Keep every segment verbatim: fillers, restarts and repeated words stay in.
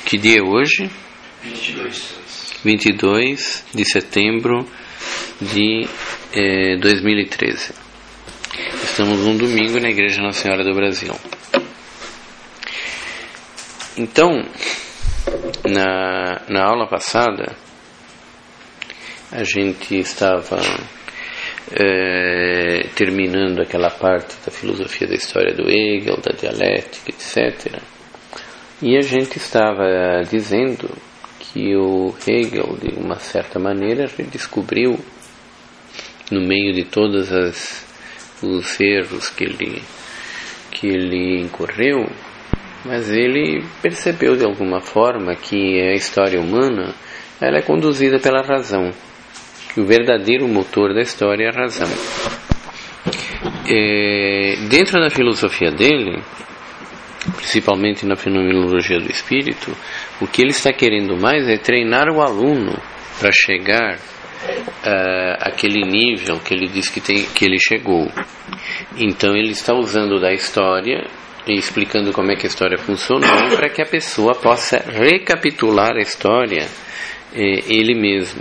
Que dia é hoje? vinte e dois. vinte e dois de setembro de eh, dois mil e treze. Estamos num domingo na Igreja Nossa Senhora do Brasil. Então, na, na aula passada, a gente estava eh, terminando aquela parte da filosofia da história do Hegel, da dialética, etcétera. E a gente estava dizendo que o Hegel, de uma certa maneira, descobriu, no meio de todos as, os erros que ele, que ele incorreu, mas ele percebeu de alguma forma que a história humana ela é conduzida pela razão, que o verdadeiro motor da história é a razão. É, dentro da filosofia dele, principalmente na fenomenologia do espírito, o que ele está querendo mais é treinar o aluno para chegar uh, àquele nível que ele diz que, tem, que ele chegou. Então ele está usando da história e explicando como é que a história funcionou para que a pessoa possa recapitular a história eh, ele mesmo.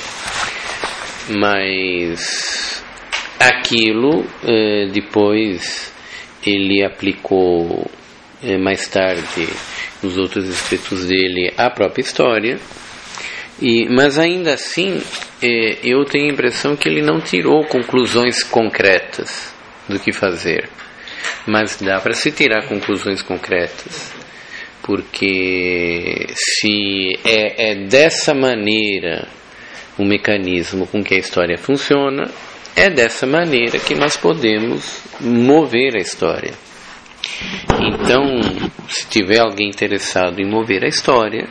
Mas aquilo eh, depois ele aplicou mais tarde nos outros escritos dele a própria história, e, mas ainda assim eh, eu tenho a impressão que ele não tirou conclusões concretas do que fazer, mas dá para se tirar conclusões concretas, porque se é, é dessa maneira o mecanismo com que a história funciona, é dessa maneira que nós podemos mover a história. Então, se tiver alguém interessado em mover a história,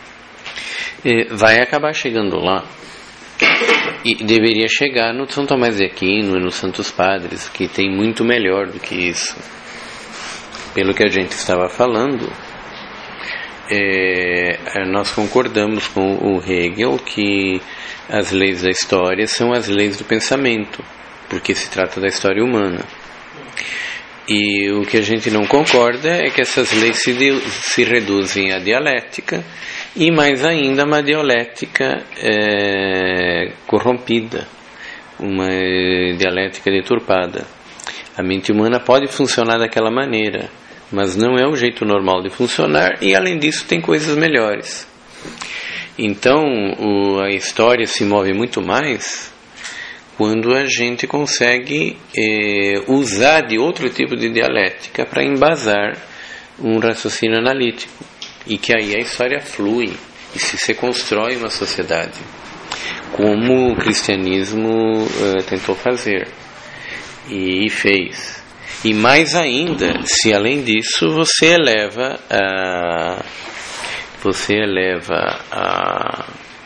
vai acabar chegando lá. E deveria chegar no São Tomás de Aquino e nos Santos Padres, que tem muito melhor do que isso. Pelo que a gente estava falando, é, nós concordamos com o Hegel que as leis da história são as leis do pensamento, porque se trata da história humana. E o que a gente não concorda é que essas leis se, de, se reduzem à dialética, e mais ainda uma dialética é, corrompida, uma dialética deturpada. A mente humana pode funcionar daquela maneira, mas não é o jeito normal de funcionar, e além disso tem coisas melhores. Então o, a história se move muito mais quando a gente consegue eh, usar de outro tipo de dialética para embasar um raciocínio analítico, e que aí a história flui e se, se constrói uma sociedade, como o cristianismo eh, tentou fazer e, e fez. E mais ainda, se além disso você eleva a, você eleva a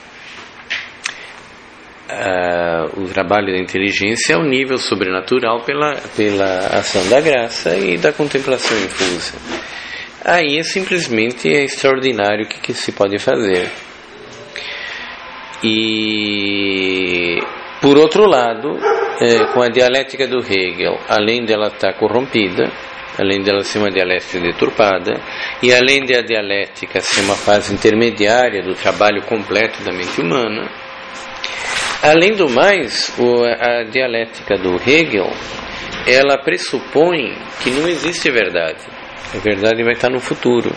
Uh, o trabalho da inteligência ao nível sobrenatural pela, pela ação da graça e da contemplação infusa. Aí é simplesmente é extraordinário o que, que se pode fazer. E por outro lado, é, com a dialética do Hegel, além dela estar corrompida, além dela ser uma dialética deturpada, e além da dialética ser uma fase intermediária do trabalho completo da mente humana, além do mais, a dialética do Hegel, ela pressupõe que não existe verdade. A verdade vai estar no futuro.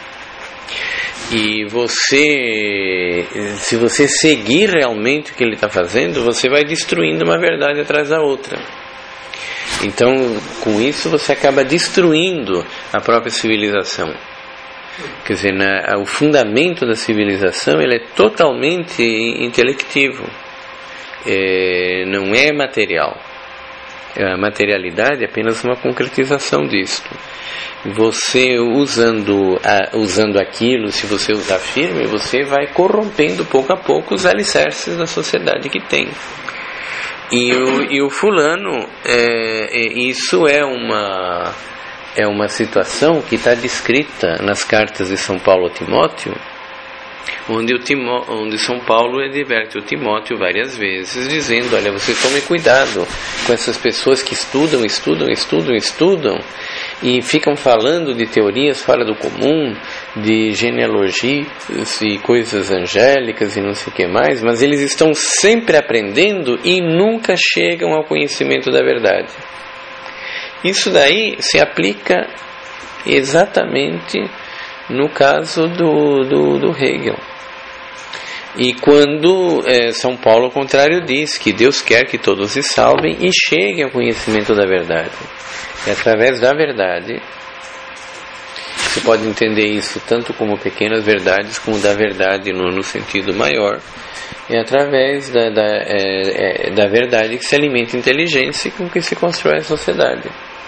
E você, se você seguir realmente o que ele está fazendo, você vai destruindo uma verdade atrás da outra. Então, com isso, você acaba destruindo a própria civilização. Quer dizer, na, o fundamento da civilização ele é totalmente intelectivo. É, não é material. A materialidade é apenas uma concretização disto. Você usando, a, usando aquilo, se você usar firme, você vai corrompendo pouco a pouco os alicerces da sociedade que tem. E o, e o fulano, é, é, isso é uma, é uma situação que está descrita nas cartas de São Paulo a Timóteo, onde, o Timó, onde São Paulo adverte o Timóteo várias vezes, dizendo: olha, você tome cuidado com essas pessoas que estudam, estudam, estudam, estudam, e ficam falando de teorias fora do comum, de genealogias e coisas angélicas e não sei o que mais, mas eles estão sempre aprendendo e nunca chegam ao conhecimento da verdade. Isso daí se aplica exatamente no caso do, do, do Hegel. E quando é, São Paulo, ao contrário, diz que Deus quer que todos se salvem e cheguem ao conhecimento da verdade. É através da verdade. Você pode entender isso tanto como pequenas verdades, como da verdade no, no sentido maior. É através da, da, é, é, da verdade que se alimenta a inteligência e com que se constrói a sociedade.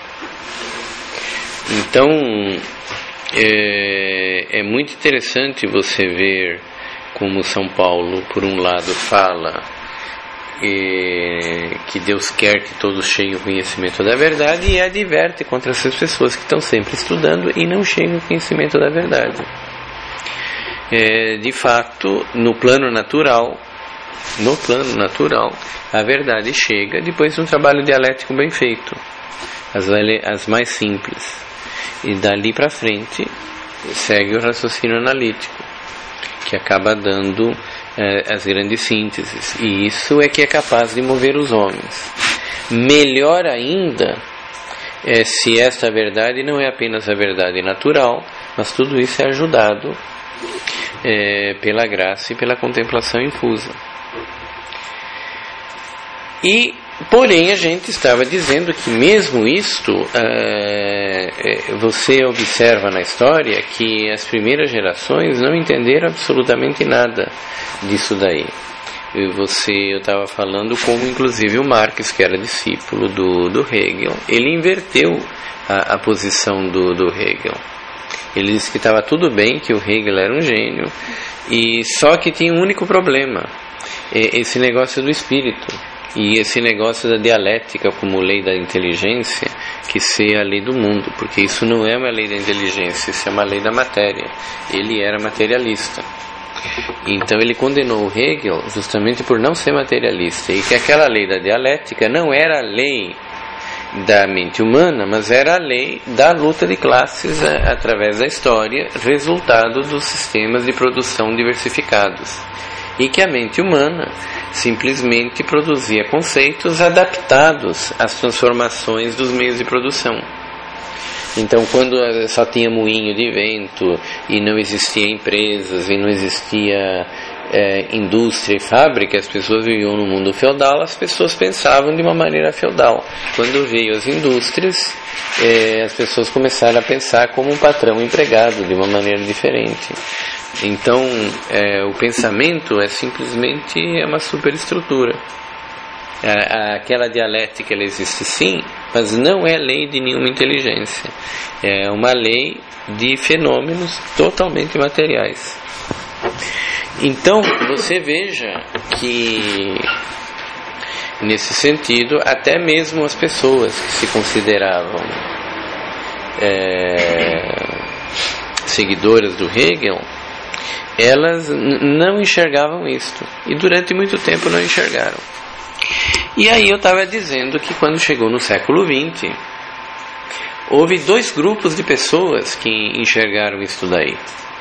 Então, é, é muito interessante você ver como São Paulo, por um lado, fala é, que Deus quer que todos cheguem ao conhecimento da verdade e adverte contra essas pessoas que estão sempre estudando e não chegam ao conhecimento da verdade. É, de fato, no plano natural, no plano natural, a verdade chega depois de um trabalho dialético bem feito, as, as mais simples, e dali para frente segue o raciocínio analítico, que acaba dando eh, as grandes sínteses, e isso é que é capaz de mover os homens. Melhor ainda é se esta verdade não é apenas a verdade natural, mas tudo isso é ajudado eh, pela graça e pela contemplação infusa. E, porém, a gente estava dizendo que mesmo isto, é, você observa na história que as primeiras gerações não entenderam absolutamente nada disso daí. E você, eu estava falando como inclusive o Marx, que era discípulo do, do Hegel, ele inverteu a, a posição do, do Hegel. Ele disse que estava tudo bem, que o Hegel era um gênio, e só que tinha um único problema, esse negócio do espírito. E esse negócio da dialética como lei da inteligência, que ser a lei do mundo, porque isso não é uma lei da inteligência, isso é uma lei da matéria. Ele era materialista. Então ele condenou o Hegel justamente por não ser materialista, e que aquela lei da dialética não era a lei da mente humana, mas era a lei da luta de classes a, através da história, resultado dos sistemas de produção diversificados. E que a mente humana simplesmente produzia conceitos adaptados às transformações dos meios de produção. Então, quando só tinha moinho de vento e não existia empresas e não existia é, indústria e fábrica, as pessoas viviam no mundo feudal, as pessoas pensavam de uma maneira feudal. Quando veio as indústrias, é, as pessoas começaram a pensar como um patrão empregado de uma maneira diferente. Então, é, o pensamento é simplesmente uma superestrutura. A, aquela dialética ela existe sim, mas não é lei de nenhuma inteligência. É uma lei de fenômenos totalmente materiais. Então, você veja que, nesse sentido, até mesmo as pessoas que se consideravam é, seguidoras do Hegel, elas não enxergavam isto, e durante muito tempo não enxergaram. E aí eu estava dizendo que quando chegou no século vinte, houve dois grupos de pessoas que enxergaram isto daí.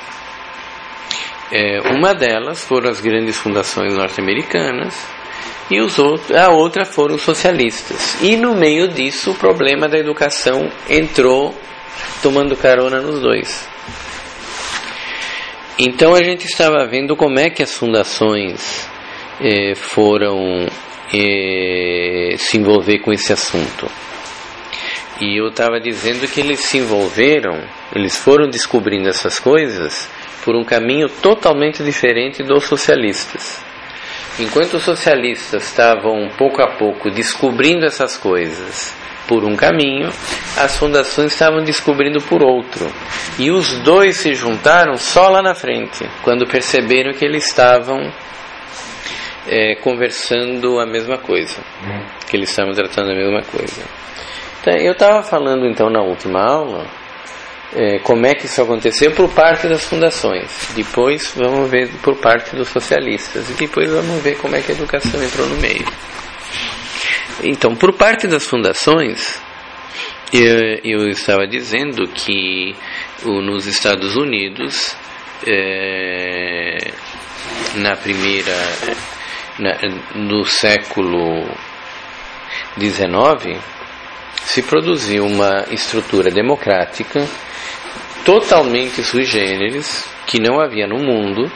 É, uma delas foram as grandes fundações norte-americanas, e os outros, a outra foram os socialistas. E no meio disso o problema da educação entrou tomando carona nos dois. Então a gente estava vendo como é que as fundações eh, foram eh, se envolver com esse assunto. E eu estava dizendo que eles se envolveram, eles foram descobrindo essas coisas por um caminho totalmente diferente dos socialistas. Enquanto os socialistas estavam pouco a pouco descobrindo essas coisas por um caminho, as fundações estavam descobrindo por outro. E os dois se juntaram só lá na frente, quando perceberam que eles estavam é, conversando a mesma coisa, que eles estavam tratando a mesma coisa. Então, eu estava falando então na última aula é, como é que isso aconteceu por parte das fundações. Depois vamos ver por parte dos socialistas. E depois vamos ver como é que a educação entrou no meio. Então, por parte das fundações, eu, eu estava dizendo que o, nos Estados Unidos, é, na primeira, na, no século dezenove, se produziu uma estrutura democrática totalmente sui generis, que não havia no mundo,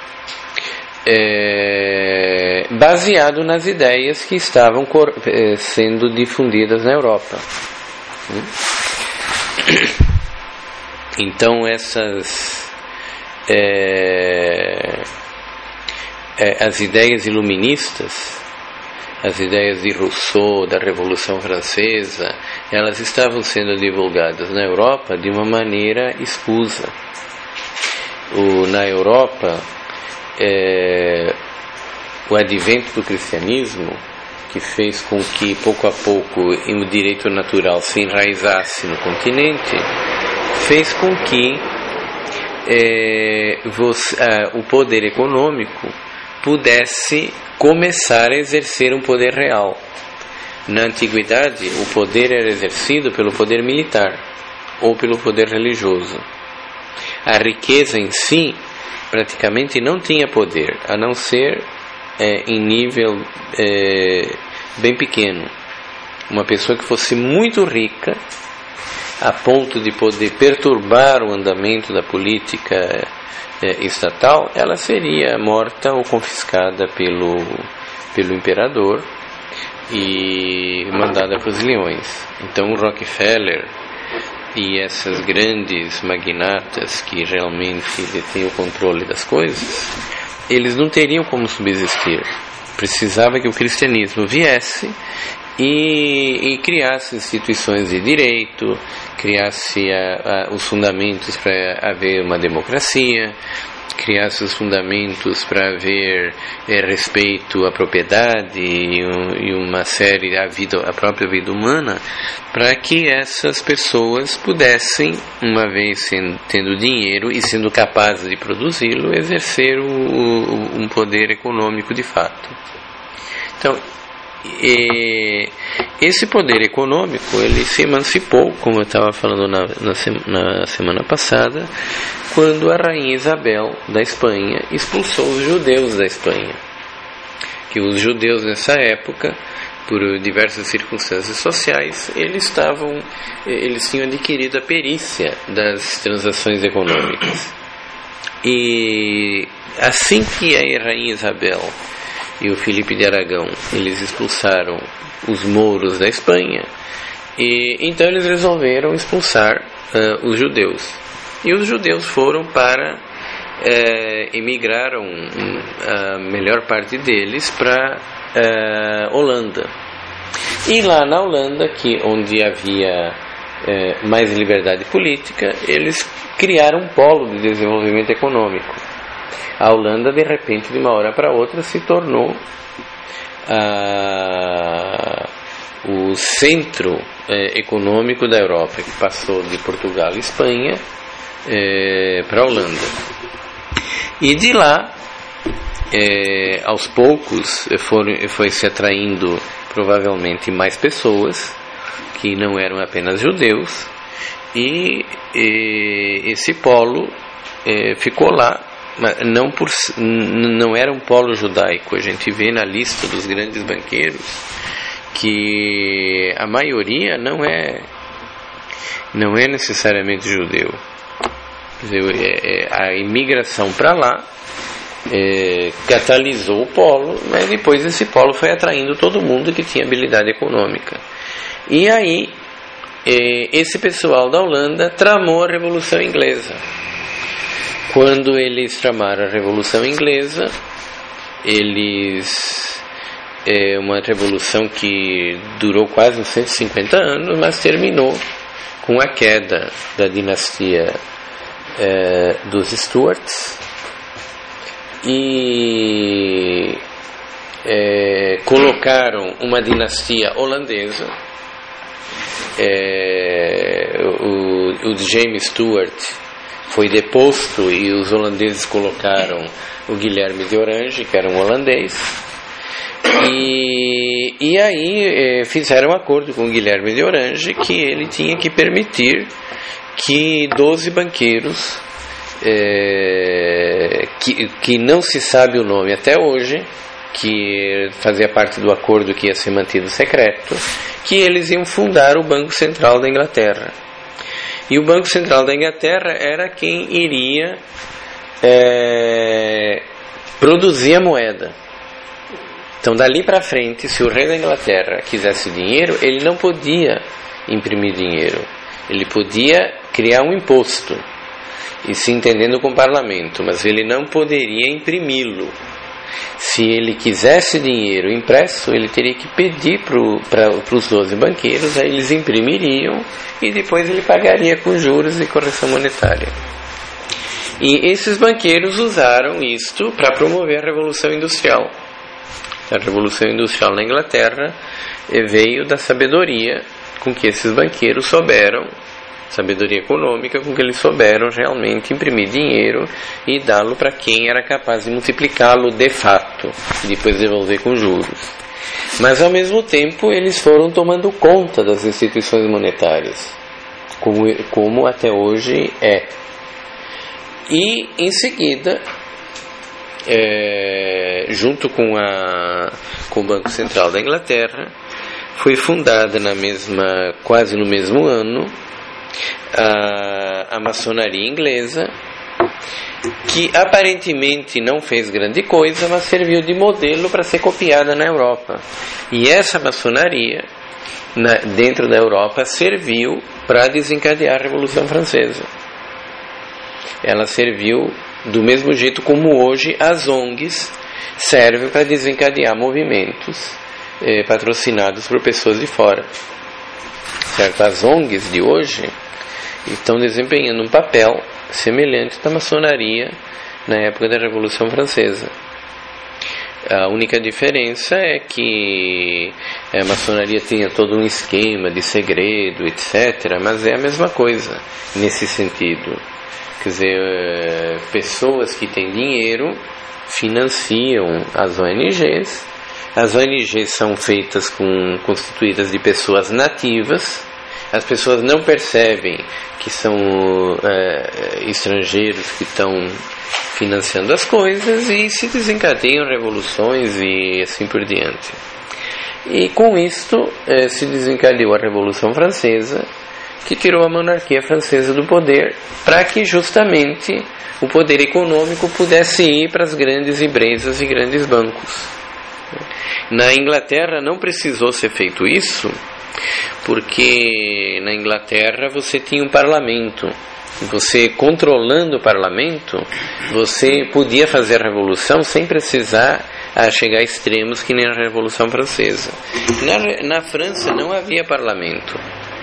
é, baseado nas ideias que estavam cor, é, sendo difundidas na Europa. Então essas é, é, as ideias iluministas, as ideias de Rousseau, da Revolução Francesa, elas estavam sendo divulgadas na Europa de uma maneira escusa. O, na Europa, é, o advento do cristianismo, que fez com que pouco a pouco o direito natural se enraizasse no continente, fez com que é, você, ah, o poder econômico pudesse começar a exercer um poder real. Na antiguidade, o poder era exercido pelo poder militar ou pelo poder religioso. A riqueza em si praticamente não tinha poder, a não ser é, em nível é, bem pequeno. Uma pessoa que fosse muito rica a ponto de poder perturbar o andamento da política é, estatal, ela seria morta ou confiscada pelo, pelo imperador e mandada para os leões. Então o Rockefeller e essas grandes magnatas que realmente detêm o controle das coisas, eles não teriam como subsistir. Precisava que o cristianismo viesse e, e criasse instituições de direito, criasse a, a, os fundamentos para haver uma democracia, criasse os fundamentos para haver é, respeito à propriedade e, e uma série, a, vida, a própria vida humana, para que essas pessoas pudessem, uma vez sendo, tendo dinheiro e sendo capazes de produzi-lo, exercer o, o, um poder econômico de fato. Então, e, esse poder econômico, ele se emancipou, como eu estava falando na, na, na semana passada, quando a rainha Isabel da Espanha expulsou os judeus da Espanha. Que os judeus nessa época, por diversas circunstâncias sociais, eles estavam, eles tinham adquirido a perícia das transações econômicas. E assim que a rainha Isabel e o Filipe de Aragão, eles expulsaram os mouros da Espanha, e então eles resolveram expulsar uh, os judeus. E os judeus foram para, uh, emigraram um, a melhor parte deles para uh, Holanda. E lá na Holanda, que, onde havia uh, mais liberdade política, eles criaram um polo de desenvolvimento econômico. A Holanda, de repente, de uma hora para outra, se tornou ah, o centro eh, econômico da Europa, que passou de Portugal e Espanha eh, para a Holanda. E de lá, eh, aos poucos, foi, foi se atraindo provavelmente mais pessoas, que não eram apenas judeus, e, e esse polo eh, ficou lá. Mas não, por, não era um polo judaico. A gente vê na lista dos grandes banqueiros que a maioria não é não é necessariamente judeu. Quer dizer, a imigração para lá é, catalisou o polo, mas depois esse polo foi atraindo todo mundo que tinha habilidade econômica. E aí é, esse pessoal da Holanda tramou a Revolução Inglesa. Quando eles tramaram a Revolução Inglesa, eles é uma revolução que durou quase uns cento e cinquenta anos, mas terminou com a queda da dinastia é, dos Stuarts e é, colocaram uma dinastia holandesa. É, o, o James Stuart foi deposto e os holandeses colocaram o Guilherme de Orange, que era um holandês, E, e aí eh, fizeram um acordo com o Guilherme de Orange que ele tinha que permitir que doze banqueiros, eh, que, que não se sabe o nome até hoje, que fazia parte do acordo que ia ser mantido secreto, que eles iam fundar o Banco Central da Inglaterra. E o Banco Central da Inglaterra era quem iria é, produzir a moeda. Então, dali para frente, se o rei da Inglaterra quisesse dinheiro, ele não podia imprimir dinheiro. Ele podia criar um imposto, e se entendendo com o parlamento, mas ele não poderia imprimi-lo. Se ele quisesse dinheiro impresso, ele teria que pedir para os doze banqueiros, aí eles imprimiriam e depois ele pagaria com juros e correção monetária. E esses banqueiros usaram isto para promover a Revolução Industrial. A Revolução Industrial na Inglaterra veio da sabedoria com que esses banqueiros souberam, sabedoria econômica, com que eles souberam realmente imprimir dinheiro e dá-lo para quem era capaz de multiplicá-lo de fato e depois devolver com juros. Mas ao mesmo tempo eles foram tomando conta das instituições monetárias, como, como até hoje é. E em seguida, é, junto com, a, com o Banco Central da Inglaterra, foi fundada na mesma, quase no mesmo ano, A, a maçonaria inglesa, que aparentemente não fez grande coisa, mas serviu de modelo para ser copiada na Europa. E essa maçonaria, na, dentro da Europa, serviu para desencadear a Revolução Francesa. Ela serviu do mesmo jeito como hoje as O N Gs servem para desencadear movimentos eh, patrocinados por pessoas de fora. Certo? As O N Gs de hoje estão desempenhando um papel semelhante da maçonaria na época da Revolução Francesa. A única diferença é que a maçonaria tinha todo um esquema de segredo, etcétera, mas é a mesma coisa nesse sentido. Quer dizer, pessoas que têm dinheiro financiam as O N Gs. As O N Gs são feitas com, constituídas de pessoas nativas. As pessoas não percebem que são é, estrangeiros que estão financiando as coisas e se desencadeiam revoluções e assim por diante. E com isto é, se desencadeou a Revolução Francesa, que tirou a monarquia francesa do poder para que justamente o poder econômico pudesse ir para as grandes empresas e grandes bancos. Na Inglaterra não precisou ser feito isso, porque na Inglaterra você tinha um parlamento. Você controlando o parlamento, você podia fazer a revolução sem precisar a chegar a extremos que nem a Revolução Francesa. Na, na França não havia parlamento.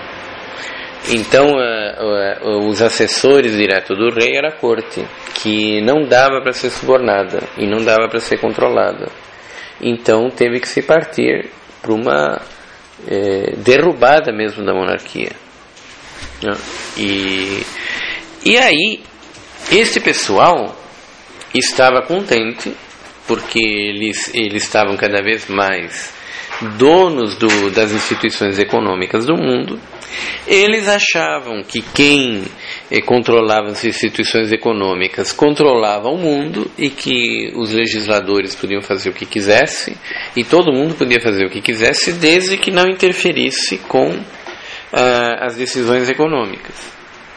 Então uh, uh, os assessores direto do rei era a corte, que não dava para ser subornada e não dava para ser controlada. Então teve que se partir para uma eh, derrubada mesmo da monarquia. E, e aí este pessoal estava contente porque eles, eles estavam cada vez mais donos do, das instituições econômicas do mundo. Eles achavam que quem eh, controlava as instituições econômicas controlava o mundo e que os legisladores podiam fazer o que quisesse e todo mundo podia fazer o que quisesse desde que não interferisse com ah, as decisões econômicas.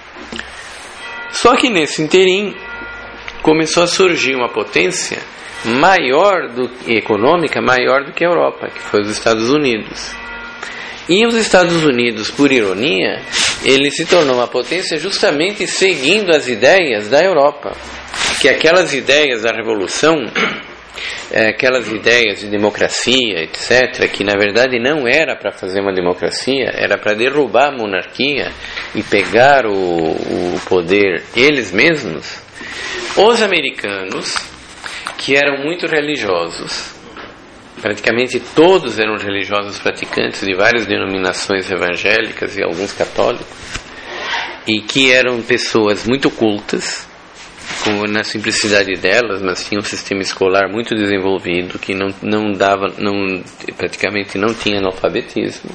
Só que nesse interim começou a surgir uma potência maior do, econômica maior do que a Europa, que foi os Estados Unidos. E os Estados Unidos, por ironia, ele se tornou uma potência justamente seguindo as ideias da Europa, que aquelas ideias da Revolução, aquelas ideias de democracia, etcétera, que na verdade não era para fazer uma democracia, era para derrubar a monarquia e pegar o, o poder eles mesmos. Os americanos, que eram muito religiosos, praticamente todos eram religiosos praticantes de várias denominações evangélicas e alguns católicos, e que eram pessoas muito cultas, com, na simplicidade delas, mas tinha um sistema escolar muito desenvolvido que não, não dava, não, praticamente não tinha analfabetismo.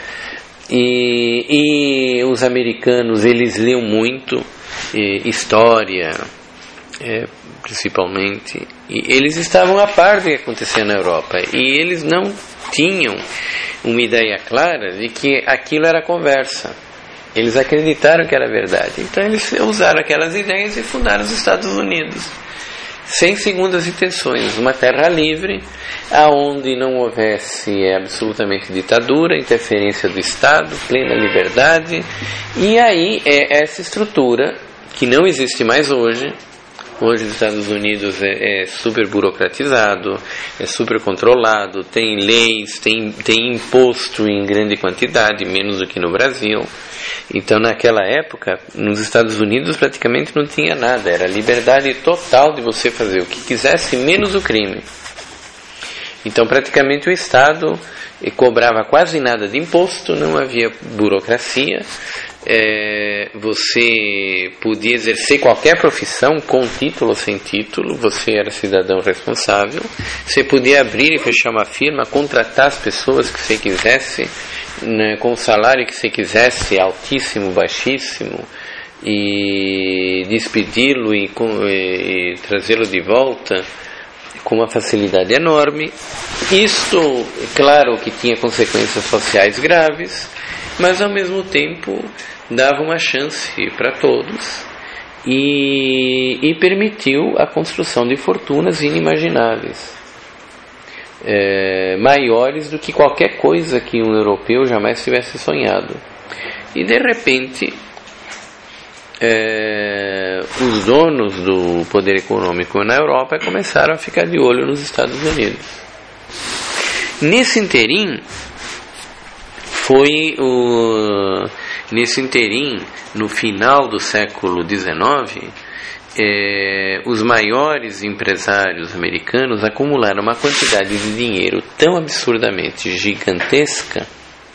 E, e os americanos, eles liam muito e, história, é, principalmente, e eles estavam a par do que acontecia na Europa, e eles não tinham uma ideia clara de que aquilo era conversa. Eles acreditaram que era verdade, então eles usaram aquelas ideias e fundaram os Estados Unidos, sem segundas intenções, uma terra livre, aonde não houvesse absolutamente ditadura, interferência do Estado, plena liberdade. E aí é essa estrutura que não existe mais hoje. Hoje os Estados Unidos é, é super burocratizado, é super controlado, tem leis, tem, tem imposto em grande quantidade, menos do que no Brasil. Então naquela época, nos Estados Unidos praticamente não tinha nada, era liberdade total de você fazer o que quisesse, menos o crime. Então praticamente o Estado cobrava quase nada de imposto, não havia burocracia. É, você podia exercer qualquer profissão com título ou sem título, você era cidadão responsável, você podia abrir e fechar uma firma, contratar as pessoas que você quisesse, né, com o salário que você quisesse, altíssimo, baixíssimo, e despedi-lo e, e, e trazê-lo de volta com uma facilidade enorme. Isto, claro que tinha consequências sociais graves, mas ao mesmo tempo dava uma chance para todos e, e permitiu a construção de fortunas inimagináveis, é, maiores do que qualquer coisa que um europeu jamais tivesse sonhado. E de repente é, os donos do poder econômico na Europa começaram a ficar de olho nos Estados Unidos. Nesse interim foi o nesse interim no final do século dezenove, é, os maiores empresários americanos acumularam uma quantidade de dinheiro tão absurdamente gigantesca,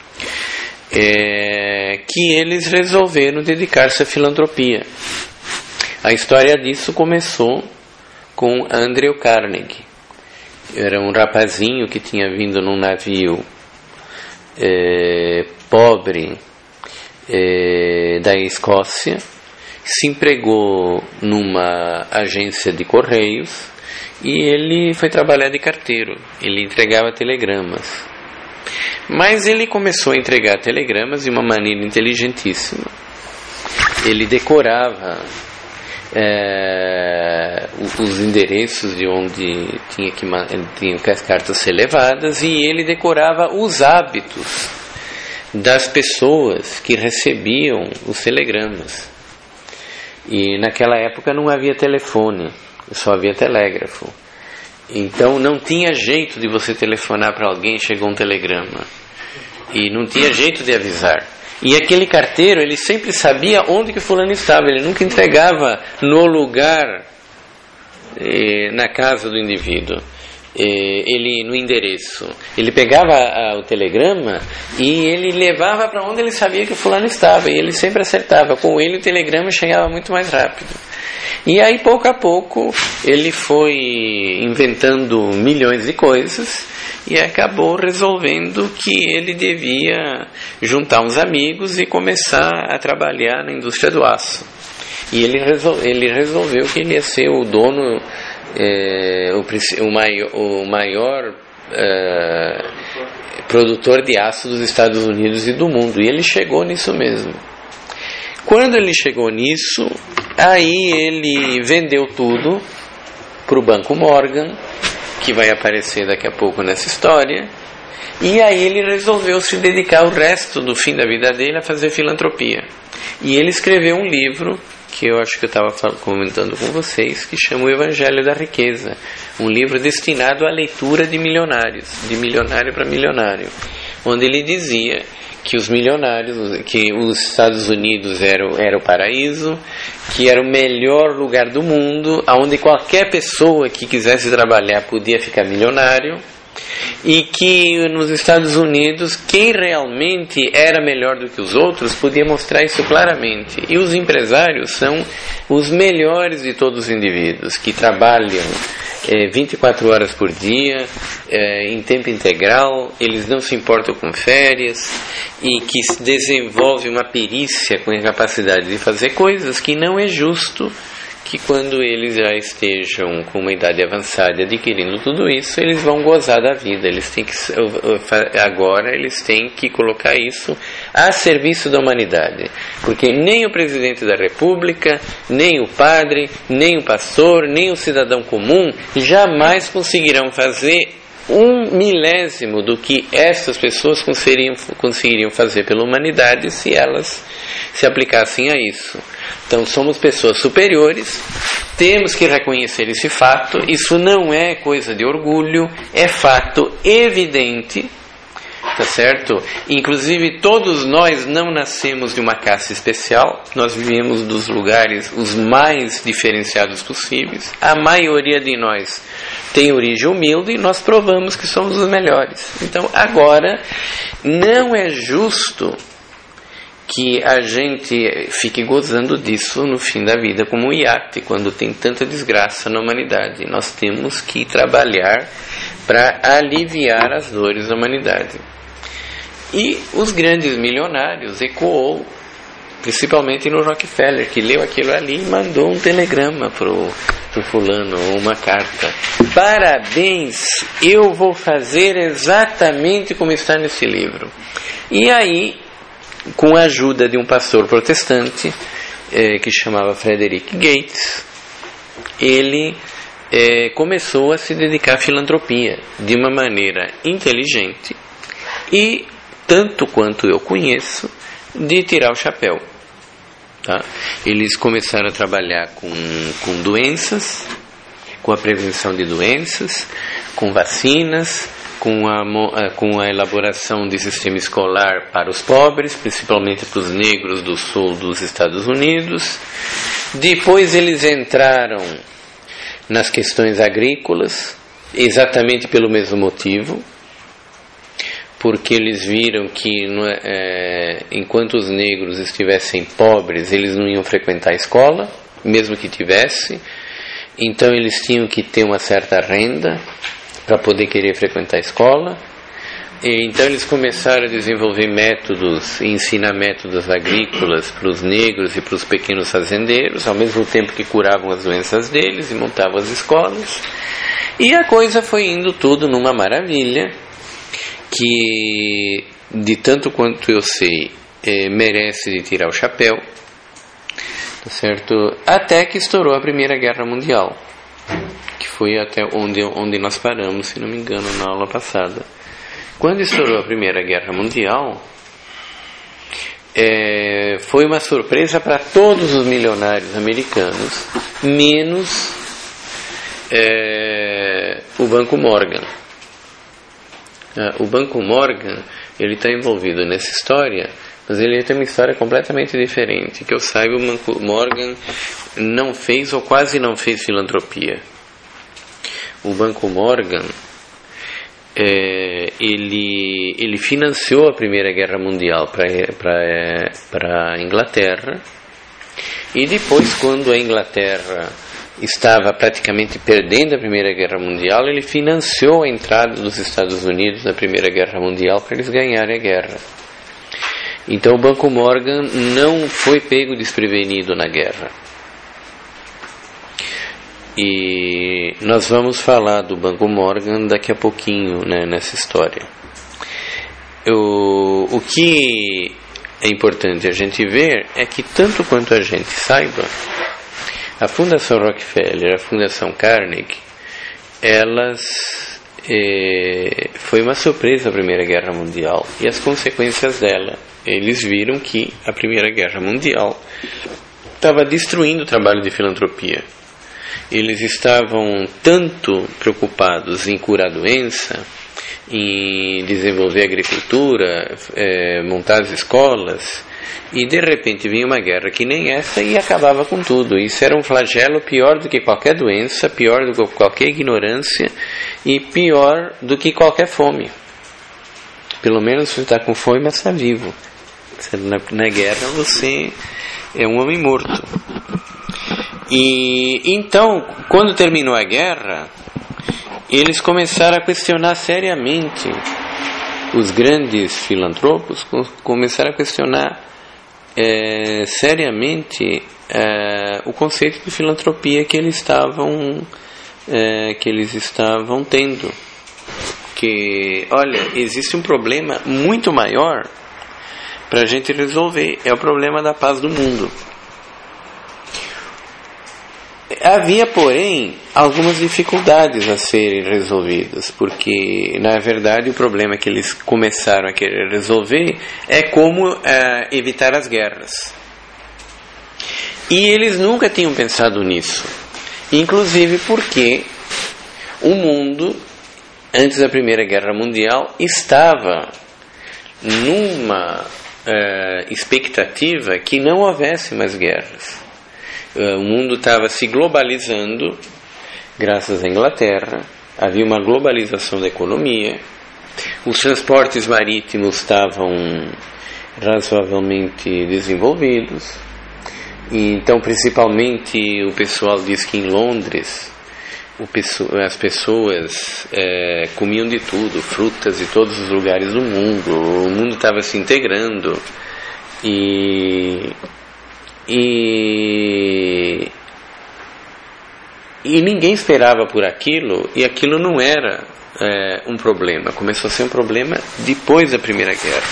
é, que eles resolveram dedicar-se à filantropia. A história disso começou com Andrew Carnegie. Era um rapazinho que tinha vindo num navio é, pobre é, da Escócia, se empregou numa agência de correios e ele foi trabalhar de carteiro. Ele entregava telegramas, mas ele começou a entregar telegramas de uma maneira inteligentíssima. Ele decorava é, os endereços de onde tinha que, tinham que as cartas ser levadas, e ele decorava os hábitos das pessoas que recebiam os telegramas. E naquela época não havia telefone, só havia telégrafo. Então não tinha jeito de você telefonar para alguém, chegou um telegrama, e não tinha jeito de avisar. E aquele carteiro, ele sempre sabia onde que fulano estava, ele nunca entregava no lugar, eh, na casa do indivíduo, eh, ele no endereço. Ele pegava a, o telegrama e ele levava para onde ele sabia que o fulano estava, e ele sempre acertava. Com ele o telegrama chegava muito mais rápido. E aí pouco a pouco ele foi inventando milhões de coisas e acabou resolvendo que ele devia juntar uns amigos e começar a trabalhar na indústria do aço. E ele, resol, ele resolveu que ele ia ser o dono, é, o, o maior, o maior é, produtor de aço dos Estados Unidos e do mundo. E ele chegou nisso mesmo. Quando ele chegou nisso, aí ele vendeu tudo para o Banco Morgan, que vai aparecer daqui a pouco nessa história, e aí ele resolveu se dedicar o resto do fim da vida dele a fazer filantropia. E ele escreveu um livro, que eu acho que eu estava comentando com vocês, que chama O Evangelho da Riqueza, um livro destinado à leitura de milionários, de milionário para milionário, onde ele dizia que os milionários, que os Estados Unidos era, era o paraíso, que era o melhor lugar do mundo, onde qualquer pessoa que quisesse trabalhar podia ficar milionário, e que nos Estados Unidos quem realmente era melhor do que os outros podia mostrar isso claramente. E os empresários são os melhores de todos os indivíduos, que trabalham é, vinte e quatro horas por dia, é, em tempo integral, eles não se importam com férias, e que desenvolvem uma perícia com a capacidade de fazer coisas que não é justo que quando eles já estejam com uma idade avançada adquirindo tudo isso, eles vão gozar da vida. Eles têm que, agora eles têm que colocar isso a serviço da humanidade, porque nem o presidente da República, nem o padre, nem o pastor, nem o cidadão comum jamais conseguirão fazer um milésimo do que essas pessoas conseguiriam, conseguiriam fazer pela humanidade se elas se aplicassem a isso. Então somos pessoas superiores, temos que reconhecer esse fato. Isso não é coisa de orgulho, é fato evidente, tá certo? Inclusive todos nós não nascemos de uma caça especial, nós vivemos dos lugares os mais diferenciados possíveis. A maioria de nós tem origem humilde e nós provamos que somos os melhores. Então agora não é justo que a gente fique gozando disso no fim da vida como um iate, quando tem tanta desgraça na humanidade. Nós temos que trabalhar para aliviar as dores da humanidade. E os grandes milionários ecoou, principalmente no Rockefeller, que leu aquilo ali e mandou um telegrama pro, pro fulano, ou uma carta. Parabéns, eu vou fazer exatamente como está nesse livro. E aí, com a ajuda de um pastor protestante, eh, que chamava Frederick Gates, ele eh, começou a se dedicar à filantropia de uma maneira inteligente e, tanto quanto eu conheço, de tirar o chapéu. Tá? Eles começaram a trabalhar com, com doenças, com a prevenção de doenças, com vacinas, com a, com a elaboração de sistema escolar para os pobres, principalmente para os negros do sul dos Estados Unidos. Depois eles entraram nas questões agrícolas, exatamente pelo mesmo motivo, porque eles viram que é, enquanto os negros estivessem pobres, eles não iam frequentar a escola, mesmo que tivesse. Então eles tinham que ter uma certa renda para poder querer frequentar a escola. E então eles começaram a desenvolver métodos, ensinar métodos agrícolas para os negros e para os pequenos fazendeiros, ao mesmo tempo que curavam as doenças deles e montavam as escolas. E a coisa foi indo tudo numa maravilha, que, de tanto quanto eu sei, é, merece de tirar o chapéu, tá certo? Até que estourou a Primeira Guerra Mundial, que foi até onde, onde nós paramos, se não me engano, na aula passada. Quando estourou a Primeira Guerra Mundial, é, foi uma surpresa para todos os milionários americanos, menos é, o Banco Morgan. O Banco Morgan, ele está envolvido nessa história, mas ele tem uma história completamente diferente. Que eu saiba, o Banco Morgan não fez ou quase não fez filantropia. O Banco Morgan, é, ele, ele financiou a Primeira Guerra Mundial para a Inglaterra, e depois, quando a Inglaterra estava praticamente perdendo a Primeira Guerra Mundial, ele financiou a entrada dos Estados Unidos na Primeira Guerra Mundial para eles ganharem a guerra. Então o Banco Morgan não foi pego desprevenido na guerra. E nós vamos falar do Banco Morgan daqui a pouquinho, né, nessa história. O, o que é importante a gente ver é que, tanto quanto a gente saiba, a Fundação Rockefeller, a Fundação Carnegie, elas eh, foi uma surpresa a Primeira Guerra Mundial e as consequências dela. Eles viram que a Primeira Guerra Mundial estava destruindo o trabalho de filantropia. Eles estavam tanto preocupados em curar a doença, em desenvolver a agricultura, eh, montar as escolas, e de repente vinha uma guerra que nem essa e acabava com tudo. Isso era um flagelo pior do que qualquer doença, pior do que qualquer ignorância e pior do que qualquer fome. Pelo menos você está com fome, mas está vivo. Na, na guerra você é um homem morto. E então, quando terminou a guerra, eles começaram a questionar seriamente. Os grandes filantropos começaram a questionar é, seriamente é, o conceito de filantropia que eles estavam é, que eles estavam tendo. Que, olha, existe um problema muito maior para a gente resolver, é o problema da paz do mundo. Havia, porém, algumas dificuldades a serem resolvidas, porque, na verdade, o problema que eles começaram a querer resolver é como uh, evitar as guerras. E eles nunca tinham pensado nisso, inclusive porque o mundo, antes da Primeira Guerra Mundial, estava numa uh, expectativa que não houvesse mais guerras. O mundo estava se globalizando graças à Inglaterra, havia uma globalização da economia, os transportes marítimos estavam razoavelmente desenvolvidos, e então principalmente o pessoal diz que em Londres o pessoa, as pessoas é, comiam de tudo, frutas de todos os lugares do mundo, o mundo estava se integrando e... E, e ninguém esperava por aquilo, e aquilo não era é, um problema. Começou a ser um problema depois da Primeira Guerra.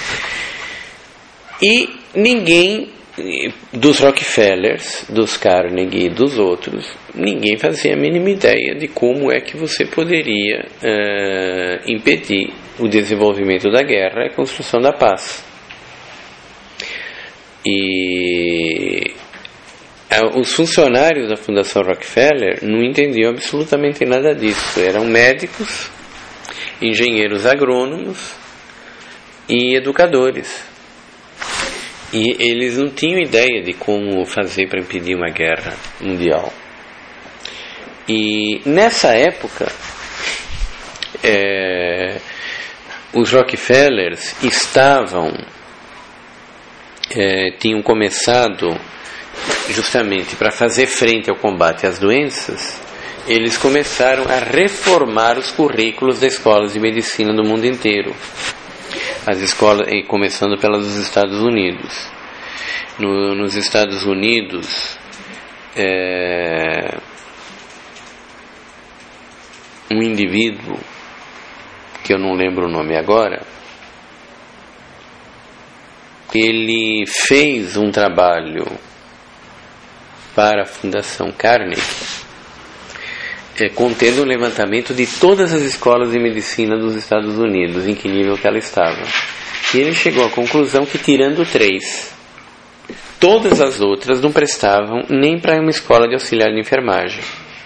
E ninguém, dos Rockefellers, dos Carnegie e dos outros, ninguém fazia a mínima ideia de como é que você poderia é, impedir o desenvolvimento da guerra e a construção da paz. E os funcionários da Fundação Rockefeller não entendiam absolutamente nada disso. Eram médicos, engenheiros agrônomos e educadores. E eles não tinham ideia de como fazer para impedir uma guerra mundial. E nessa época, é, os Rockefellers estavam... É, tinham começado justamente para fazer frente ao combate às doenças, eles começaram a reformar os currículos das escolas de medicina do mundo inteiro, as escolas, começando pelas dos Estados Unidos. No, nos Estados Unidos, é, um indivíduo que eu não lembro o nome agora, ele fez um trabalho para a Fundação Carnegie, é, contendo um levantamento de todas as escolas de medicina dos Estados Unidos, em que nível que ela estava. E ele chegou à conclusão que, tirando três, todas as outras não prestavam nem para uma escola de auxiliar de enfermagem.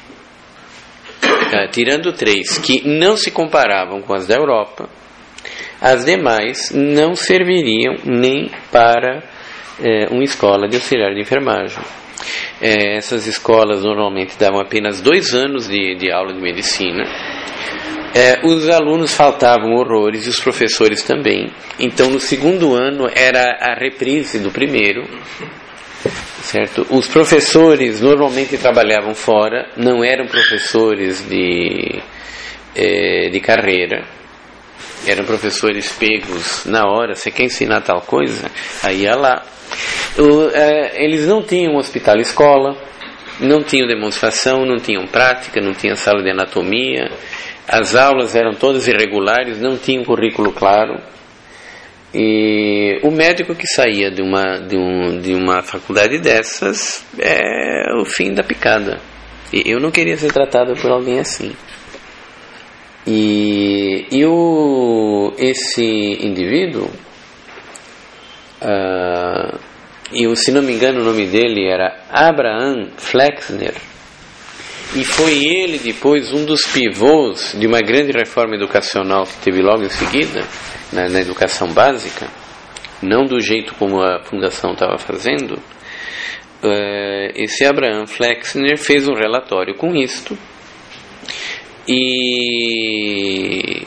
É, tirando três que não se comparavam com as da Europa, as demais não serviriam nem para é, uma escola de auxiliar de enfermagem. É, essas escolas normalmente davam apenas dois anos de, de aula de medicina. É, os alunos faltavam horrores e os professores também. Então, no segundo ano era a reprise do primeiro, certo? Os professores normalmente trabalhavam fora, não eram professores de, é, de carreira. Eram professores pegos na hora. Você quer ensinar tal coisa? Aí ia lá. O, é, eles não tinham hospital-escola, não tinham demonstração, não tinham prática, não tinham sala de anatomia. As aulas eram todas irregulares, não tinham currículo claro. E o médico que saía de uma, de um, de uma faculdade dessas é o fim da picada. E eu não queria ser tratado por alguém assim. E, e o, esse indivíduo, uh, e se não me engano o nome dele era Abraham Flexner, e foi ele depois um dos pivôs de uma grande reforma educacional que teve logo em seguida, na, na educação básica, não do jeito como a fundação estava fazendo, uh, esse Abraham Flexner fez um relatório com isto e,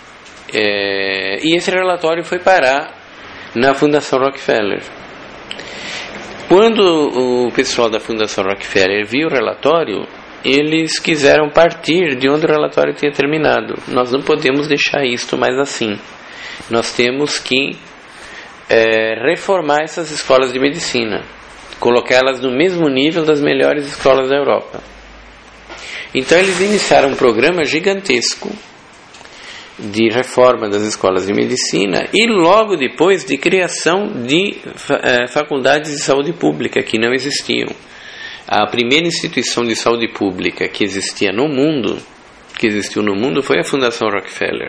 é, e esse relatório foi parar na Fundação Rockefeller. Quando o pessoal da Fundação Rockefeller viu o relatório, eles quiseram partir de onde o relatório tinha terminado. Nós não podemos deixar isto mais assim. Nós temos que é, reformar essas escolas de medicina, colocá-las no mesmo nível das melhores escolas da Europa. Então eles iniciaram um programa gigantesco de reforma das escolas de medicina e logo depois de criação de é, faculdades de saúde pública que não existiam. A primeira instituição de saúde pública que existia no mundo, que existiu no mundo, foi a Fundação Rockefeller.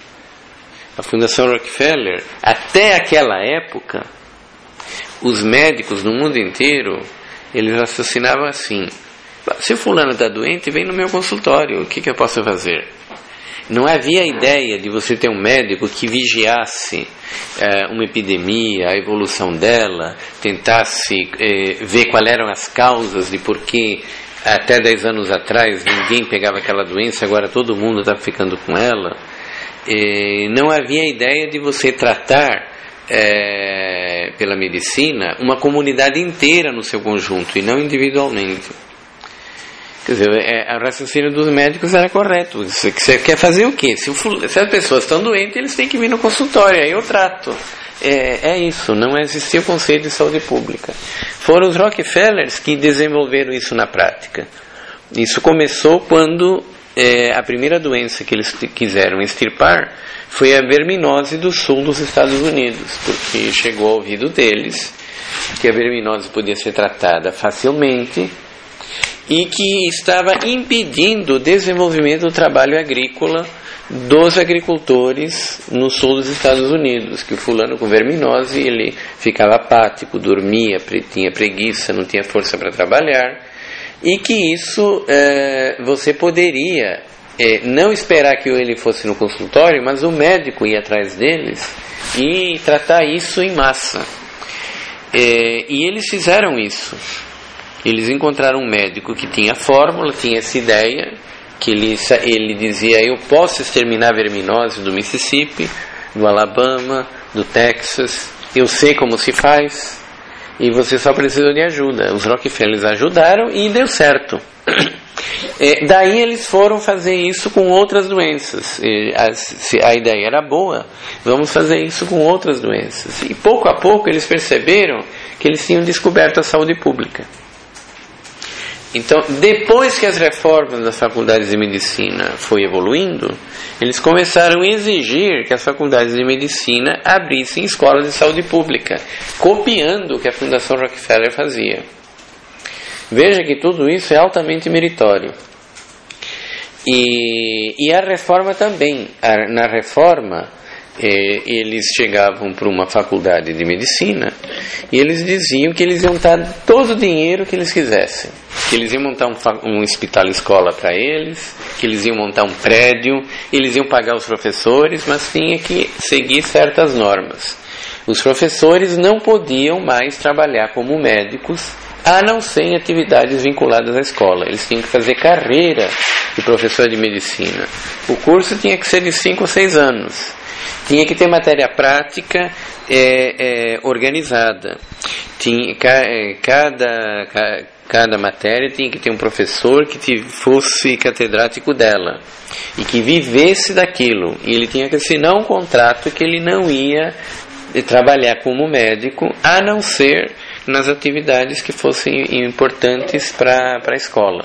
A Fundação Rockefeller, até aquela época, os médicos no mundo inteiro, eles raciocinavam assim: se o fulano está doente, vem no meu consultório, o que, que eu posso fazer? Não havia ideia de você ter um médico que vigiasse é, uma epidemia, a evolução dela, tentasse é, ver quais eram as causas de por que até dez anos atrás ninguém pegava aquela doença, agora todo mundo está ficando com ela. É, não havia ideia de você tratar é, pela medicina uma comunidade inteira no seu conjunto e não individualmente. Quer dizer, é, o raciocínio dos médicos era correto. Você, você quer fazer o quê? Se, o, se as pessoas estão doentes, eles têm que vir no consultório, aí eu trato. É, é isso, não existia o conceito de saúde pública. Foram os Rockefellers que desenvolveram isso na prática. Isso começou quando é, a primeira doença que eles quiseram extirpar foi a verminose do sul dos Estados Unidos, porque chegou ao ouvido deles que a verminose podia ser tratada facilmente e que estava impedindo o desenvolvimento do trabalho agrícola dos agricultores no sul dos Estados Unidos, que o fulano com verminose, ele ficava apático, dormia, tinha preguiça, não tinha força para trabalhar, e que isso é, você poderia é, não esperar que ele fosse no consultório, mas o médico ia atrás deles e tratar isso em massa. É, e eles fizeram isso. Eles encontraram um médico que tinha fórmula, tinha essa ideia, que ele, ele dizia: eu posso exterminar a verminose do Mississippi, do Alabama, do Texas, eu sei como se faz, e você só precisa de ajuda. Os Rockefellers ajudaram e deu certo. É, daí eles foram fazer isso com outras doenças. E a, se a ideia era boa, vamos fazer isso com outras doenças. E pouco a pouco eles perceberam que eles tinham descoberto a saúde pública. Então, depois que as reformas das faculdades de medicina foi evoluindo, eles começaram a exigir que as faculdades de medicina abrissem escolas de saúde pública, copiando o que a Fundação Rockefeller fazia. Veja que tudo isso é altamente meritório. E, e a reforma também. A, na reforma, eh, eles chegavam para uma faculdade de medicina e eles diziam que eles iam dar todo o dinheiro que eles quisessem. Que eles iam montar um, um hospital-escola para eles, que eles iam montar um prédio, eles iam pagar os professores, mas tinha que seguir certas normas. Os professores não podiam mais trabalhar como médicos, a não ser em atividades vinculadas à escola. Eles tinham que fazer carreira de professor de medicina. O curso tinha que ser de cinco ou seis anos. Tinha que ter matéria prática é, é, organizada. Tinha, cada, cada matéria tinha que ter um professor que fosse catedrático dela e que vivesse daquilo. E ele tinha que assinar um contrato que ele não ia trabalhar como médico, a não ser nas atividades que fossem importantes para a escola.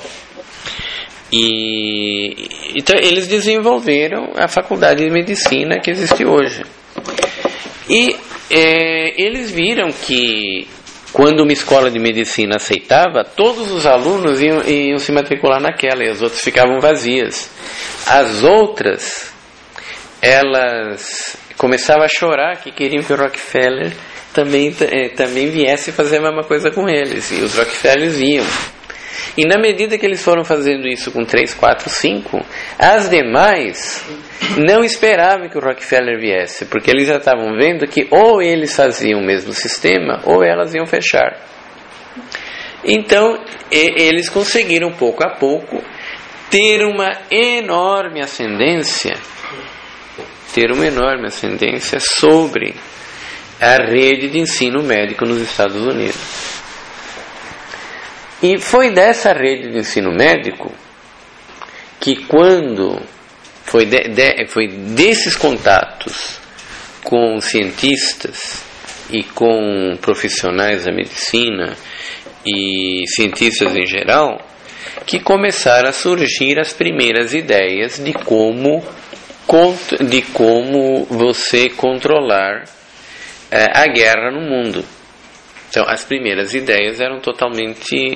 E então, eles desenvolveram a faculdade de medicina que existe hoje. E é, eles viram que quando uma escola de medicina aceitava, todos os alunos iam, iam se matricular naquela e as outras ficavam vazias. As outras, elas começavam a chorar que queriam que o Rockefeller também, eh, também viesse fazer a mesma coisa com eles. E os Rockefellers iam. E na medida que eles foram fazendo isso com três, quatro, cinco, as demais não esperavam que o Rockefeller viesse, porque eles já estavam vendo que ou eles faziam o mesmo sistema ou elas iam fechar. Então eles conseguiram pouco a pouco ter uma enorme ascendência, ter uma enorme ascendência sobre a rede de ensino médico nos Estados Unidos. E foi dessa rede de ensino médico que, quando foi, de, de, foi desses contatos com cientistas e com profissionais da medicina e cientistas em geral, que começaram a surgir as primeiras ideias de como, de como você controlar é, a guerra no mundo. Então, as primeiras ideias eram totalmente,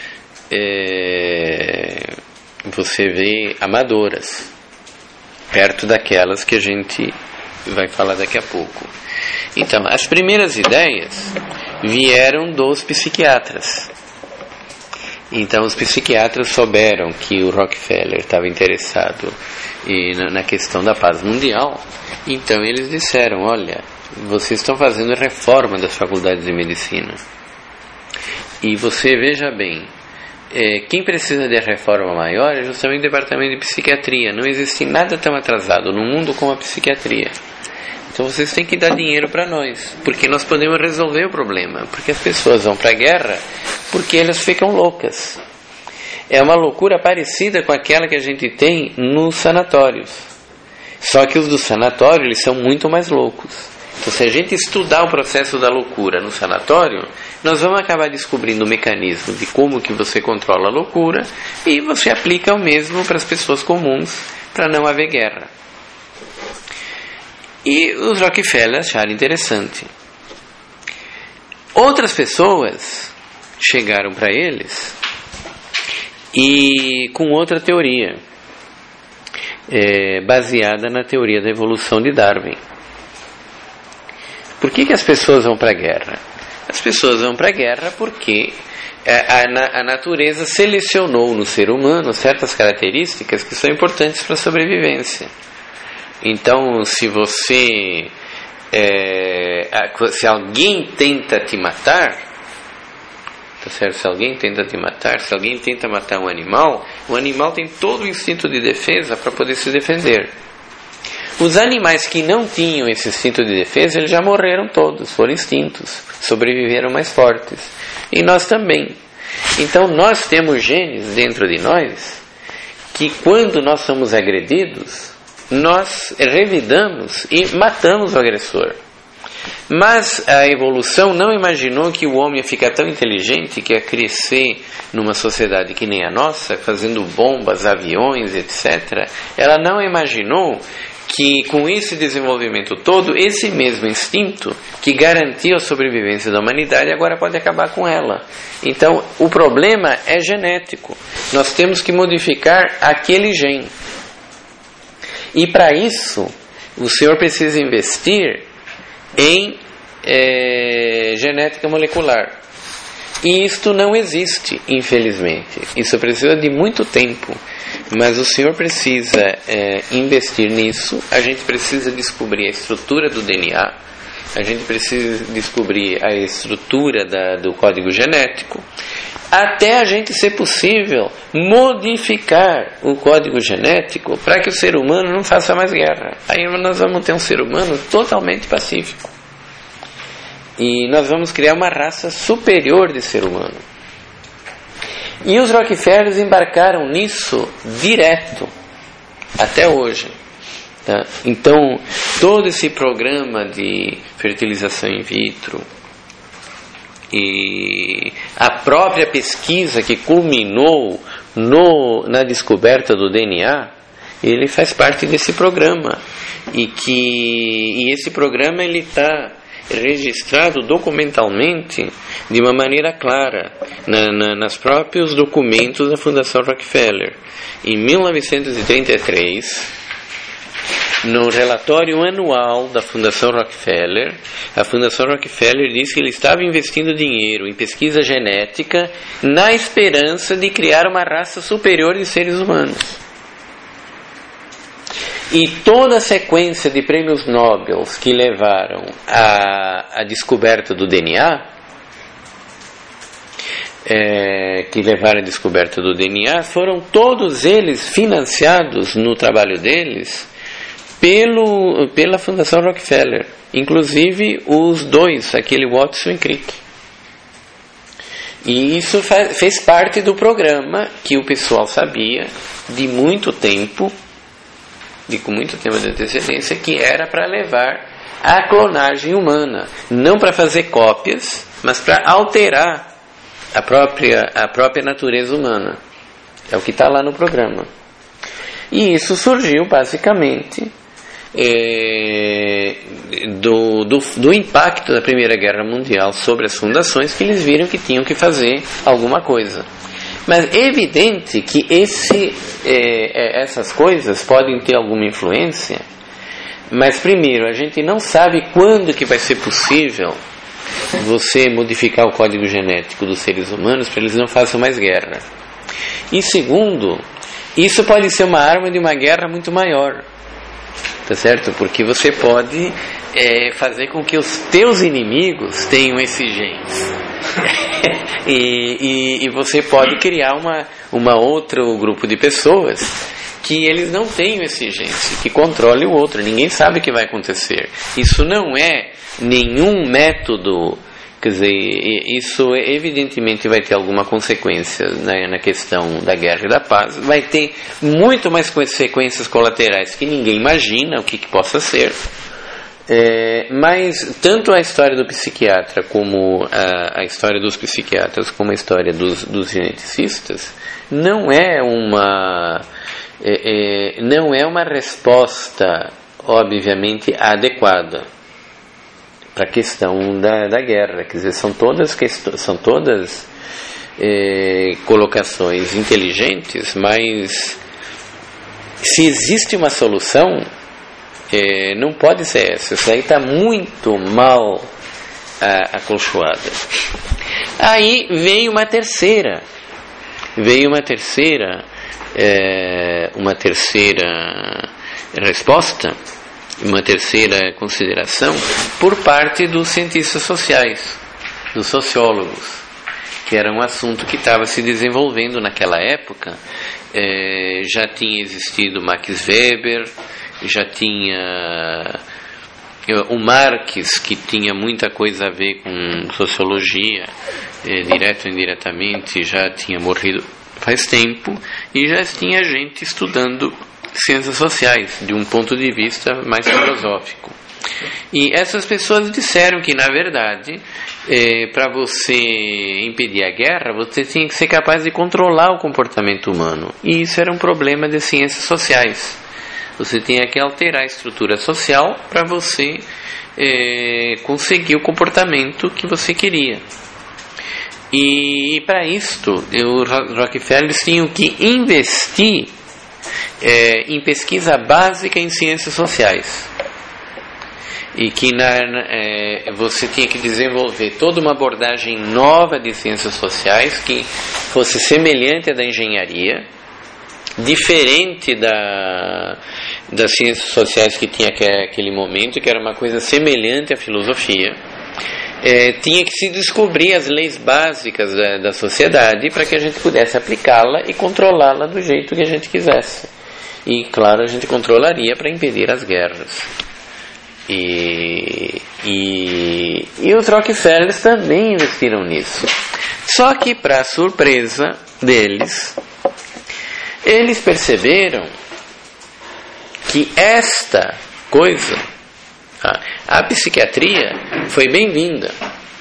é, você vê, amadoras, perto daquelas que a gente vai falar daqui a pouco. Então, as primeiras ideias vieram dos psiquiatras. Então, os psiquiatras souberam que o Rockefeller estava interessado na questão da paz mundial. Então, eles disseram: olha, vocês estão fazendo reforma das faculdades de medicina. E você veja bem, é, quem precisa de reforma maior é justamente o departamento de psiquiatria. Não existe nada tão atrasado no mundo como a psiquiatria. Então vocês têm que dar dinheiro para nós, porque nós podemos resolver o problema. Porque as pessoas vão para a guerra porque elas ficam loucas. É uma loucura parecida com aquela que a gente tem nos sanatórios. Só que os do sanatório, eles são muito mais loucos. Então, se a gente estudar o processo da loucura no sanatório, nós vamos acabar descobrindo o mecanismo de como que você controla a loucura, e você aplica o mesmo para as pessoas comuns, para não haver guerra. E os Rockefeller acharam interessante. Outras pessoas chegaram para eles e com outra teoria, é, baseada na teoria da evolução de Darwin. Por que que as pessoas vão para a guerra? As pessoas vão para a guerra porque a, a, a natureza selecionou no ser humano certas características que são importantes para a sobrevivência. Então, se você é, se alguém tenta te matar, tá certo? Se alguém tenta te matar, se alguém tenta matar um animal, o animal tem todo o instinto de defesa para poder se defender. Os animais que não tinham esse instinto de defesa, eles já morreram todos, foram extintos, sobreviveram mais fortes. E nós também. Então nós temos genes dentro de nós que, quando nós somos agredidos, nós revidamos e matamos o agressor. Mas a evolução não imaginou que o homem ia ficar tão inteligente que ia crescer numa sociedade que nem a nossa, fazendo bombas, aviões, etcétera. Ela não imaginou que, com esse desenvolvimento todo, esse mesmo instinto que garantiu a sobrevivência da humanidade agora pode acabar com ela. Então, o problema é genético. Nós temos que modificar aquele gene. E para isso, o senhor precisa investir em é, genética molecular. E isto não existe, infelizmente. Isso precisa de muito tempo. Mas o senhor precisa é, investir nisso. A gente precisa descobrir a estrutura do D N A. A gente precisa descobrir a estrutura da, do código genético, até a gente ser possível modificar o código genético para que o ser humano não faça mais guerra. Aí nós vamos ter um ser humano totalmente pacífico. E nós vamos criar uma raça superior de ser humano. E os Rockefellers embarcaram nisso direto, até hoje. Tá? Então, todo esse programa de fertilização in vitro e a própria pesquisa que culminou no, na descoberta do D N A, ele faz parte desse programa. E, que, e esse programa ele está registrado documentalmente de uma maneira clara na, na, nas próprios documentos da Fundação Rockefeller. Em mil novecentos e trinta e três, no relatório anual da Fundação Rockefeller, a Fundação Rockefeller diz que ele estava investindo dinheiro em pesquisa genética na esperança de criar uma raça superior de seres humanos. E toda a sequência de prêmios Nobel que levaram à, à descoberta do D N A, é, que levaram à descoberta do D N A, foram todos eles financiados no trabalho deles pelo, pela Fundação Rockefeller, inclusive os dois, aquele Watson e Crick. E isso faz, fez parte do programa que o pessoal sabia de muito tempo, de com muito tempo de antecedência, que era para levar a clonagem humana, não para fazer cópias, mas para alterar a própria, a própria natureza humana. É o que está lá no programa. E isso surgiu basicamente é, do, do, do impacto da Primeira Guerra Mundial sobre as fundações, que eles viram que tinham que fazer alguma coisa. Mas é evidente que esse, é, essas coisas podem ter alguma influência, mas primeiro, a gente não sabe quando que vai ser possível você modificar o código genético dos seres humanos para eles não façam mais guerra. E segundo, isso pode ser uma arma de uma guerra muito maior, tá certo? Porque você pode é, fazer com que os teus inimigos tenham esses genes. e, e, e você pode criar uma, uma outro grupo de pessoas que eles não tenham esse gene, que controle o outro. Ninguém sabe o que vai acontecer. Isso não é nenhum método, quer dizer, isso evidentemente vai ter alguma consequência na, na questão da guerra e da paz, vai ter muito mais consequências colaterais que ninguém imagina o que, que possa ser. É, mas tanto a história do psiquiatra como a, a história dos psiquiatras como a história dos, dos geneticistas não é uma é, é, não é uma resposta obviamente adequada para a questão da, da guerra. Quer dizer, são todas questões, são todas é, colocações inteligentes, mas se existe uma solução, É, não pode ser essa. Isso aí está muito mal ah, acolchoada. Aí veio uma terceira, veio uma terceira, é, uma terceira resposta, uma terceira consideração por parte dos cientistas sociais, dos sociólogos, que era um assunto que estava se desenvolvendo naquela época. É, já tinha existido Max Weber, já tinha o Marx, que tinha muita coisa a ver com sociologia, é, direto ou indiretamente, já tinha morrido faz tempo, e já tinha gente estudando ciências sociais de um ponto de vista mais filosófico. E essas pessoas disseram que, na verdade, é, para você impedir a guerra, você tinha que ser capaz de controlar o comportamento humano, e isso era um problema das ciências sociais. Você tinha que alterar a estrutura social para você é, conseguir o comportamento que você queria. E, e para isto, os Rockefellers tinham que investir é, em pesquisa básica em ciências sociais. E que na, é, você tinha que desenvolver toda uma abordagem nova de ciências sociais que fosse semelhante à da engenharia, diferente da, das ciências sociais que tinha aquele momento, que era uma coisa semelhante à filosofia. É, tinha que se descobrir as leis básicas da, da sociedade para que a gente pudesse aplicá-la e controlá-la do jeito que a gente quisesse. E, claro, a gente controlaria para impedir as guerras. E, e, e os Rockefellers também investiram nisso. Só que, para surpresa deles, eles perceberam que esta coisa, a, a psiquiatria, foi bem-vinda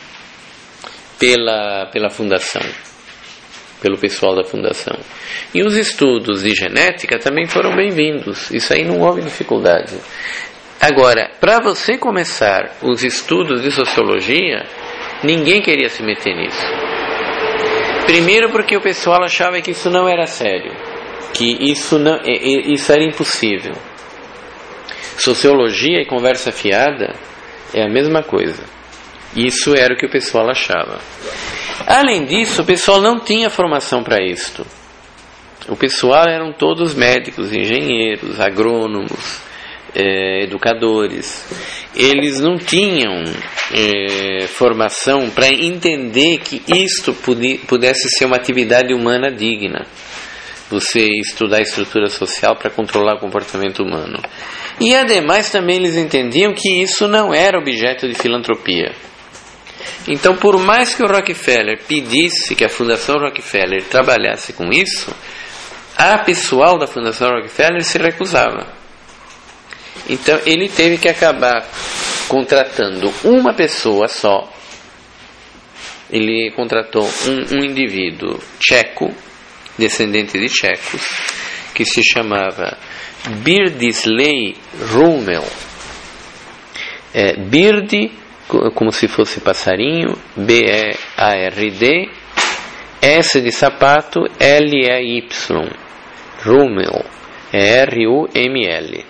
pela, pela fundação, pelo pessoal da fundação. E os estudos de genética também foram bem-vindos. Isso aí não houve dificuldade. Agora, para você começar os estudos de sociologia, ninguém queria se meter nisso. Primeiro porque o pessoal achava que isso não era sério, que isso, não, isso era impossível. Sociologia e conversa fiada é a mesma coisa. Isso era o que o pessoal achava. Além disso, o pessoal não tinha formação para isto. O pessoal eram todos médicos, engenheiros, agrônomos, eh, educadores. Eles não tinham eh, formação para entender que isto pudesse ser uma atividade humana digna. Você estudar a estrutura social para controlar o comportamento humano. E ademais também eles entendiam que isso não era objeto de filantropia. Então, por mais que o Rockefeller pedisse que a Fundação Rockefeller trabalhasse com isso, a pessoal da Fundação Rockefeller se recusava. Então ele teve que acabar contratando uma pessoa só. Ele contratou um, um indivíduo tcheco, descendente de tchecos, que se chamava Birdisley Rummel. É, Bird, como se fosse passarinho, B E A R D, S de sapato, L E Y, Rummel, R U M L.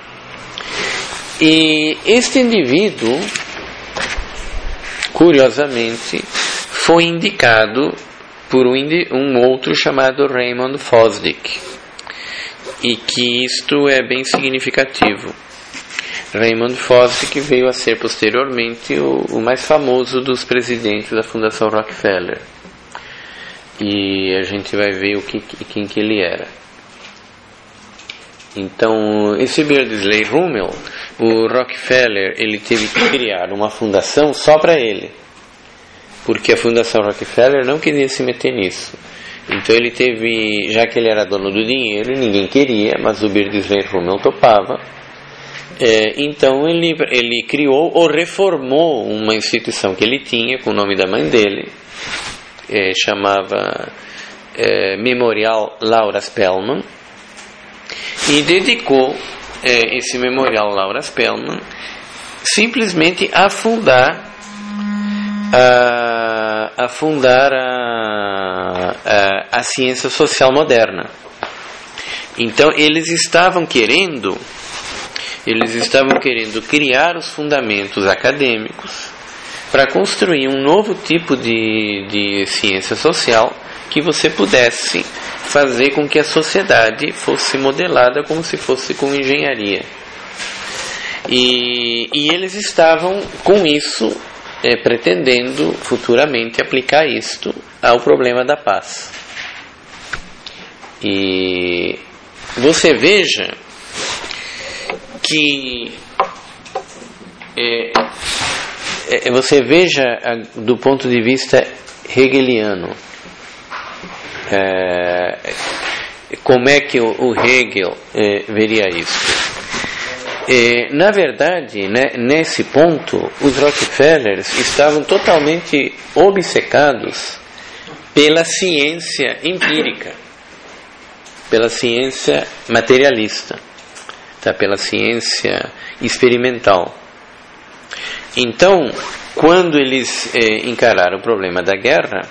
E este indivíduo, curiosamente, foi indicado por um, um outro chamado Raymond Fosdick, e que isto é bem significativo. Raymond Fosdick veio a ser posteriormente o, o mais famoso dos presidentes da Fundação Rockefeller, e a gente vai ver o que, quem que ele era. Então, esse Birdisley Rummel, o Rockefeller, ele teve que criar uma fundação só para ele, porque a Fundação Rockefeller não queria se meter nisso. Então ele teve, já que ele era dono do dinheiro, ninguém queria, mas o Birdisley Rummel topava. É, então ele, ele criou ou reformou uma instituição que ele tinha com o nome da mãe dele, é, chamava é, Memorial Laura Spelman, e dedicou é, esse Memorial Laura Spelman simplesmente a fundar a, a fundar a, a, a ciência social moderna. Então eles estavam querendo eles estavam querendo criar os fundamentos acadêmicos para construir um novo tipo de, de ciência social que você pudesse fazer com que a sociedade fosse modelada como se fosse com engenharia. E, e eles estavam com isso é, pretendendo futuramente aplicar isto ao problema da paz. E você veja que é, é, você veja a, do ponto de vista hegeliano, é, como é que o, o Hegel é, veria isso. É, na verdade, né, nesse ponto, os Rockefellers estavam totalmente obcecados pela ciência empírica, pela ciência materialista, tá, pela ciência experimental. Então, quando eles é, encararam o problema da guerra,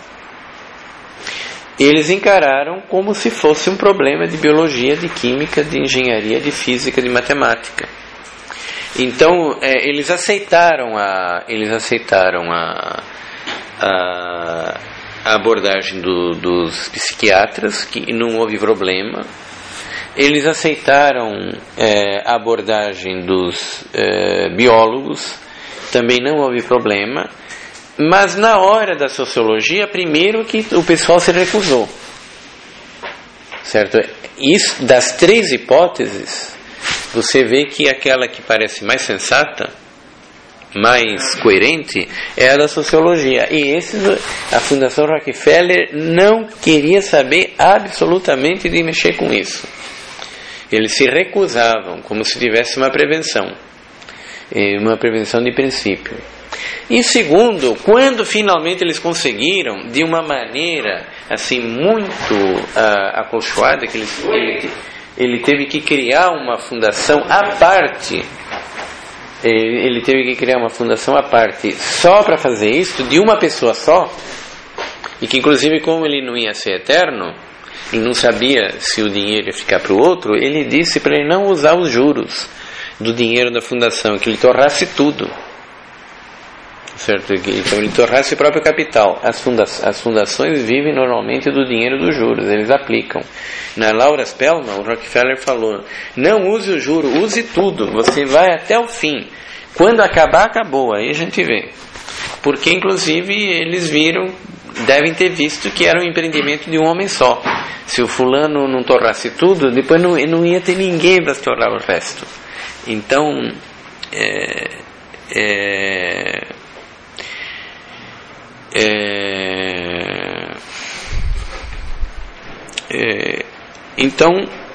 eles encararam como se fosse um problema de biologia, de química, de engenharia, de física, de matemática. Então, é, eles aceitaram a, eles aceitaram a, a, a abordagem do, dos psiquiatras, que não houve problema. Eles aceitaram é, a abordagem dos é, biólogos, também não houve problema. Mas na hora da sociologia, primeiro que o pessoal se recusou, certo? Isso, das três hipóteses, você vê que aquela que parece mais sensata, mais coerente, é a da sociologia. E esse, a Fundação Rockefeller não queria saber absolutamente de mexer com isso. Eles se recusavam, como se tivesse uma prevenção, uma prevenção de princípio. E segundo, quando finalmente eles conseguiram, de uma maneira assim muito uh, acolchoada, que eles, ele, ele teve que criar uma fundação à parte, ele, ele teve que criar uma fundação à parte só para fazer isso, de uma pessoa só, e que inclusive como ele não ia ser eterno, e não sabia se o dinheiro ia ficar para o outro, ele disse para ele não usar os juros. do dinheiro da fundação, que ele torrasse tudo. Certo? Então ele torrasse o próprio capital. As, funda as fundações vivem normalmente do dinheiro dos juros, eles aplicam. Na Laura Spellman, o Rockefeller falou: não use o juro, use tudo, você vai até o fim. Quando acabar, acabou, aí a gente vê. Porque inclusive eles viram, devem ter visto que era um empreendimento de um homem só. Se o fulano não torrasse tudo, depois não, não ia ter ninguém para torrar o resto. Então é, é, é, é, então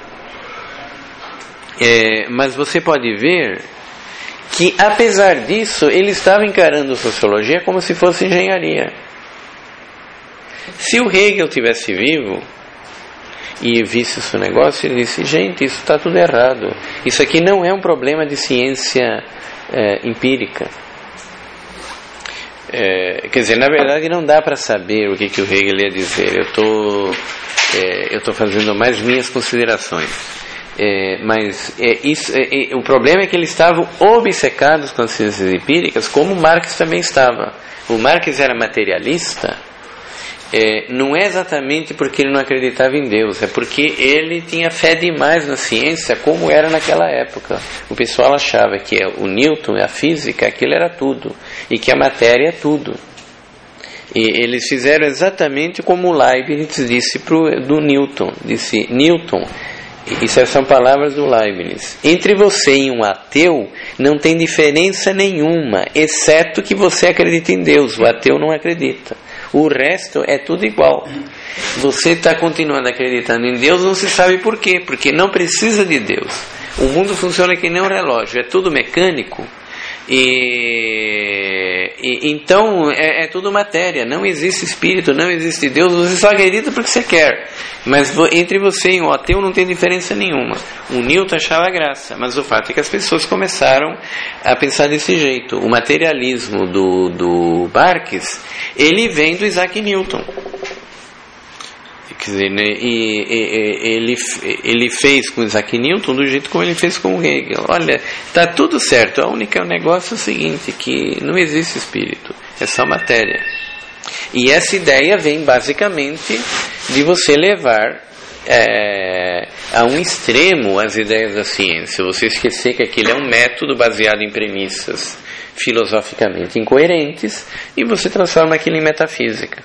é, mas você pode ver que apesar disso ele estava encarando sociologia como se fosse engenharia. Se o Hegel tivesse vivo e visse esse negócio, ele disse: gente, isso está tudo errado, isso aqui não é um problema de ciência é, empírica. É, quer dizer, na verdade não dá para saber o que, que o Hegel ia dizer. Eu estou é, eu estou fazendo mais minhas considerações. É, mas é, isso, é, é, o problema é que eles estavam obcecados com as ciências empíricas, como Marx também estava. O Marx era materialista, é, não é exatamente porque ele não acreditava em Deus, é porque ele tinha fé demais na ciência, como era naquela época. O pessoal achava que o Newton, a física, aquilo era tudo, e que a matéria é tudo. E eles fizeram exatamente como Leibniz disse pro, do Newton, disse: Newton, isso são palavras do Leibniz, entre você e um ateu não tem diferença nenhuma, exceto que você acredita em Deus. O ateu não acredita, o resto é tudo igual. Você está continuando acreditando em Deus, não se sabe por quê, porque não precisa de Deus. O mundo funciona que nem um relógio, é tudo mecânico. E, e então é, é tudo matéria, não existe espírito, não existe Deus, você só acredita porque você quer. Mas entre você e um ateu não tem diferença nenhuma. O Newton achava graça, mas o fato é que as pessoas começaram a pensar desse jeito. O materialismo do, do Marx, ele vem do Isaac Newton. Quer dizer, né, e, e, ele, ele fez com Isaac Newton do jeito como ele fez com Hegel. Olha, está tudo certo, o único negócio é o seguinte, que não existe espírito, é só matéria. E essa ideia vem basicamente de você levar é, a um extremo as ideias da ciência, você esquecer que aquilo é um método baseado em premissas filosoficamente incoerentes, e você transforma aquilo em metafísica.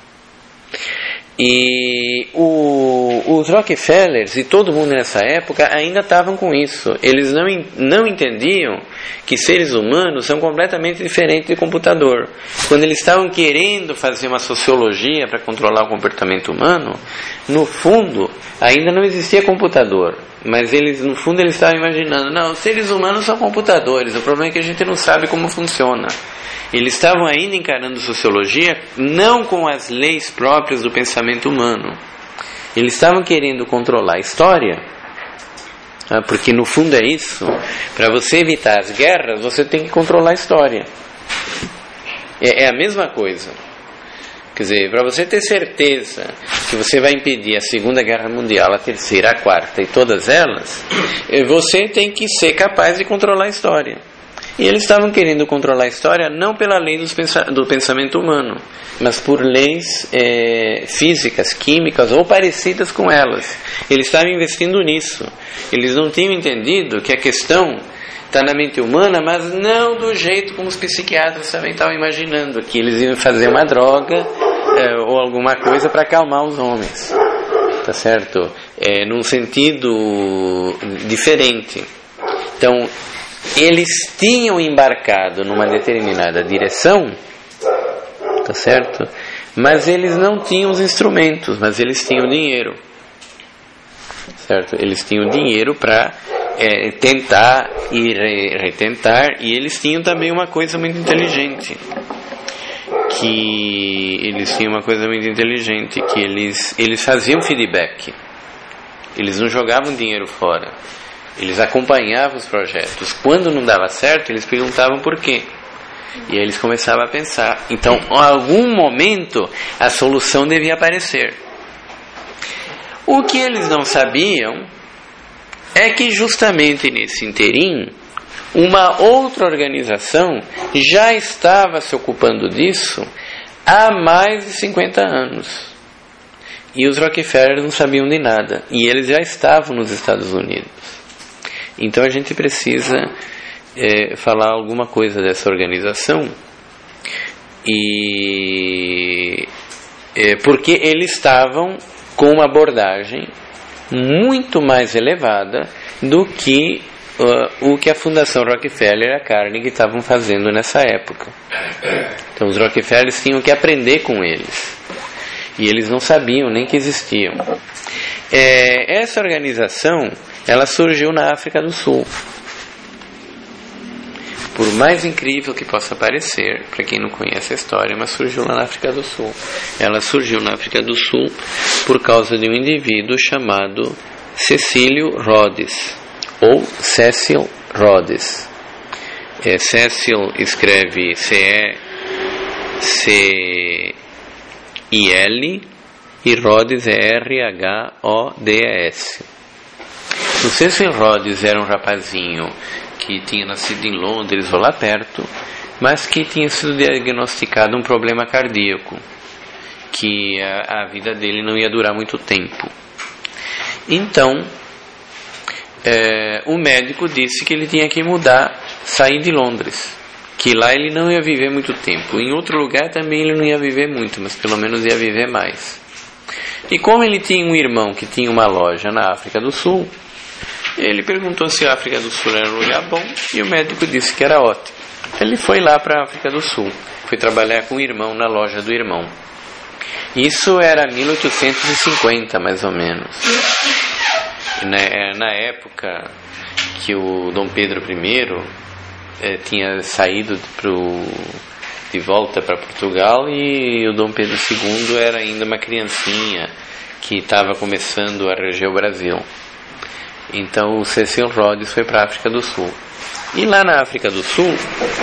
E o, os Rockefellers e todo mundo nessa época ainda estavam com isso. Eles não, não entendiam que seres humanos são completamente diferentes de computador. Quando eles estavam querendo fazer uma sociologia para controlar o comportamento humano, no fundo ainda não existia computador, mas eles, no fundo eles estavam imaginando: não, os seres humanos são computadores, o problema é que a gente não sabe como funciona. Eles estavam ainda encarando sociologia não com as leis próprias do pensamento humano. Eles estavam querendo controlar a história, porque no fundo é isso. Para você evitar as guerras, você tem que controlar a história. É, é a mesma coisa. Quer dizer, para você ter certeza que você vai impedir a Segunda Guerra Mundial, a Terceira, a Quarta e todas elas, você tem que ser capaz de controlar a história. E eles estavam querendo controlar a história não pela lei dos pensa- do pensamento humano, mas por leis é, físicas, químicas ou parecidas com elas. Eles estavam investindo nisso. Eles não tinham entendido que a questão está na mente humana, mas não do jeito como os psiquiatras também estavam imaginando, que eles iam fazer uma droga é, ou alguma coisa para acalmar os homens. Tá certo? É, num sentido diferente. Então, eles tinham embarcado numa determinada direção, tá certo? Mas eles não tinham os instrumentos, mas eles tinham dinheiro, certo? Eles tinham dinheiro para é, tentar e re, retentar, e eles tinham também uma coisa muito inteligente, que eles tinham uma coisa muito inteligente, que eles, eles faziam feedback, eles não jogavam dinheiro fora. Eles acompanhavam os projetos. Quando não dava certo, eles perguntavam por quê. E aí eles começavam a pensar. Então, em algum momento, a solução devia aparecer. O que eles não sabiam é que justamente nesse interim, uma outra organização já estava se ocupando disso há mais de cinquenta anos. E os Rockefeller não sabiam de nada. E eles já estavam nos Estados Unidos. Então a gente precisa é, falar alguma coisa dessa organização. E é, porque eles estavam com uma abordagem muito mais elevada do que uh, o que a Fundação Rockefeller e a Carnegie estavam fazendo nessa época. Então os Rockefellers tinham que aprender com eles. E eles não sabiam nem que existiam. É, essa organização, ela surgiu na África do Sul. Por mais incrível que possa parecer, para quem não conhece a história, mas surgiu lá na África do Sul. Ela surgiu na África do Sul por causa de um indivíduo chamado Cecílio Rhodes, ou Cecil Rhodes. É, Cecil escreve C E C I L e Rhodes é R H O D E S. O Cecil Rhodes era um rapazinho que tinha nascido em Londres ou lá perto, mas que tinha sido diagnosticado um problema cardíaco, que a, a vida dele não ia durar muito tempo. Então, é, o médico disse que ele tinha que mudar, sair de Londres, que lá ele não ia viver muito tempo. Em outro lugar também ele não ia viver muito, mas pelo menos ia viver mais. E como ele tinha um irmão que tinha uma loja na África do Sul, ele perguntou se a África do Sul era um lugar bom, e o médico disse que era ótimo. Ele foi lá para a África do Sul, foi trabalhar com o irmão na loja do irmão. Isso era mil oitocentos e cinquenta, mais ou menos. Na, na época que o Dom Pedro I eh, tinha saído pro, de volta para Portugal, e o Dom Pedro segundo era ainda uma criancinha que estava começando a reger o Brasil. Então o Cecil Rhodes foi para a África do Sul. E lá na África do Sul,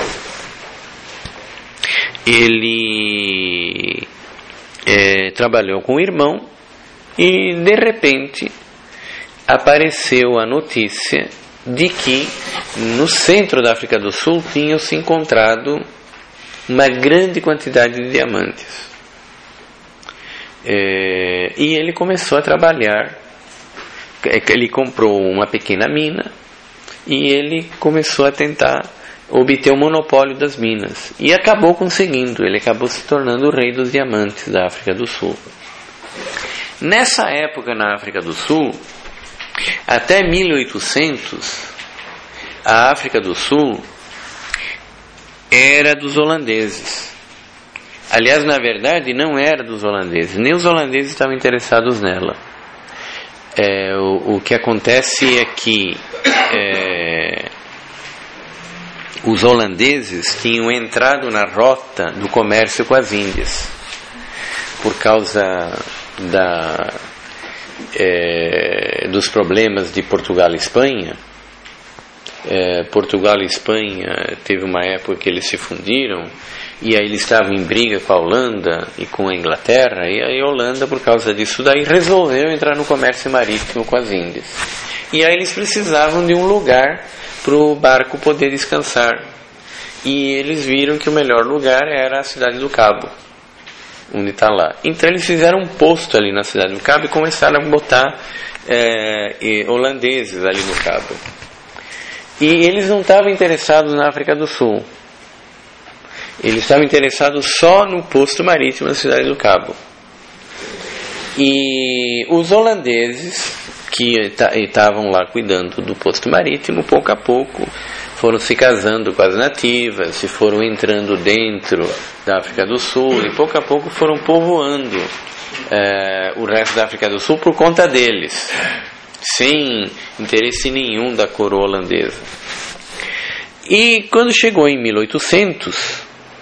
ele é, trabalhou com o irmão, e de repente apareceu a notícia de que no centro da África do Sul tinham se encontrado uma grande quantidade de diamantes. É, e ele começou a trabalhar. Ele comprou uma pequena mina e ele começou a tentar obter o monopólio das minas, e acabou conseguindo. Ele acabou se tornando o rei dos diamantes da África do Sul. Nessa época, na África do Sul, até mil e oitocentos, a África do Sul era dos holandeses. Aliás, na verdade, não era dos holandeses, nem os holandeses estavam interessados nela. É, o, o que acontece é que é, os holandeses tinham entrado na rota do comércio com as Índias por causa da, é, dos problemas de Portugal e Espanha. É, Portugal e Espanha teve uma época que eles se fundiram, e aí eles estavam em briga com a Holanda e com a Inglaterra, e aí a Holanda, por causa disso daí, resolveu entrar no comércio marítimo com as Índias. E aí eles precisavam de um lugar para o barco poder descansar, e eles viram que o melhor lugar era a cidade do Cabo, onde está lá. Então eles fizeram um posto ali na cidade do Cabo e começaram a botar é, holandeses ali no Cabo. E eles não estavam interessados na África do Sul. Eles estavam interessados só no posto marítimo da cidade do Cabo. E os holandeses que estavam lá cuidando do posto marítimo, pouco a pouco foram se casando com as nativas, se foram entrando dentro da África do Sul, e pouco a pouco foram povoando é, o resto da África do Sul por conta deles, sem interesse nenhum da coroa holandesa. E quando chegou em mil e oitocentos,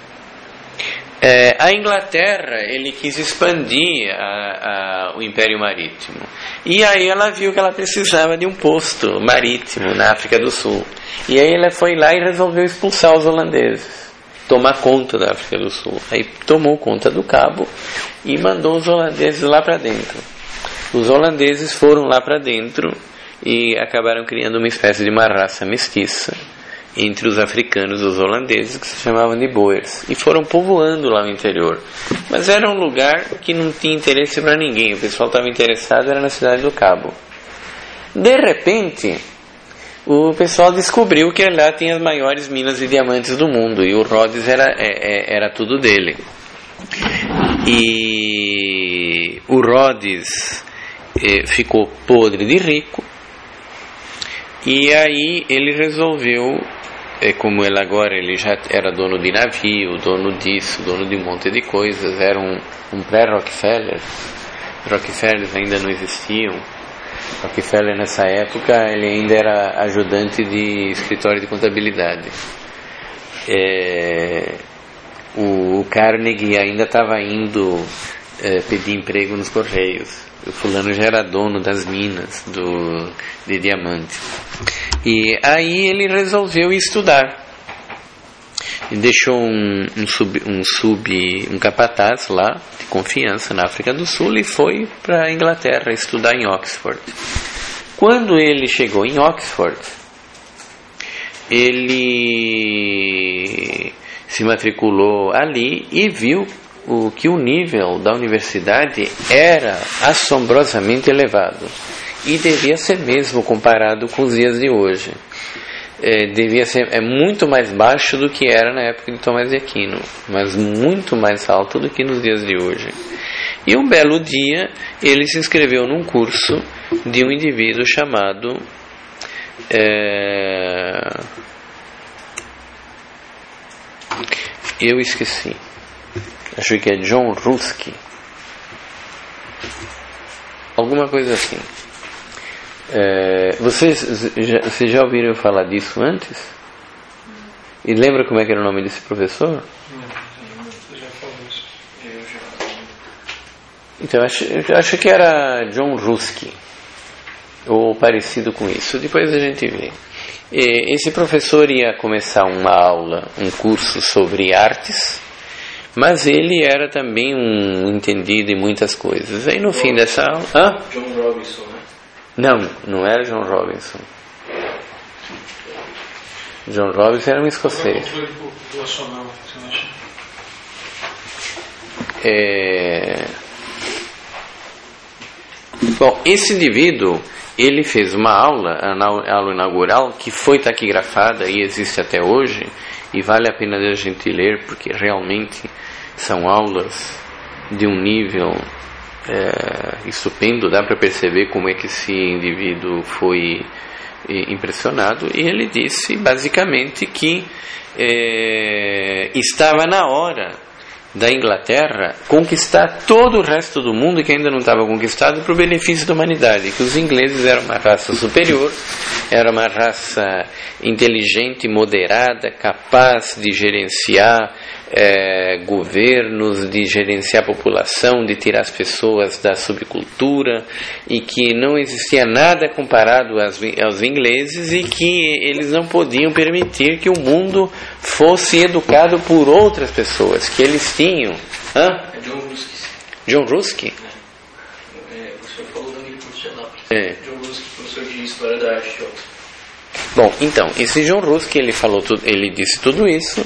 é, a Inglaterra ele quis expandir a, a, o Império Marítimo, e aí ela viu que ela precisava de um posto marítimo na África do Sul, e aí ela foi lá e resolveu expulsar os holandeses, tomar conta da África do Sul. Aí tomou conta do Cabo e mandou os holandeses lá para dentro. Os holandeses foram lá para dentro e acabaram criando uma espécie de uma raça mestiça, entre os africanos, os holandeses, que se chamavam de Boers, e foram povoando lá no interior. Mas era um lugar que não tinha interesse para ninguém, o pessoal estava interessado era na cidade do Cabo. De repente, o pessoal descobriu que lá tinha as maiores minas de diamantes do mundo, e o Rhodes era, era tudo dele. E o Rhodes eh, ficou podre de rico, e aí ele resolveu, eh, como ele agora ele já era dono de navio, dono disso, dono de um monte de coisas, era um, um pré-Rockefeller. Rockefellers ainda não existiam. Rockefeller nessa época ele ainda era ajudante de escritório de contabilidade. É, o, o Carnegie ainda estava indo é, pedir emprego nos Correios. O fulano já era dono das minas do, de diamante. E aí ele resolveu estudar. E deixou um, um, sub, um sub, um capataz lá, de confiança, na África do Sul, e foi para a Inglaterra estudar em Oxford. Quando ele chegou em Oxford, ele se matriculou ali e viu o, que o nível da universidade era assombrosamente elevado. E devia ser mesmo comparado com os dias de hoje. É, devia ser é muito mais baixo do que era na época de Tomás de Aquino, mas muito mais alto do que nos dias de hoje. E um belo dia ele se inscreveu num curso de um indivíduo chamado é, eu esqueci, acho que é John Ruskin, alguma coisa assim. É, vocês, já, vocês já ouviram falar disso antes? E lembra como é que era o nome desse professor? Não, você já falou isso. Eu já... Então, acho, eu acho que era John Ruskin, ou parecido com isso. Depois a gente vê. E esse professor ia começar uma aula, um curso sobre artes, mas ele era também um entendido em muitas coisas. Aí no John, fim dessa aula... Hã? John Robinson, né? Não, não era John Robinson. John Robinson era um escocês. É... Bom, esse indivíduo, ele fez uma aula, a aula inaugural, que foi taquigrafada e existe até hoje, e vale a pena a gente ler, porque realmente são aulas de um nível... É, estupendo, dá para perceber como é que esse indivíduo foi é, impressionado, e ele disse basicamente que é, estava na hora da Inglaterra conquistar todo o resto do mundo que ainda não estava conquistado para o benefício da humanidade, que os ingleses eram uma raça superior, era uma raça inteligente, moderada, capaz de gerenciar É, governos, de gerenciar a população, de tirar as pessoas da subcultura, e que não existia nada comparado aos, aos ingleses, e que eles não podiam permitir que o mundo fosse educado por outras pessoas, que eles tinham. Hã? É John Ruskin. John Ruskin? É, é, o senhor falou da minha profissional. É. John Ruskin, professor de História da Arte. Bom, então, esse John Ruskin, ele falou tudo, ele disse tudo isso.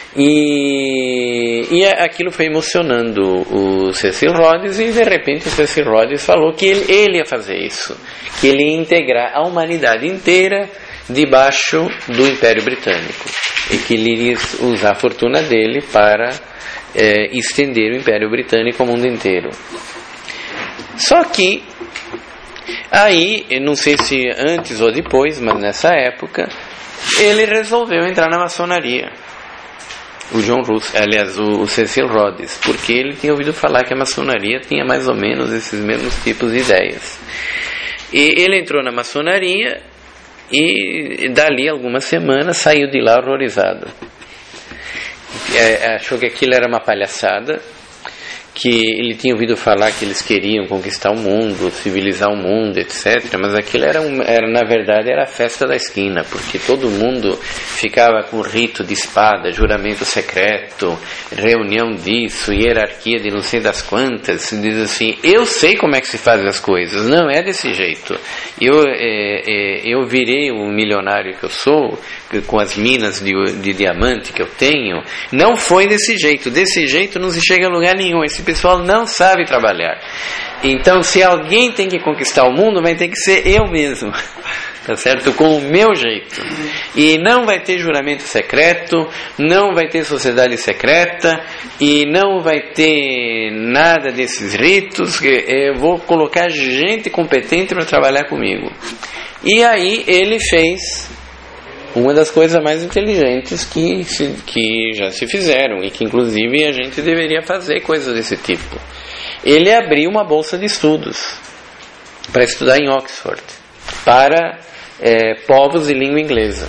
E, e aquilo foi emocionando o Cecil Rhodes, e de repente o Cecil Rhodes falou que ele, ele ia fazer isso, que ele ia integrar a humanidade inteira debaixo do Império Britânico, e que ele iria usar a fortuna dele para é, estender o Império Britânico ao mundo inteiro. Só que aí, eu não sei se antes ou depois, mas nessa época ele resolveu entrar na maçonaria. O John Ruskin, aliás, o, o Cecil Rhodes, porque ele tinha ouvido falar que a maçonaria tinha mais ou menos esses mesmos tipos de ideias. E ele entrou na maçonaria e dali algumas semanas saiu de lá horrorizado. É, achou que aquilo era uma palhaçada, que ele tinha ouvido falar que eles queriam conquistar o mundo, civilizar o mundo, etcétera. Mas aquilo era, um, era na verdade, era a festa da esquina, porque todo mundo ficava com rito de espada, juramento secreto, reunião disso, hierarquia de não sei das quantas. Se diz assim, eu sei como é que se faz as coisas, não é desse jeito. Eu, é, é, eu virei o milionário que eu sou, com as minas de, de diamante que eu tenho, não foi desse jeito. Desse jeito não se chega a lugar nenhum. Esse pessoal não sabe trabalhar. Então, se alguém tem que conquistar o mundo, vai ter que ser eu mesmo, tá certo? Com o meu jeito. E não vai ter juramento secreto, não vai ter sociedade secreta, e não vai ter nada desses ritos. Eu vou colocar gente competente para trabalhar comigo. E aí ele fez uma das coisas mais inteligentes que, se, que já se fizeram, e que inclusive a gente deveria fazer coisas desse tipo. Ele abriu uma bolsa de estudos para estudar em Oxford, para é, povos de língua inglesa.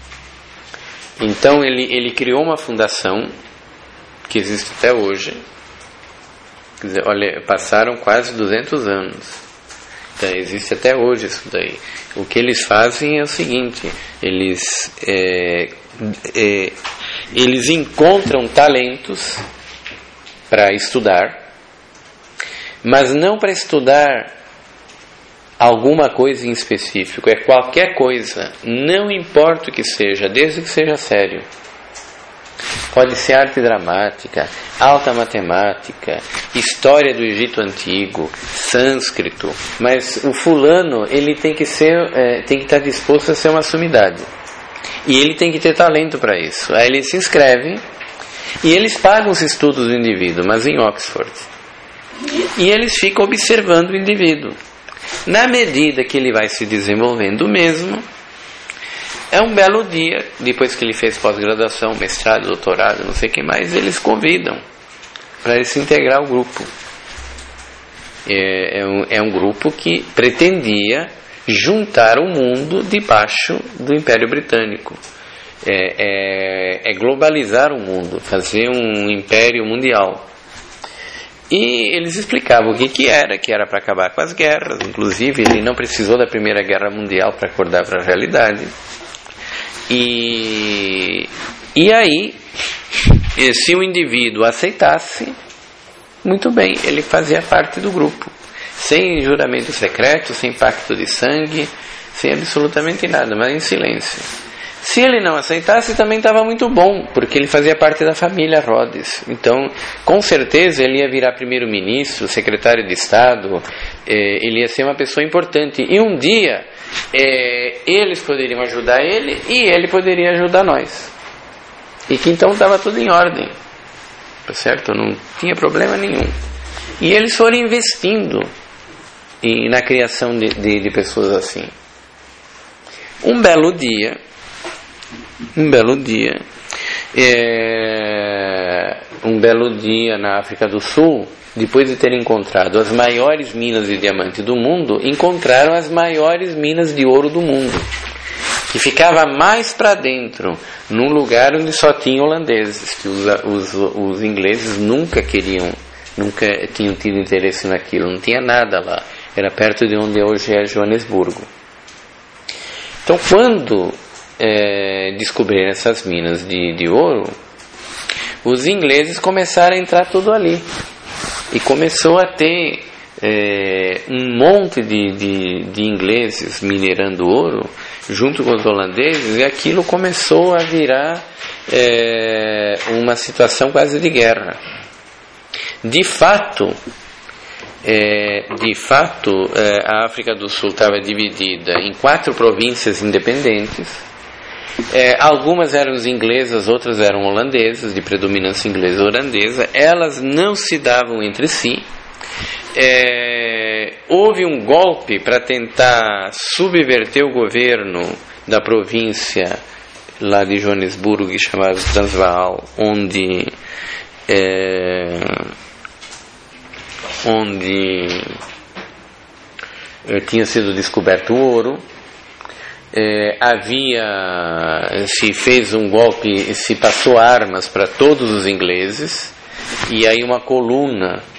Então ele, ele criou uma fundação que existe até hoje. Quer dizer, olha, passaram quase duzentos anos. Então, existe até hoje isso daí. O que eles fazem é o seguinte: eles, é, é, eles encontram talentos para estudar, mas não para estudar alguma coisa em específico, é qualquer coisa, não importa o que seja, desde que seja sério. Pode ser arte dramática, alta matemática, história do Egito Antigo, sânscrito, mas o fulano, ele tem que ser, é, tem que estar disposto a ser uma sumidade. E ele tem que ter talento para isso. Aí ele se inscreve e eles pagam os estudos do indivíduo, mas em Oxford. E eles ficam observando o indivíduo. Na medida que ele vai se desenvolvendo mesmo, é um belo dia, depois que ele fez pós-graduação, mestrado, doutorado, não sei o que mais, eles convidam para ele se integrar ao grupo. É, é, um, é um grupo que pretendia juntar o mundo debaixo do Império Britânico. É, é, é globalizar o mundo, fazer um império mundial. E eles explicavam o que, que era, que era para acabar com as guerras. Inclusive, ele não precisou da Primeira Guerra Mundial para acordar para a realidade. E, e aí, se o indivíduo aceitasse, muito bem, ele fazia parte do grupo, sem juramento secreto, sem pacto de sangue, sem absolutamente nada, mas em silêncio. Se ele não aceitasse, também estava muito bom, porque ele fazia parte da família Rhodes. Então, com certeza, ele ia virar primeiro-ministro, secretário de Estado, eh, ele ia ser uma pessoa importante. E um dia, eh, eles poderiam ajudar ele e ele poderia ajudar nós. E que então estava tudo em ordem, tá certo? Não tinha problema nenhum. E eles foram investindo em, na criação de, de, de pessoas assim. Um belo dia, Um belo dia, é, um belo dia na África do Sul, depois de ter encontrado as maiores minas de diamante do mundo, encontraram as maiores minas de ouro do mundo, que ficava mais para dentro, num lugar onde só tinha holandeses, que os, os, os ingleses nunca queriam, nunca tinham tido interesse naquilo, não tinha nada lá, era perto de onde hoje é Joanesburgo. Então, quando É, descobrir essas minas de, de ouro, os ingleses começaram a entrar tudo ali e começou a ter é, um monte de, de, de ingleses minerando ouro junto com os holandeses, e aquilo começou a virar é, uma situação quase de guerra. De fato, é, de fato é, a África do Sul estava dividida em quatro províncias independentes. É, algumas eram inglesas, outras eram holandesas, de predominância inglesa ou holandesa. Elas não se davam entre si. É, houve um golpe para tentar subverter o governo da província lá de Joanesburgo, que chamava Transvaal, onde é, onde é, tinha sido descoberto o ouro. É, havia se fez um golpe, se passou armas para todos os ingleses, e aí uma coluna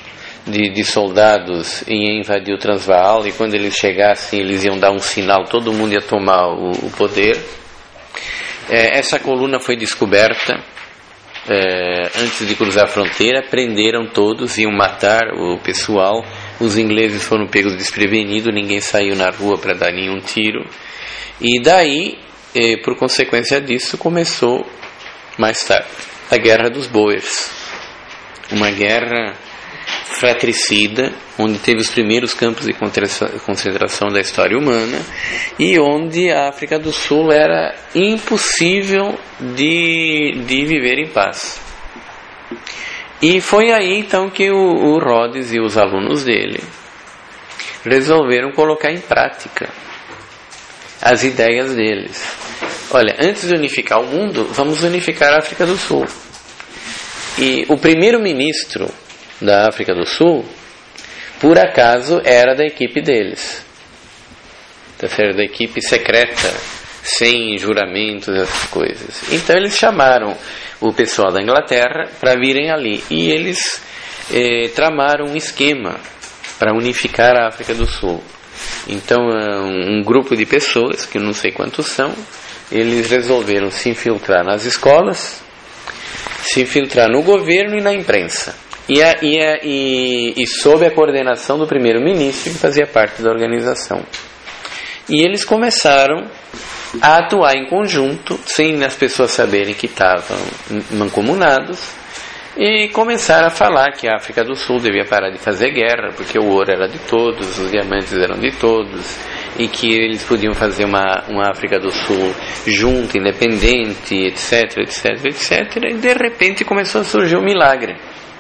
de, de soldados ia invadir o Transvaal, e quando eles chegassem eles iam dar um sinal, todo mundo ia tomar o, o poder. É, essa coluna foi descoberta é, antes de cruzar a fronteira, prenderam todos, iam matar o pessoal. Os ingleses foram pegos desprevenidos, ninguém saiu na rua para dar nenhum tiro. E daí, é, por consequência disso, começou mais tarde a Guerra dos Boers, uma guerra fratricida, onde teve os primeiros campos de concentração da história humana, e onde a África do Sul era impossível de, de viver em paz. E foi aí então que o, o Rhodes e os alunos dele resolveram colocar em prática as ideias deles. Olha, antes de unificar o mundo, vamos unificar a África do Sul. E o primeiro-ministro da África do Sul, por acaso, era da equipe deles. Tá certo? Da equipe secreta, sem juramentos, essas coisas. Então eles chamaram o pessoal da Inglaterra para virem ali. E eles eh, tramaram um esquema para unificar a África do Sul. Então um grupo de pessoas, que eu não sei quantos são, eles resolveram se infiltrar nas escolas, se infiltrar no governo e na imprensa. E, a, e, a, e, e sob a coordenação do primeiro-ministro, que fazia parte da organização. E eles começaram a atuar em conjunto, sem as pessoas saberem que estavam mancomunados, e começaram a falar que a África do Sul devia parar de fazer guerra, porque o ouro era de todos, os diamantes eram de todos, e que eles podiam fazer uma, uma África do Sul junta, independente, etc, etc, etcétera. E de repente começou a surgir um milagre.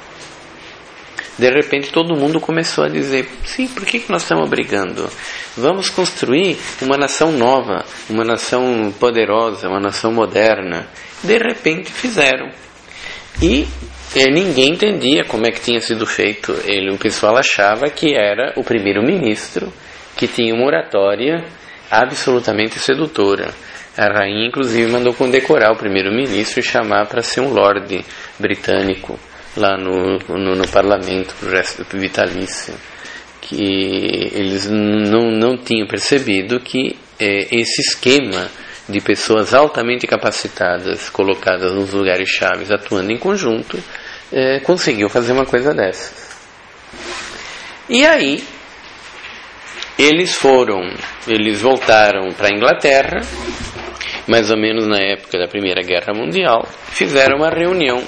De repente todo mundo começou a dizer: sim, por que, que nós estamos brigando? Vamos construir uma nação nova, uma nação poderosa, uma nação moderna. De repente fizeram. E eh, ninguém entendia como é que tinha sido feito. Ele, o pessoal achava que era o primeiro-ministro, que tinha uma oratória absolutamente sedutora. A rainha inclusive mandou condecorar o primeiro-ministro e chamar para ser um lorde britânico lá no, no, no parlamento, pro resto vitalício. Que eles não, não tinham percebido que eh, esse esquema de pessoas altamente capacitadas, colocadas nos lugares chaves, atuando em conjunto, eh, conseguiu fazer uma coisa dessas. E aí eles foram, eles voltaram para a Inglaterra, mais ou menos na época da Primeira Guerra Mundial, fizeram uma reunião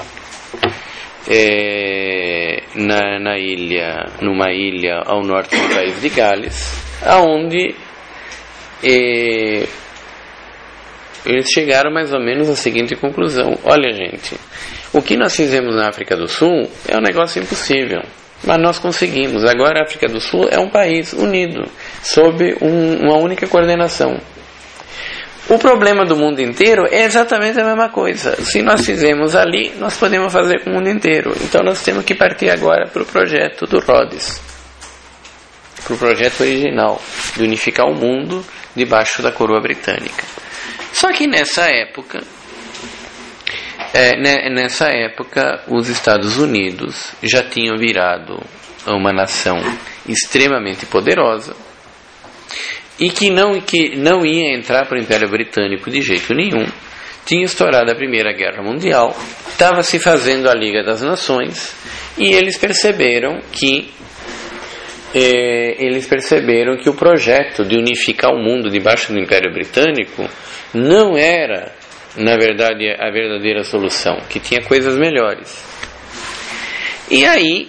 é, na, na ilha, numa ilha ao norte do país de Gales, aonde é, eles chegaram mais ou menos à seguinte conclusão: olha, gente, o que nós fizemos na África do Sul é um negócio impossível, mas nós conseguimos. Agora a África do Sul é um país unido, sob um, uma única coordenação. O problema do mundo inteiro é exatamente a mesma coisa. Se nós fizemos ali, nós podemos fazer com o mundo inteiro. Então nós temos que partir agora para o projeto do Rhodes, para o projeto original de unificar o mundo debaixo da coroa britânica. Só que nessa época É, nessa época, os Estados Unidos já tinham virado uma nação extremamente poderosa e que não, que não ia entrar para o Império Britânico de jeito nenhum. Tinha estourado a Primeira Guerra Mundial, estava se fazendo a Liga das Nações, e eles perceberam que é, eles perceberam que o projeto de unificar o mundo debaixo do Império Britânico não era, na verdade, a verdadeira solução, que tinha coisas melhores. E aí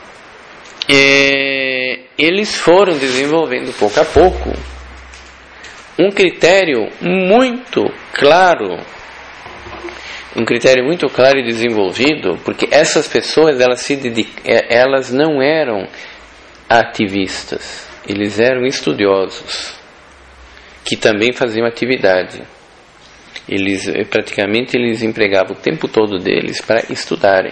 é, eles foram desenvolvendo pouco a pouco um critério muito claro, um critério muito claro e desenvolvido, porque essas pessoas, elas se dedic- elas não eram ativistas, eles eram estudiosos que também faziam atividade. Eles, praticamente, eles empregavam o tempo todo deles para estudarem.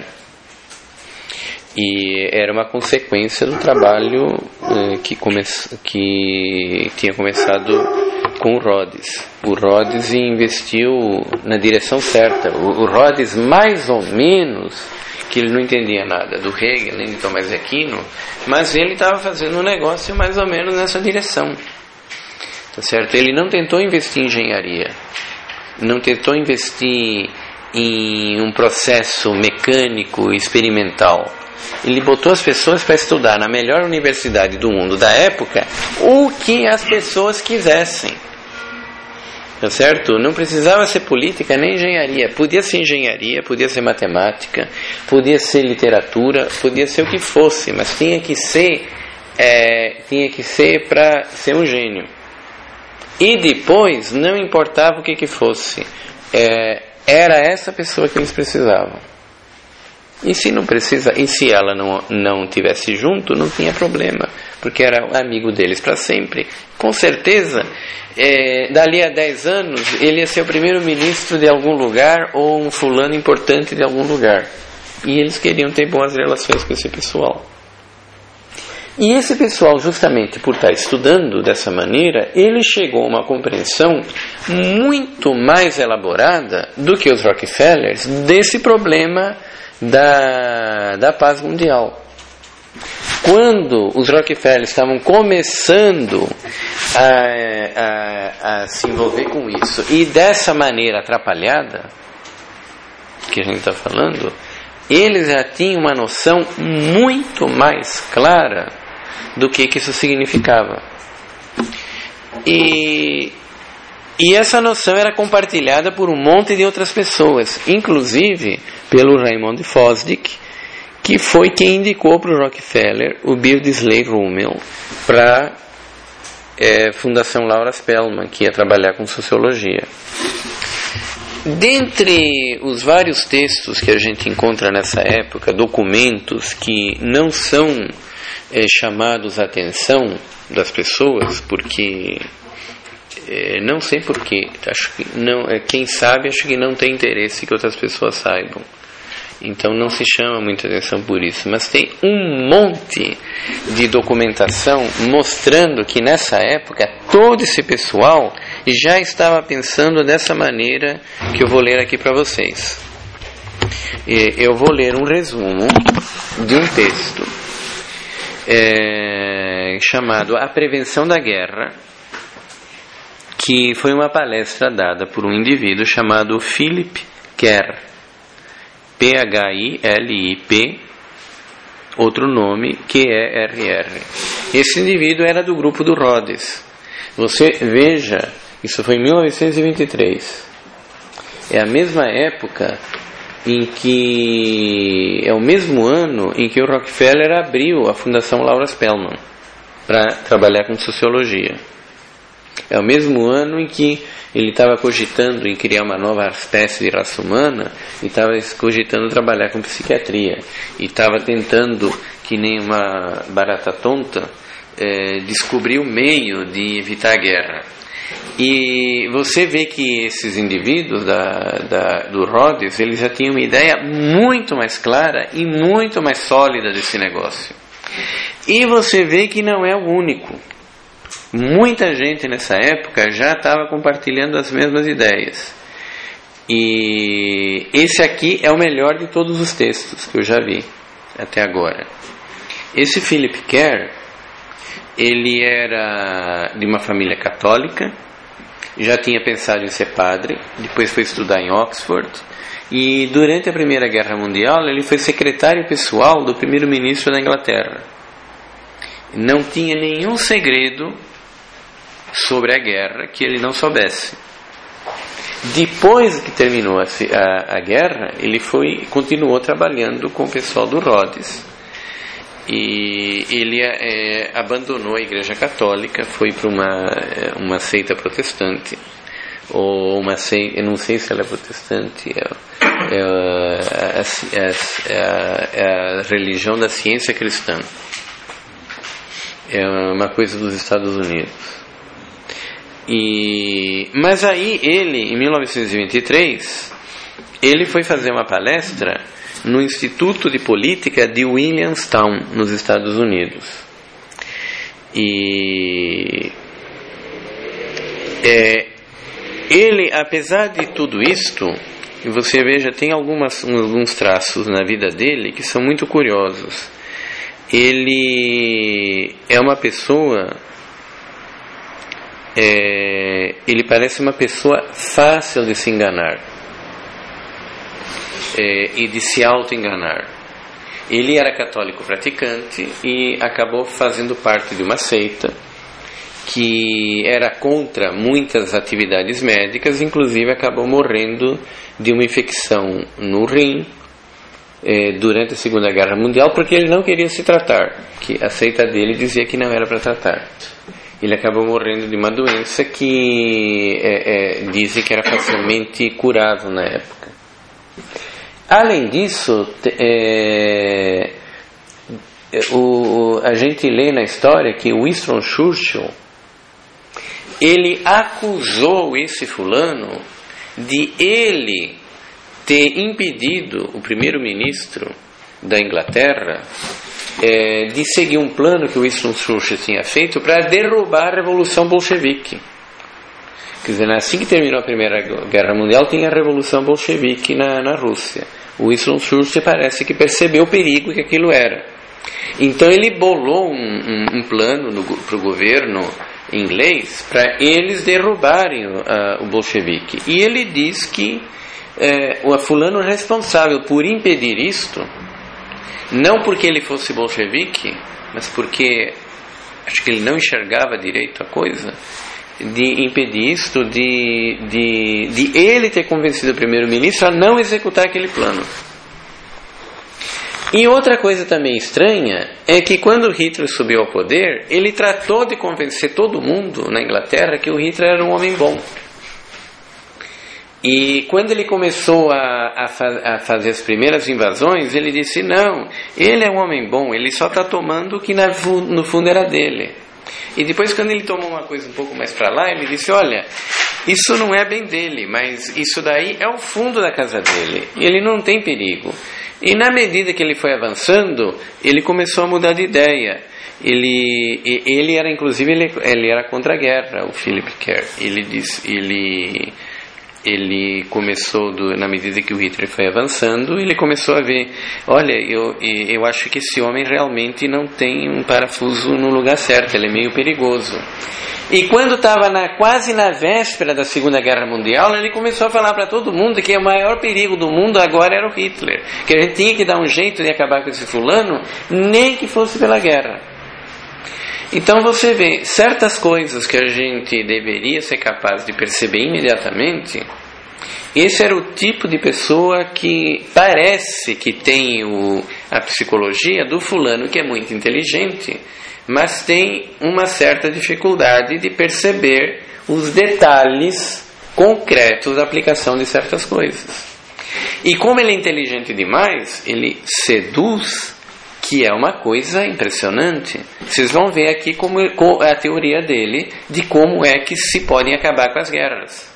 E era uma consequência do trabalho eh, que, come, que tinha começado com o Rhodes. O Rhodes investiu na direção certa. O, o Rhodes, mais ou menos, que ele não entendia nada do Hegel nem de Tomás de Aquino, mas ele estava fazendo um negócio mais ou menos nessa direção, tá certo? Ele não tentou investir em engenharia, não tentou investir em um processo mecânico experimental. Ele botou as pessoas para estudar na melhor universidade do mundo da época o que as pessoas quisessem. Tá certo? Não precisava ser política nem engenharia. Podia ser engenharia, podia ser matemática, podia ser literatura, podia ser o que fosse, mas tinha que ser, é, tinha que ser para ser um gênio. E depois, não importava o que que fosse, é, era essa pessoa que eles precisavam. E se não precisa, e se ela não não tivesse junto, não tinha problema, porque era amigo deles para sempre. Com certeza, é, dali a dez anos, ele ia ser o primeiro-ministro de algum lugar ou um fulano importante de algum lugar. E eles queriam ter boas relações com esse pessoal. E esse pessoal, justamente por estar estudando dessa maneira, ele chegou a uma compreensão muito mais elaborada do que os Rockefellers desse problema da, da paz mundial. Quando os Rockefellers estavam começando a, a, a se envolver com isso, e dessa maneira atrapalhada que a gente está falando, eles já tinham uma noção muito mais clara do que, que isso significava. E, e essa noção era compartilhada por um monte de outras pessoas, inclusive pelo Raymond Fosdick, que foi quem indicou para o Rockefeller o Beardsley Rumel para a é, Fundação Laura Spellman, que ia trabalhar com sociologia. Dentre os vários textos que a gente encontra nessa época, documentos que não são é, chamados a atenção das pessoas, porque é, não sei porquê, acho que não, é, quem sabe acho que não tem interesse que outras pessoas saibam. Então não se chama muita atenção por isso, mas tem um monte de documentação mostrando que nessa época todo esse pessoal já estava pensando dessa maneira que eu vou ler aqui para vocês. Eu vou ler um resumo de um texto é, chamado A Prevenção da Guerra, que foi uma palestra dada por um indivíduo chamado Philip Kerr, P H I L I P, outro nome, Q E R R. Esse indivíduo era do grupo do Rhodes. Você veja, isso foi em mil novecentos e vinte e três. É a mesma época em que... É o mesmo ano em que o Rockefeller abriu a Fundação Laura Spellman para trabalhar com sociologia. É o mesmo ano em que ele estava cogitando em criar uma nova espécie de raça humana e estava cogitando trabalhar com psiquiatria. E estava tentando, que nem uma barata tonta, é, descobrir o meio de evitar a guerra. E você vê que esses indivíduos da, da, do Rhodes, eles já tinham uma ideia muito mais clara e muito mais sólida desse negócio. E você vê que não é o único. Muita gente nessa época já estava compartilhando as mesmas ideias. E esse aqui é o melhor de todos os textos que eu já vi até agora. Esse Philip Kerr, ele era de uma família católica, já tinha pensado em ser padre, depois foi estudar em Oxford, e durante a Primeira Guerra Mundial ele foi secretário pessoal do primeiro-ministro da Inglaterra. Não tinha nenhum segredo sobre a guerra que ele não soubesse. Depois que terminou a, a, a guerra, ele foi, continuou trabalhando com o pessoal do Rhodes. E ele é, abandonou a Igreja Católica, foi para uma, uma seita protestante, ou uma seita, eu não sei se ela é protestante, é, é, é, é, é a religião da ciência cristã. É uma coisa dos Estados Unidos. E, mas aí ele, em mil novecentos e vinte e três, ele foi fazer uma palestra no Instituto de Política de Williamstown, nos Estados Unidos. E é, ele, apesar de tudo isto, E você veja, tem algumas, alguns traços na vida dele que são muito curiosos. Ele é uma pessoa... É, ele parece uma pessoa fácil de se enganar é, e de se auto-enganar. Ele era católico praticante e acabou fazendo parte de uma seita que era contra muitas atividades médicas, inclusive acabou morrendo de uma infecção no rim é, durante a Segunda Guerra Mundial, porque ele não queria se tratar, que a seita dele dizia que não era para tratar. Ele acabou morrendo de uma doença que é, é, dizem que era facilmente curável na época. Além disso, é, o, a gente lê na história que Winston Churchill, ele acusou esse fulano de ele ter impedido o primeiro-ministro da Inglaterra É, de seguir um plano que o Winston Churchill tinha feito para derrubar a Revolução Bolchevique. Quer dizer, assim que terminou a Primeira Guerra Mundial, tinha a Revolução Bolchevique na, na Rússia. O Winston Churchill parece que percebeu o perigo que aquilo era. Então ele bolou um, um, um plano para o governo inglês para eles derrubarem uh, o Bolchevique. E ele diz que uh, o fulano responsável por impedir isto, não porque ele fosse bolchevique, mas porque acho que ele não enxergava direito a coisa, de impedir isto, de, de, de ele ter convencido o primeiro-ministro a não executar aquele plano. E outra coisa também estranha é que quando Hitler subiu ao poder, ele tratou de convencer todo mundo na Inglaterra que o Hitler era um homem bom. E quando ele começou a, a, fa- a fazer as primeiras invasões, ele disse, não, ele é um homem bom, ele só está tomando o que na, no fundo era dele. E depois, quando ele tomou uma coisa um pouco mais para lá, ele disse, olha, isso não é bem dele, mas isso daí é o fundo da casa dele, ele não tem perigo. E na medida que ele foi avançando, ele começou a mudar de ideia. Ele, ele era, inclusive, ele, ele era contra a guerra, o Philip Kerr. Ele disse, ele... ele começou, do, na medida que o Hitler foi avançando, ele começou a ver, olha, eu, eu acho que esse homem realmente não tem um parafuso no lugar certo, ele é meio perigoso. E quando estava na, quase na véspera da Segunda Guerra Mundial, ele começou a falar para todo mundo que o maior perigo do mundo agora era o Hitler, que a gente tinha que dar um jeito de acabar com esse fulano, nem que fosse pela guerra. Então você vê, certas coisas que a gente deveria ser capaz de perceber imediatamente, esse era o tipo de pessoa que parece que tem o, a psicologia do fulano que é muito inteligente, mas tem uma certa dificuldade de perceber os detalhes concretos da aplicação de certas coisas. E como ele é inteligente demais, ele seduz, que é uma coisa impressionante. Vocês vão ver aqui como a teoria dele de como é que se podem acabar com as guerras,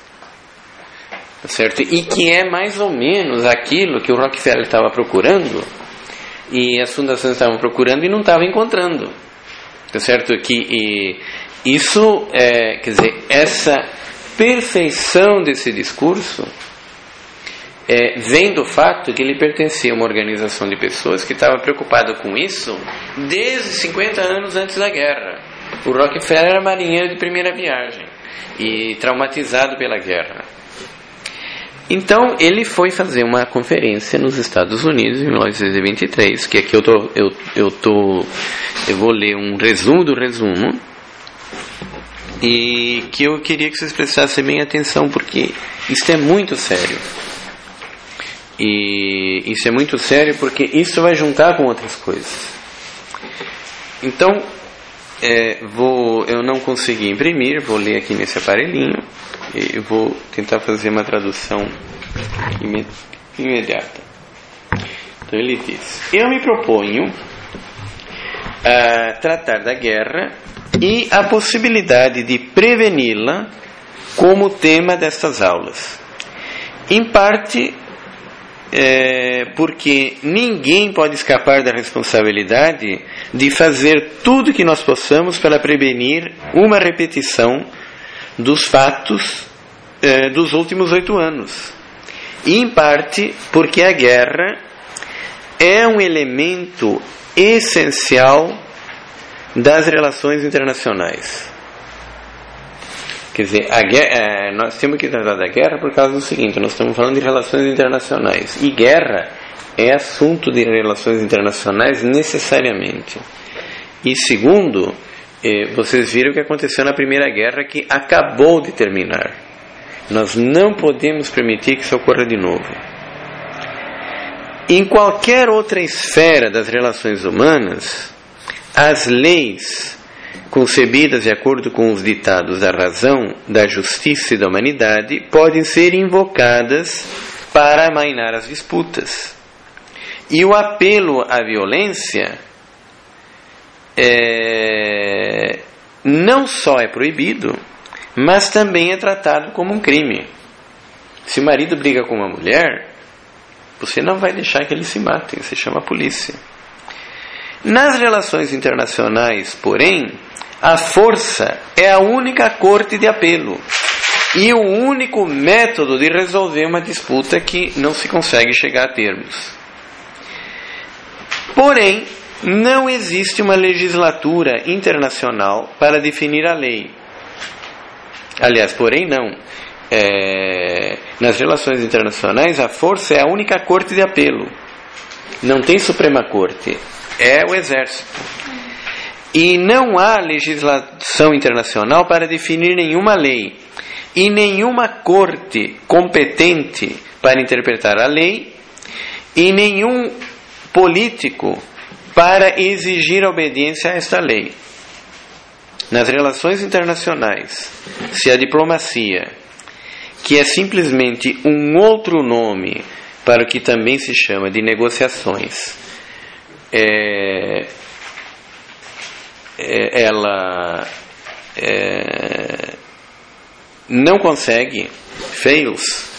certo? E que é mais ou menos aquilo que o Rockefeller estava procurando e as fundações estavam procurando e não estavam encontrando, certo? Que e isso é, quer dizer, essa perfeição desse discurso É, vem do fato que ele pertencia a uma organização de pessoas que estava preocupada com isso desde cinquenta anos antes da guerra. O Rockefeller era marinheiro de primeira viagem e traumatizado pela guerra. Então ele foi fazer uma conferência nos Estados Unidos em mil novecentos e vinte e três, que aqui eu, tô, eu, eu, tô, eu vou ler um resumo do resumo, e que eu queria que vocês prestassem bem atenção, porque isso é muito sério. E isso é muito sério porque isso vai juntar com outras coisas. Então, é, vou, eu não consegui imprimir, vou ler aqui nesse aparelhinho e vou tentar fazer uma tradução imediata. Então ele diz: eu me proponho a tratar da guerra e a possibilidade de preveni-la como tema destas aulas. Em parte, É, porque ninguém pode escapar da responsabilidade de fazer tudo que nós possamos para prevenir uma repetição dos fatos é, dos últimos oito anos. em parte porque a guerra é um elemento essencial das relações internacionais. Quer dizer, a guerra, nós temos que tratar da guerra por causa do seguinte: nós estamos falando de relações internacionais, e guerra é assunto de relações internacionais necessariamente. E segundo, eh, vocês viram o que aconteceu na Primeira Guerra, que acabou de terminar. Nós não podemos permitir que isso ocorra de novo. Em qualquer outra esfera das relações humanas, as leis concebidas de acordo com os ditados da razão, da justiça e da humanidade podem ser invocadas para amainar as disputas. E o apelo à violência é, não só é proibido, mas também é tratado como um crime. Se o marido briga com uma mulher, você não vai deixar que eles se matem, você chama a polícia. Nas relações internacionais, porém, a força é a única corte de apelo e o único método de resolver uma disputa que não se consegue chegar a termos. Porém, não existe uma legislatura internacional para definir a lei. Aliás, porém não. É, nas relações internacionais, a força é a única corte de apelo. Não tem Suprema Corte, é o Exército. E não há legislação internacional para definir nenhuma lei e nenhuma corte competente para interpretar a lei e nenhum político para exigir a obediência a esta lei. Nas relações internacionais, se a diplomacia, que é simplesmente um outro nome para o que também se chama de negociações, é, é, ela é, não consegue, fails,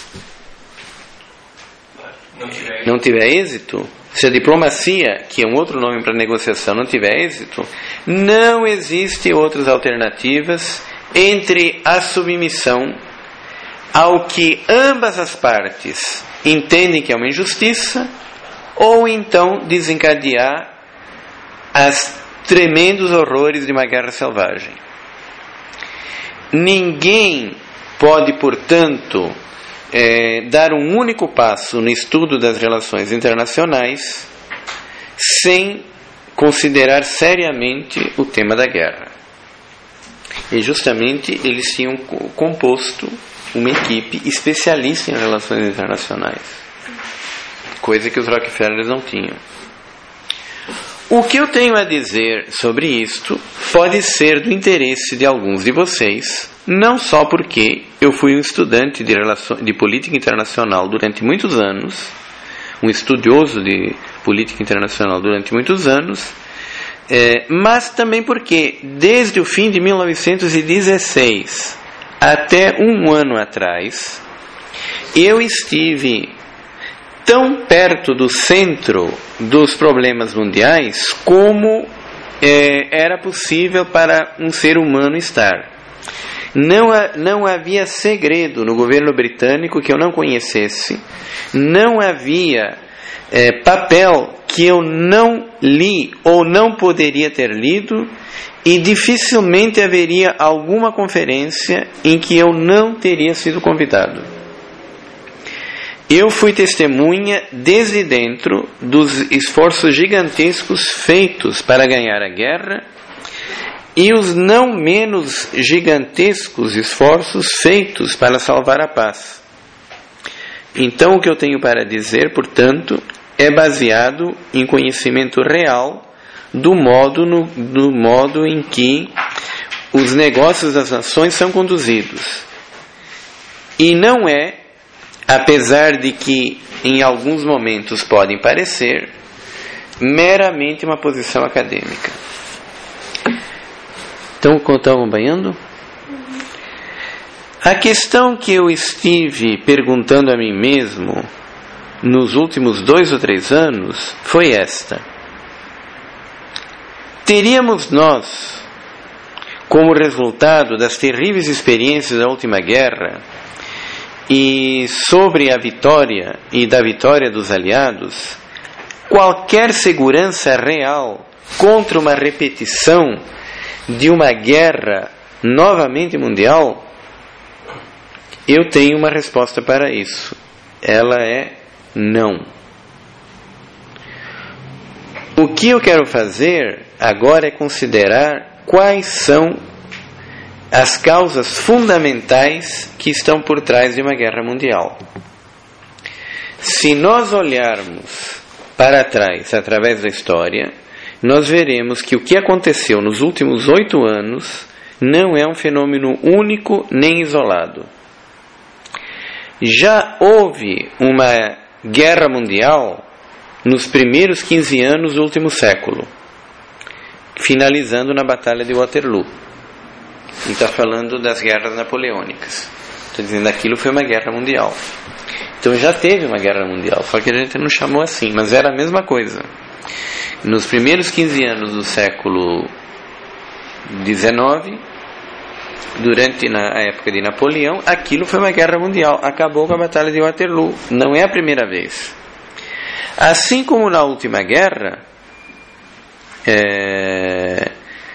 não tiver, não tiver êxito, se a diplomacia, que é um outro nome para negociação, não tiver êxito, não existe outras alternativas entre a submissão ao que ambas as partes entendem que é uma injustiça, ou então desencadear as tremendos horrores de uma guerra selvagem. Ninguém pode, portanto, é, dar um único passo no estudo das relações internacionais sem considerar seriamente o tema da guerra. E justamente eles tinham composto uma equipe especialista em relações internacionais, coisa que os Rockefellers não tinham. O que eu tenho a dizer sobre isto pode ser do interesse de alguns de vocês, não só porque eu fui um estudante de, relação, de política internacional durante muitos anos, um estudioso de política internacional durante muitos anos, é, mas também porque desde o fim de mil novecentos e dezesseis até um ano atrás, eu estive tão perto do centro dos problemas mundiais como é, era possível para um ser humano estar. Não, não havia segredo no governo britânico que eu não conhecesse, não havia é, papel que eu não li ou não poderia ter lido, e dificilmente haveria alguma conferência em que eu não teria sido convidado. Eu fui testemunha desde dentro dos esforços gigantescos feitos para ganhar a guerra e os não menos gigantescos esforços feitos para salvar a paz. Então, o que eu tenho para dizer, portanto, é baseado em conhecimento real do modo, no, do modo em que os negócios das nações são conduzidos. E não é, apesar de que em alguns momentos podem parecer, meramente uma posição acadêmica. Então, estão acompanhando? A questão que eu estive perguntando a mim mesmo nos últimos dois ou três anos foi esta: teríamos nós, como resultado das terríveis experiências da última guerra, e sobre a vitória e da vitória dos aliados, qualquer segurança real contra uma repetição de uma guerra novamente mundial, eu tenho uma resposta para isso. Ela é não. O que eu quero fazer agora é considerar quais são as causas fundamentais que estão por trás de uma guerra mundial. Se nós olharmos para trás, através da história, nós veremos que o que aconteceu nos últimos oito anos não é um fenômeno único nem isolado. Já houve uma guerra mundial nos primeiros quinze anos do último século, finalizando na Batalha de Waterloo. E está falando das guerras napoleônicas. Estou dizendo que aquilo foi uma guerra mundial. Então já teve uma guerra mundial, só que a gente não chamou assim, mas era a mesma coisa. Nos primeiros quinze anos do século dezenove, durante a época de Napoleão, aquilo foi uma guerra mundial. Acabou com a Batalha de Waterloo. Não é a primeira vez. Assim como na última guerra, é,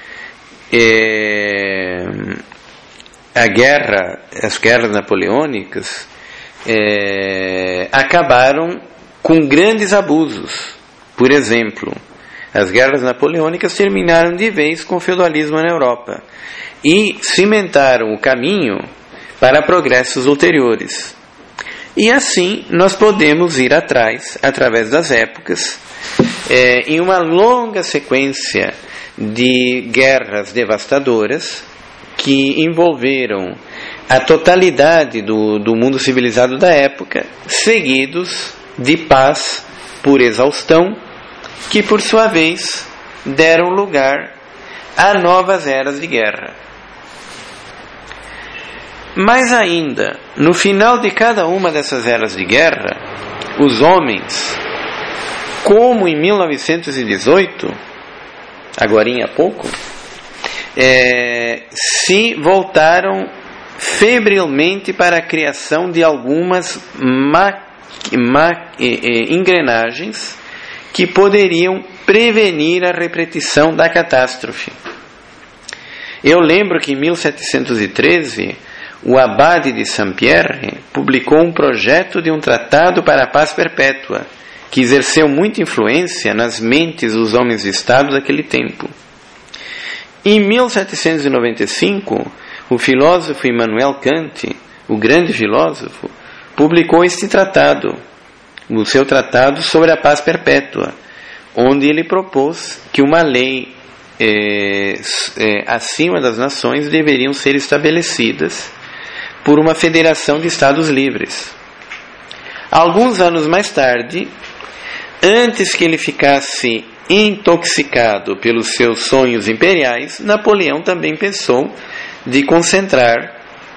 é, a guerra, as guerras napoleônicas é, acabaram com grandes abusos. Por exemplo, as guerras napoleônicas terminaram de vez com o feudalismo na Europa e cimentaram o caminho para progressos ulteriores. E assim nós podemos ir atrás, através das épocas, é, em uma longa sequência de guerras devastadoras que envolveram a totalidade do, do mundo civilizado da época, seguidos de paz por exaustão, que por sua vez deram lugar a novas eras de guerra. Mais ainda, no final de cada uma dessas eras de guerra, os homens, como em mil novecentos e dezoito, agorinha há pouco, é, se voltaram febrilmente para a criação de algumas ma- ma- engrenagens que poderiam prevenir a repetição da catástrofe. Eu lembro que em mil setecentos e treze, o abade de Saint-Pierre publicou um projeto de um tratado para a paz perpétua, que exerceu muita influência nas mentes dos homens de Estado daquele tempo. Em mil setecentos e noventa e cinco, o filósofo Immanuel Kant, o grande filósofo, publicou este tratado, o seu tratado sobre a paz perpétua, onde ele propôs que uma lei é, é, acima das nações deveriam ser estabelecidas por uma federação de Estados livres. Alguns anos mais tarde, antes que ele ficasse intoxicado pelos seus sonhos imperiais, Napoleão também pensou de concentrar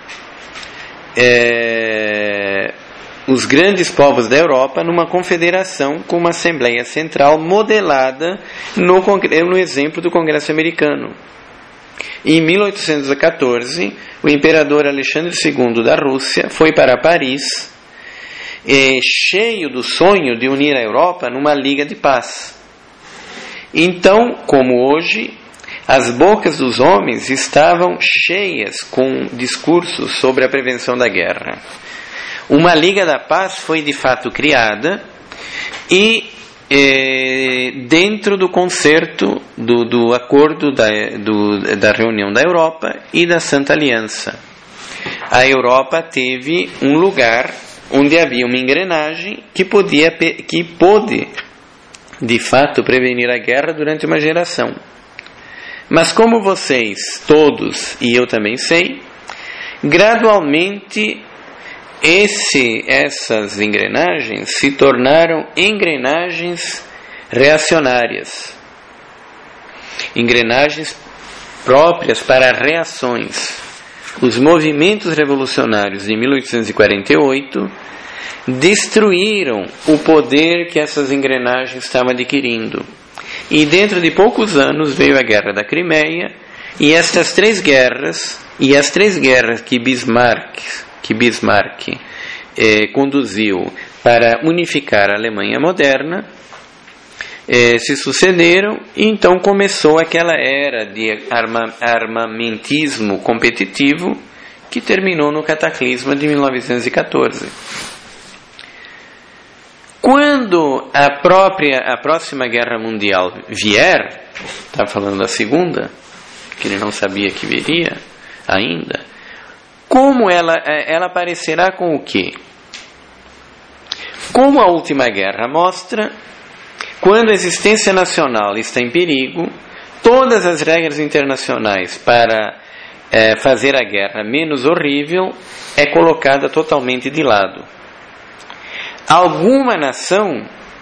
é, os grandes povos da Europa numa confederação com uma Assembleia Central modelada no, no exemplo do Congresso americano. Em mil oitocentos e catorze, o imperador Alexandre segundo da Rússia foi para Paris, eh, cheio do sonho de unir a Europa numa liga de paz. Então, como hoje, as bocas dos homens estavam cheias com discursos sobre a prevenção da guerra. Uma Liga da Paz foi de fato criada e eh, dentro do concerto do, do acordo da, do, da reunião da Europa e da Santa Aliança. A Europa teve um lugar onde havia uma engrenagem que podia que pôde de fato prevenir a guerra durante uma geração. Mas como vocês todos e eu também sei, gradualmente Esse, essas engrenagens se tornaram engrenagens reacionárias, engrenagens próprias para reações. Os movimentos revolucionários de mil oitocentos e quarenta e oito destruíram o poder que essas engrenagens estavam adquirindo. E dentro de poucos anos veio a Guerra da Crimeia, e estas três guerras, e as três guerras que Bismarck, que Bismarck eh, conduziu para unificar a Alemanha moderna, eh, se sucederam, e então começou aquela era de arma, armamentismo competitivo que terminou no cataclisma de mil novecentos e catorze. Quando a própria, a próxima guerra mundial vier, está falando da segunda, que ele não sabia que viria ainda, como ela, ela aparecerá com o quê? Como a última guerra mostra, quando a existência nacional está em perigo, todas as regras internacionais para é, fazer a guerra menos horrível é colocada totalmente de lado. Alguma nação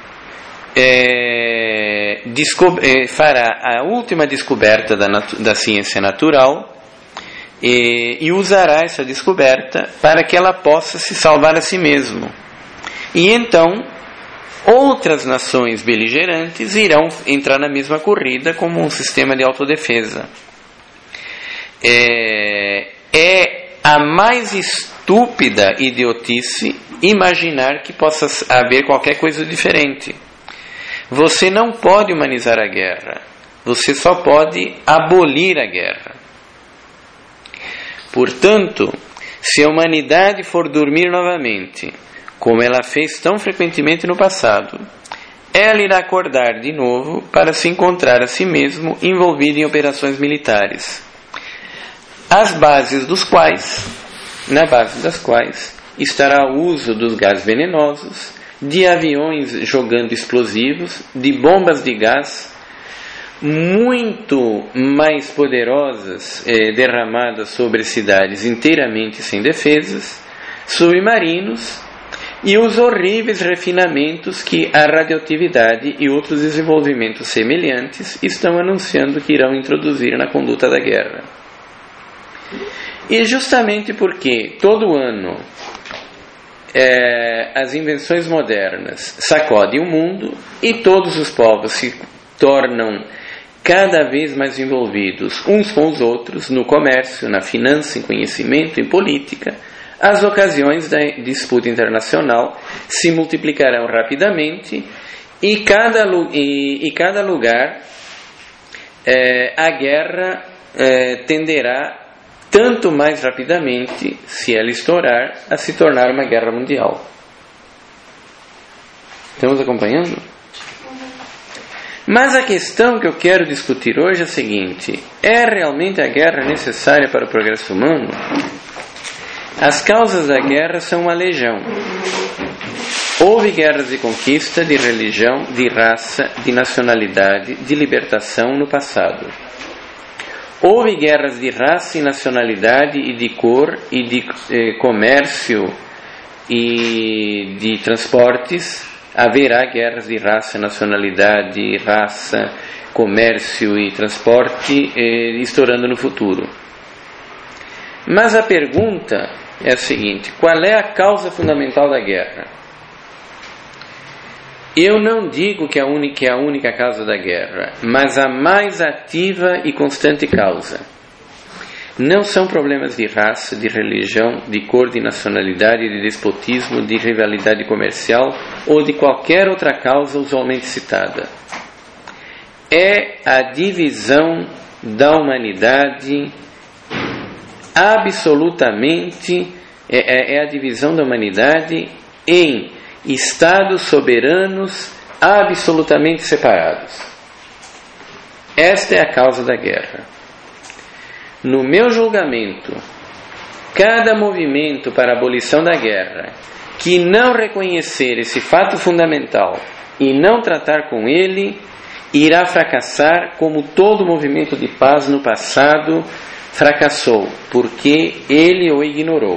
é, desco- é, fará a última descoberta da, natu- da ciência natural e, e usará essa descoberta para que ela possa se salvar a si mesmo. E então, outras nações beligerantes irão entrar na mesma corrida como um sistema de autodefesa. É, é a mais estúpida idiotice imaginar que possa haver qualquer coisa diferente. Você não pode humanizar a guerra. Você só pode abolir a guerra. Portanto, se a humanidade for dormir novamente, como ela fez tão frequentemente no passado, ela irá acordar de novo para se encontrar a si mesmo envolvida em operações militares, as bases dos quais, na base das quais, estará o uso dos gases venenosos, de aviões jogando explosivos, de bombas de gás muito mais poderosas eh, derramadas sobre cidades inteiramente sem defesas, submarinos e os horríveis refinamentos que a radioatividade e outros desenvolvimentos semelhantes estão anunciando que irão introduzir na conduta da guerra. E justamente porque todo ano é, as invenções modernas sacodem o mundo e todos os povos se tornam cada vez mais envolvidos uns com os outros no comércio, na finança, em conhecimento, em política, as ocasiões da disputa internacional se multiplicarão rapidamente e cada, e, e cada lugar é, a guerra é, tenderá tanto mais rapidamente, se ela estourar, a se tornar uma guerra mundial. Estamos acompanhando? Mas a questão que eu quero discutir hoje é a seguinte: é realmente a guerra necessária para o progresso humano? As causas da guerra são uma legião. Houve guerras de conquista, de religião, de raça, de nacionalidade, de libertação no passado. Houve guerras de raça e nacionalidade e de cor e de eh, comércio e de transportes. Haverá guerras de raça, nacionalidade, raça, comércio e transporte eh, estourando no futuro. Mas a pergunta é a seguinte: qual é a causa fundamental da guerra? Eu não digo que é a única, a única causa da guerra, mas a mais ativa e constante causa. Não são problemas de raça, de religião, de cor, de nacionalidade, de despotismo, de rivalidade comercial ou de qualquer outra causa usualmente citada. É a divisão da humanidade absolutamente, é, é a divisão da humanidade em estados soberanos absolutamente separados. Esta é a causa da guerra. No meu julgamento, cada movimento para a abolição da guerra que não reconhecer esse fato fundamental e não tratar com ele, irá fracassar como todo movimento de paz no passado fracassou, porque ele o ignorou.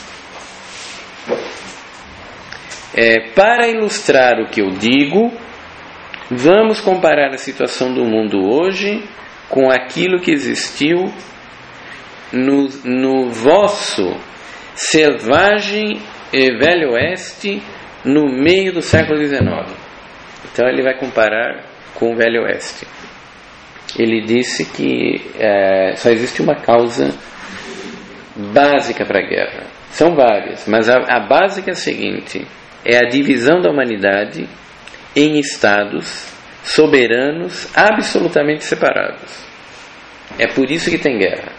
É, para ilustrar o que eu digo, vamos comparar a situação do mundo hoje com aquilo que existiu no, no vosso selvagem e velho oeste no meio do século dezenove. Então ele vai comparar com o velho oeste. Ele disse que é, só existe uma causa básica para a guerra: são várias, mas a, a básica é a seguinte: é a divisão da humanidade em estados soberanos absolutamente separados. É por isso que tem guerra.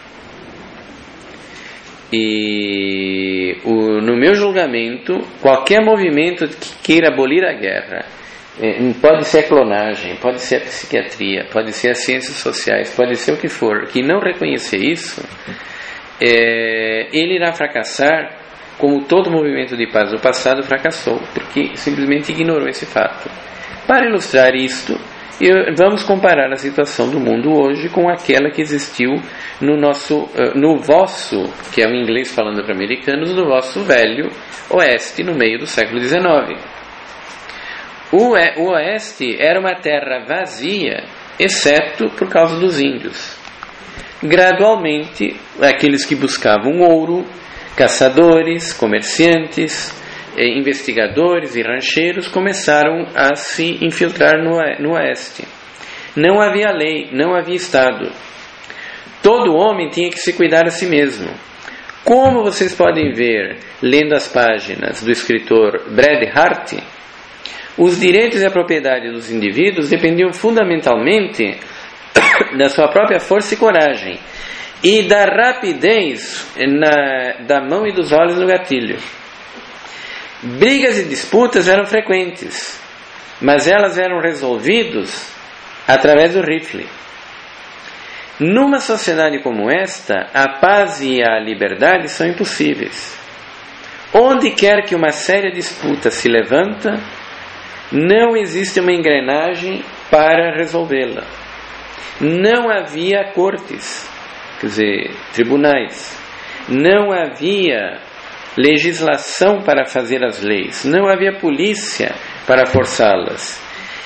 E o, no meu julgamento, qualquer movimento que queira abolir a guerra, é, pode ser a clonagem, pode ser a psiquiatria, pode ser as ciências sociais, pode ser o que for, que não reconhecer isso, é, ele irá fracassar como todo movimento de paz do passado fracassou, porque simplesmente ignorou esse fato. Para ilustrar isto, vamos comparar a situação do mundo hoje com aquela que existiu no nosso, no vosso, que é o inglês falando para americanos, no vosso velho oeste, no meio do século dezenove. O oeste era uma terra vazia, exceto por causa dos índios. Gradualmente, aqueles que buscavam ouro, caçadores, comerciantes, investigadores e rancheiros começaram a se infiltrar no, no oeste. Não havia lei, não havia Estado. Todo homem tinha que se cuidar a si mesmo. Como vocês podem ver, lendo as páginas do escritor Brad Hart, os direitos e a propriedade dos indivíduos dependiam fundamentalmente da sua própria força e coragem e da rapidez na, da mão e dos olhos no gatilho. Brigas e disputas eram frequentes, mas elas eram resolvidas através do rifle. Numa sociedade como esta, a paz e a liberdade são impossíveis. Onde quer que uma séria disputa se levanta, não existe uma engrenagem para resolvê-la. Não havia cortes, quer dizer, tribunais. Não havia legislação para fazer as leis. Não havia polícia para forçá-las.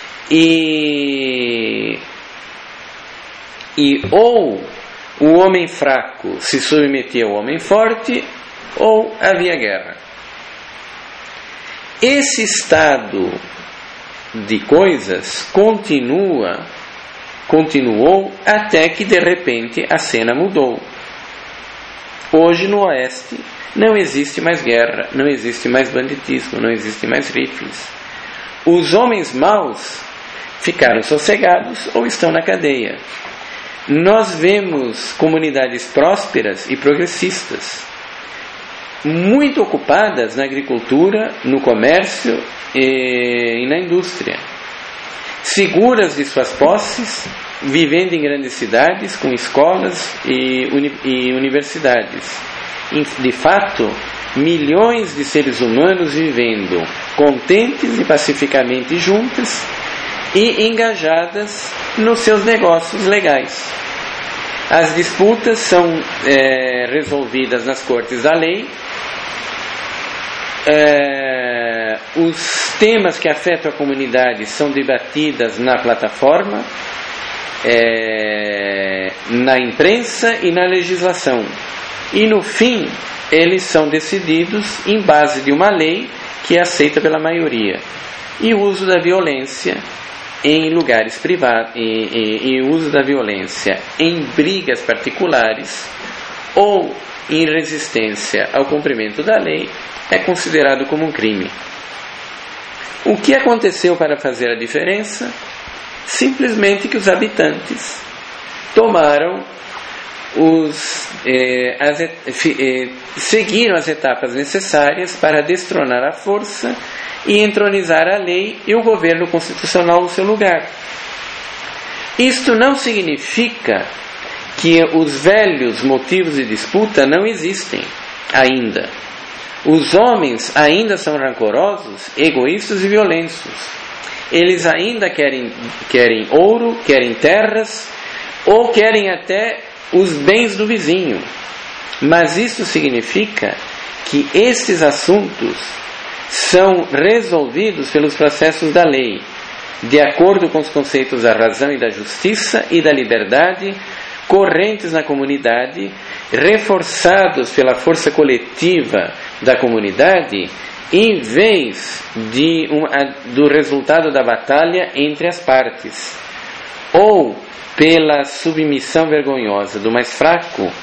E, e ou o homem fraco se submetia ao homem forte, ou havia guerra. Esse estado de coisas continua, continuou até que de repente a cena mudou. Hoje no oeste não existe mais guerra, não existe mais banditismo, não existe mais rifles. Os homens maus ficaram sossegados ou estão na cadeia. Nós vemos comunidades prósperas e progressistas, muito ocupadas na agricultura, no comércio e, e na indústria, seguras de suas posses, vivendo em grandes cidades com escolas e, uni, e universidades. De fato, milhões de seres humanos vivendo contentes e pacificamente juntas e engajadas nos seus negócios legais. As disputas são é, resolvidas nas cortes da lei. É, os temas que afetam a comunidade são debatidos na plataforma, é, na imprensa e na legislação. E no fim, eles são decididos em base de uma lei que é aceita pela maioria. E o uso da violência em lugares privados, e, e, e o uso da violência em brigas particulares ou em resistência ao cumprimento da lei é considerado como um crime. O que aconteceu para fazer a diferença? Simplesmente que os habitantes tomaram os eh, as, eh, seguiram as etapas necessárias para destronar a força e entronizar a lei e o governo constitucional no seu lugar. Isto não significa que os velhos motivos de disputa não existem ainda. Os homens ainda são rancorosos, egoístas e violentos. Eles ainda querem, querem ouro, querem terras, ou querem até os bens do vizinho. Mas isso significa que estes assuntos são resolvidos pelos processos da lei, de acordo com os conceitos da razão e da justiça e da liberdade, correntes na comunidade, reforçados pela força coletiva da comunidade, em vez de um, a, do resultado da batalha entre as partes, ou pela submissão vergonhosa do mais fraco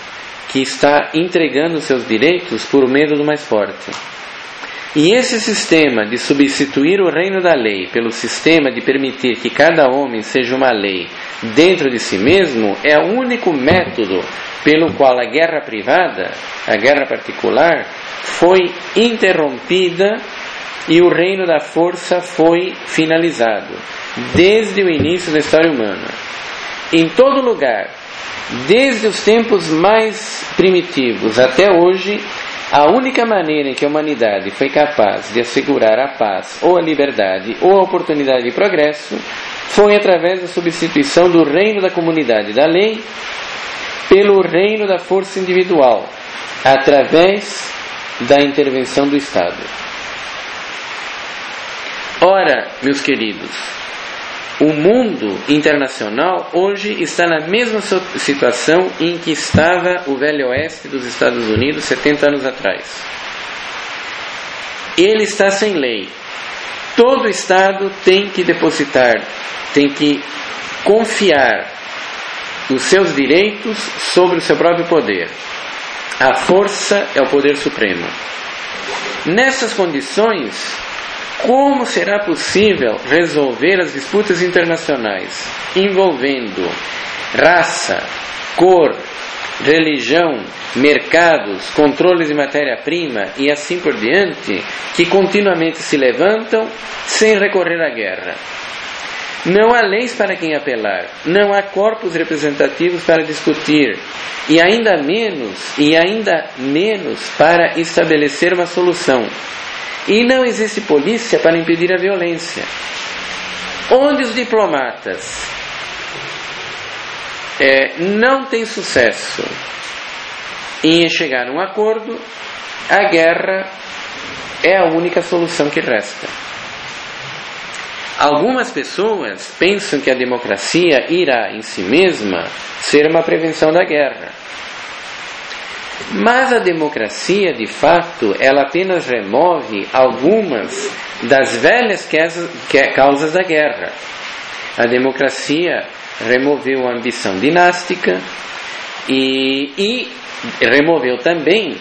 que está entregando seus direitos por medo do mais forte. E esse sistema de substituir o reino da lei pelo sistema de permitir que cada homem seja uma lei dentro de si mesmo é o único método pelo qual a guerra privada, a guerra particular, foi interrompida e o reino da força foi finalizado desde o início da história humana. Em todo lugar, desde os tempos mais primitivos até hoje, a única maneira em que a humanidade foi capaz de assegurar a paz, ou a liberdade, ou a oportunidade de progresso, foi através da substituição do reino da comunidade da lei pelo reino da força individual, através da intervenção do Estado. Ora, meus queridos, o mundo internacional hoje está na mesma situação em que estava o Velho Oeste dos Estados Unidos setenta anos atrás. Ele está sem lei. Todo Estado tem que depositar, tem que confiar os seus direitos sobre o seu próprio poder. A força é o poder supremo. Nessas condições, como será possível resolver as disputas internacionais envolvendo raça, cor, religião, mercados, controles de matéria-prima e assim por diante, que continuamente se levantam sem recorrer à guerra? Não há leis para quem apelar, não há corpos representativos para discutir, e ainda menos, e ainda menos para estabelecer uma solução. E não existe polícia para impedir a violência. Onde os diplomatas é, não têm sucesso em chegar a um acordo, a guerra é a única solução que resta. Algumas pessoas pensam que a democracia irá em si mesma ser uma prevenção da guerra. Mas a democracia, de fato, ela apenas remove algumas das velhas causas da guerra. A democracia removeu a ambição dinástica e, e removeu também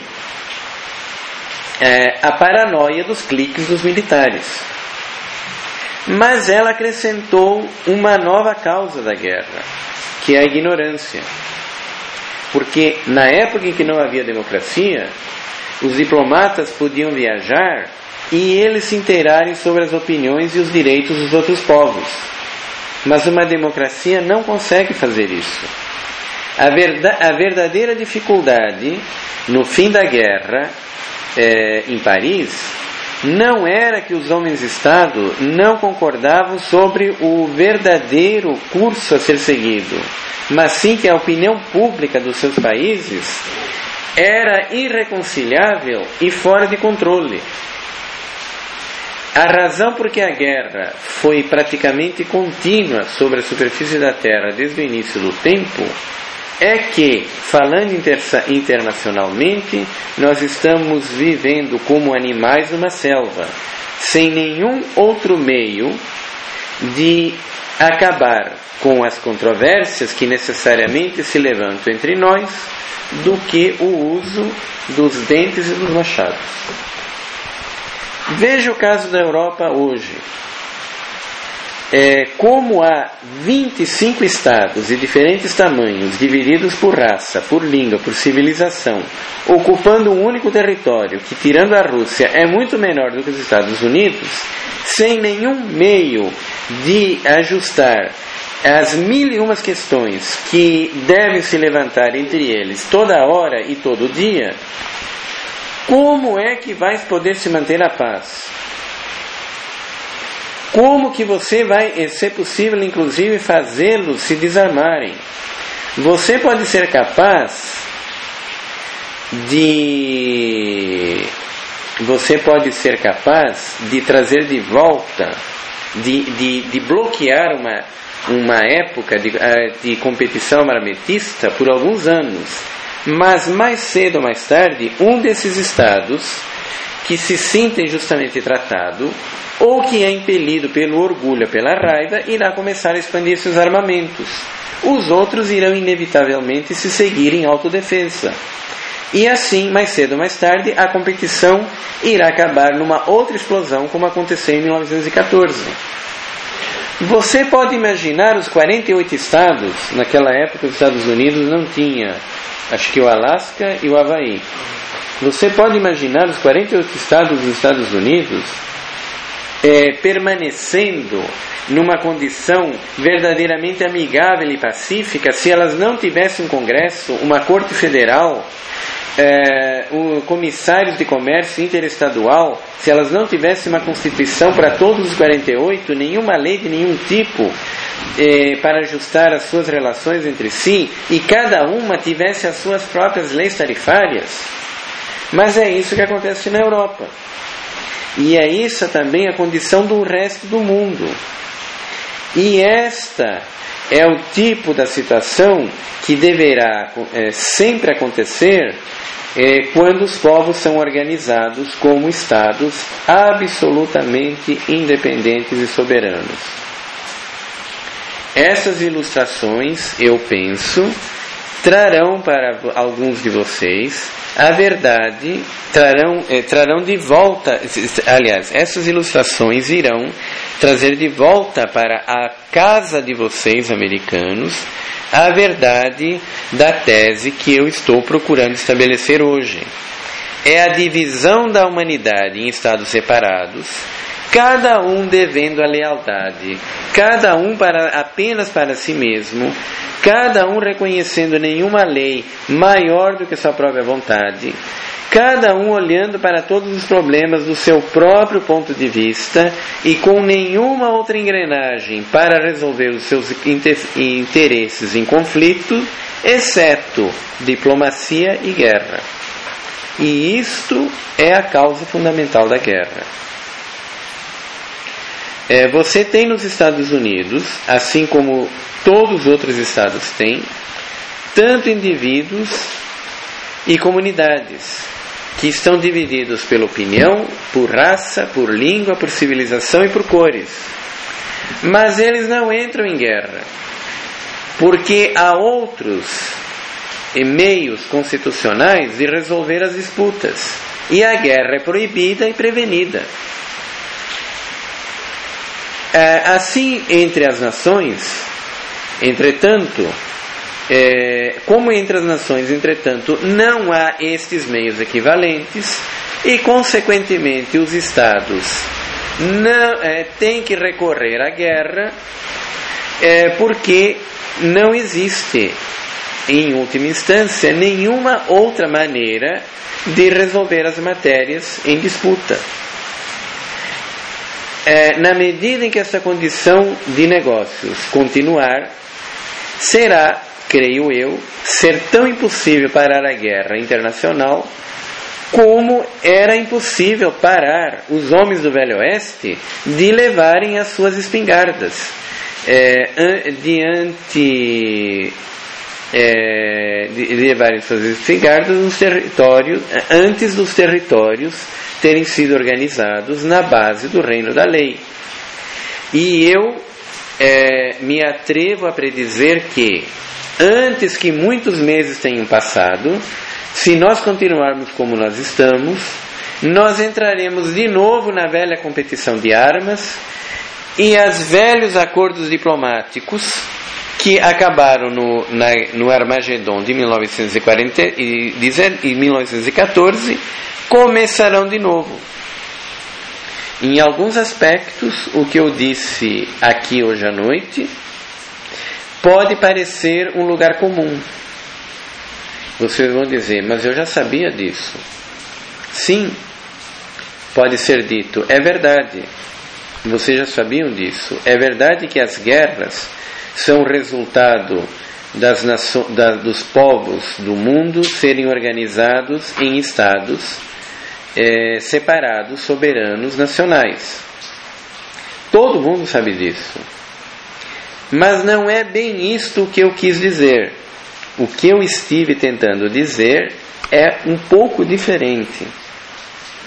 é, a paranoia dos cliques dos militares. Mas ela acrescentou uma nova causa da guerra, que é a ignorância. Porque na época em que não havia democracia, os diplomatas podiam viajar e eles se inteirarem sobre as opiniões e os direitos dos outros povos. Mas uma democracia não consegue fazer isso. A, verda- a verdadeira dificuldade no fim da guerra é, em Paris não era que os homens-estado não concordavam sobre o verdadeiro curso a ser seguido, mas sim que a opinião pública dos seus países era irreconciliável e fora de controle. A razão por que a guerra foi praticamente contínua sobre a superfície da Terra desde o início do tempo é que, falando inter- internacionalmente, nós estamos vivendo como animais numa selva, sem nenhum outro meio de acabar com as controvérsias que necessariamente se levantam entre nós do que o uso dos dentes e dos machados. Veja o caso da Europa hoje. É, como há vinte e cinco estados de diferentes tamanhos, divididos por raça, por língua, por civilização, ocupando um único território, que tirando a Rússia é muito menor do que os Estados Unidos, sem nenhum meio de ajustar as mil e umas questões que devem se levantar entre eles toda hora e todo dia, como é que vai poder se manter a paz? Como que você vai ser possível, inclusive, fazê-los se desarmarem? Você pode ser capaz de... Você pode ser capaz de trazer de volta, de, de, de bloquear uma, uma época de, de competição armamentista por alguns anos. Mas mais cedo ou mais tarde, um desses estados que se sentem justamente tratados ou que é impelido pelo orgulho, pela raiva, irá começar a expandir seus armamentos. Os outros irão inevitavelmente se seguir em autodefesa. E assim, mais cedo ou mais tarde, a competição irá acabar numa outra explosão, como aconteceu em mil novecentos e catorze. Você pode imaginar os quarenta e oito estados. Naquela época os Estados Unidos não tinha, acho que o Alasca e o Havaí. Você pode imaginar os quarenta e oito estados dos Estados Unidos é, permanecendo numa condição verdadeiramente amigável e pacífica se elas não tivessem um Congresso, uma Corte Federal, é, o comissários de comércio interestadual, se elas não tivessem uma Constituição para todos os quarenta e oito, nenhuma lei de nenhum tipo é, para ajustar as suas relações entre si, e cada uma tivesse as suas próprias leis tarifárias. Mas é isso que acontece na Europa. E é isso também a condição do resto do mundo. E esta é o tipo da situação que deverá é, sempre acontecer é, quando os povos são organizados como estados absolutamente independentes e soberanos. Essas ilustrações, eu penso, trarão para alguns de vocês a verdade, trarão, eh, trarão de volta, aliás, essas ilustrações irão trazer de volta para a casa de vocês, americanos, a verdade da tese que eu estou procurando estabelecer hoje. É a divisão da humanidade em estados separados, cada um devendo a lealdade, cada um para, apenas para si mesmo, cada um reconhecendo nenhuma lei maior do que sua própria vontade, cada um olhando para todos os problemas do seu próprio ponto de vista e com nenhuma outra engrenagem para resolver os seus interesses em conflito, exceto diplomacia e guerra. E isto é a causa fundamental da guerra. É, você tem nos Estados Unidos, assim como todos os outros estados têm, tanto indivíduos e comunidades que estão divididos pela opinião, por raça, por língua, por civilização e por cores. Mas eles não entram em guerra, porque há outros meios constitucionais de resolver as disputas, e a guerra é proibida e prevenida. Assim, entre as nações, entretanto, é, como entre as nações, entretanto, não há estes meios equivalentes, e, consequentemente, os estados não, é, têm que recorrer à guerra, é, porque não existe, em última instância, nenhuma outra maneira de resolver as matérias em disputa. É, na medida em que essa condição de negócios continuar, será, creio eu, ser tão impossível parar a guerra internacional como era impossível parar os homens do Velho Oeste de levarem as suas espingardas é, diante é, de levarem suas espingardas nos territórios, antes dos territórios terem sido organizados na base do reino da lei. E eu é, me atrevo a predizer que, antes que muitos meses tenham passado, se nós continuarmos como nós estamos, nós entraremos de novo na velha competição de armas e as velhos acordos diplomáticos que acabaram no, na, no Armagedon de mil novecentos e quarenta e mil novecentos e catorze começarão de novo. Em alguns aspectos, o que eu disse aqui hoje à noite pode parecer um lugar comum. Vocês vão dizer, mas eu já sabia disso. Sim, pode ser dito, é verdade. Vocês já sabiam disso. É verdade que as guerras são resultado das naço- da, dos povos do mundo serem organizados em estados É, separados, soberanos, nacionais. Todo mundo sabe disso. Mas não é bem isto que eu quis dizer. O que eu estive tentando dizer é um pouco diferente.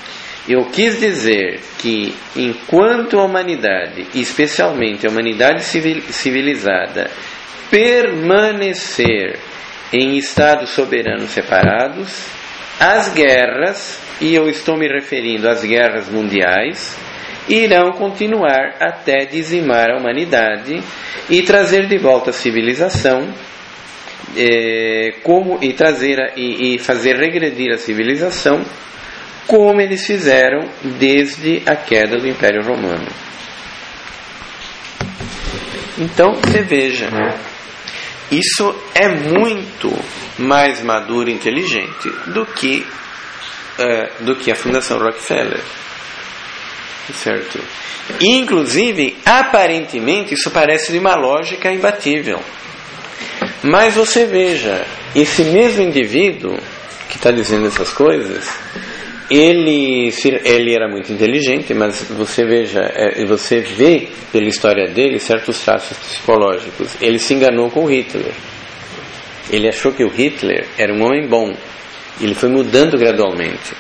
eu quis dizer que enquanto a humanidade, especialmente a humanidade civil, civilizada, permanecer em estados soberanos separados, as guerras, e eu estou me referindo às guerras mundiais, irão continuar até dizimar a humanidade e trazer de volta a civilização, é, como, e, trazer a, e, e fazer regredir a civilização, como eles fizeram desde a queda do Império Romano. Então, você veja, isso é muito mais maduro e inteligente do que, uh, do que a Fundação Rockefeller. Certo? E, inclusive, aparentemente, isso parece de uma lógica imbatível. Mas você veja, esse mesmo indivíduo que está dizendo essas coisas, ele, ele era muito inteligente, mas você veja, você vê pela história dele certos traços psicológicos. Ele se enganou com o Hitler. Ele achou que o Hitler era um homem bom. Ele foi mudando gradualmente.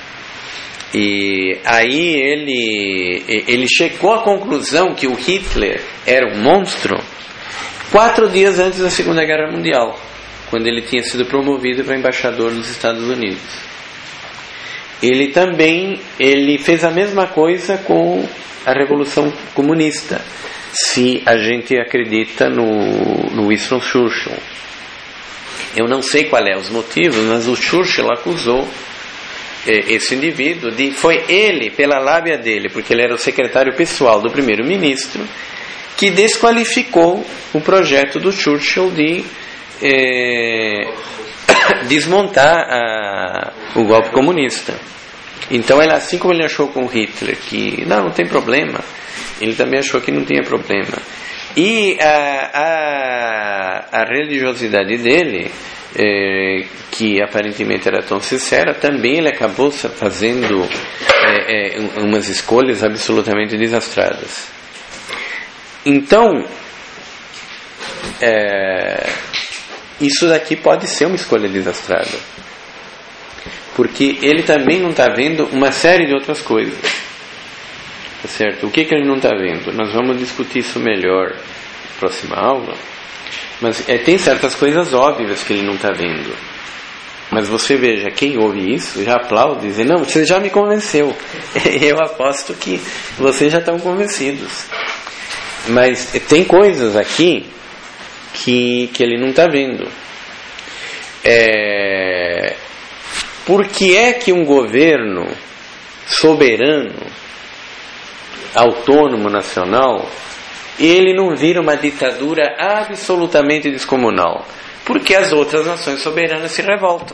E aí ele, ele chegou à conclusão que o Hitler era um monstro quatro dias antes da Segunda Guerra Mundial, quando ele tinha sido promovido para embaixador nos Estados Unidos. Ele também ele fez a mesma coisa com a Revolução Comunista, se a gente acredita no, no Winston Churchill. Eu não sei qual é os motivos, mas o Churchill acusou esse indivíduo de, foi ele, pela lábia dele, porque ele era o secretário pessoal do primeiro-ministro, que desqualificou o projeto do Churchill de eh, desmontar a, o golpe comunista. Então, ele, assim como ele achou com Hitler que não, não tem problema, ele também achou que não tinha problema. E a, a, a religiosidade dele, é, que aparentemente era tão sincera, também ele acabou fazendo é, é, umas escolhas absolutamente desastradas. Então, é, isso daqui pode ser uma escolha desastrada, porque ele também não está vendo uma série de outras coisas. Tá certo? O que, que ele não está vendo? Nós vamos discutir isso melhor na próxima aula. Mas é, tem certas coisas óbvias que ele não está vendo. Mas você veja, quem ouve isso já aplaude e diz: não, você já me convenceu. Eu aposto que vocês já estão convencidos. Mas tem coisas aqui que, que ele não está vendo. É, por que é que um governo soberano, autônomo, nacional, ele não vira uma ditadura absolutamente descomunal? Porque as outras nações soberanas se revoltam.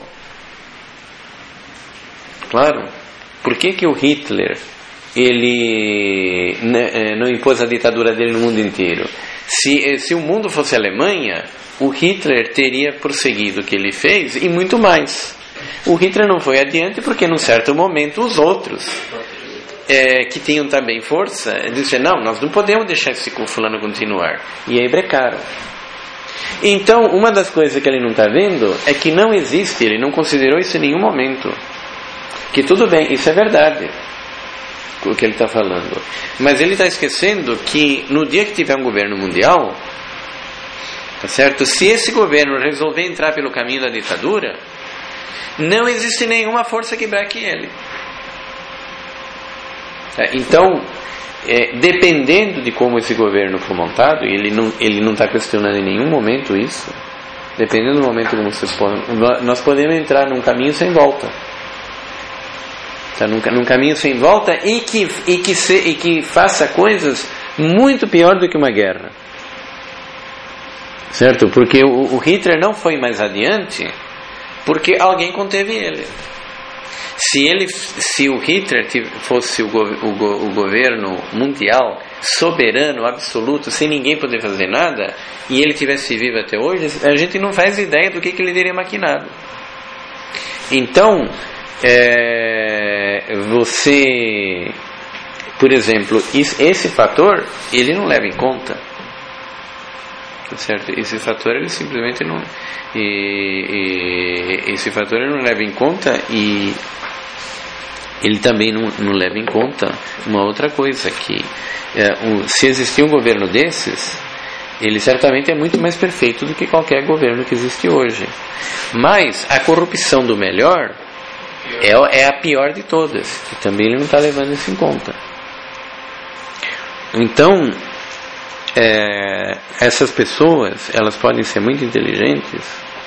Claro. Por que que o Hitler ele não impôs a ditadura dele no mundo inteiro? Se, se o mundo fosse a Alemanha, o Hitler teria prosseguido o que ele fez e muito mais. O Hitler não foi adiante porque num certo momento os outros É, que tinham também força, disseram: não, nós não podemos deixar esse fulano continuar. E aí brecaram. Então, uma das coisas que ele não está vendo é que não existe, ele não considerou isso em nenhum momento. Que tudo bem, isso é verdade, o que ele está falando. Mas ele está esquecendo que no dia que tiver um governo mundial, tá certo? Se esse governo resolver entrar pelo caminho da ditadura, não existe nenhuma força que breque ele. Então, é, dependendo de como esse governo for montado, e ele não ele não está questionando em nenhum momento isso, dependendo do momento como vocês podem, nós podemos entrar num caminho sem volta, tá? num, num caminho sem volta e que, e, que se, e que faça coisas muito pior do que uma guerra, certo? Porque o, o Hitler não foi mais adiante porque alguém conteve ele. Se, ele, se o Hitler fosse o, go, o, go, o governo mundial, soberano, absoluto, sem ninguém poder fazer nada, e ele tivesse vivo até hoje, a gente não faz ideia do que, que ele teria maquinado. Então, é, você, por exemplo, esse fator, ele não leva em conta. Certo? Esse fator ele simplesmente não e, e, esse fator ele não leva em conta e ele também não, não leva em conta uma outra coisa, que é, um, se existir um governo desses, ele certamente é muito mais perfeito do que qualquer governo que existe hoje. Mas a corrupção do melhor é, é a pior de todas, e também ele não está levando isso em conta. Então, é, essas pessoas, elas podem ser muito inteligentes,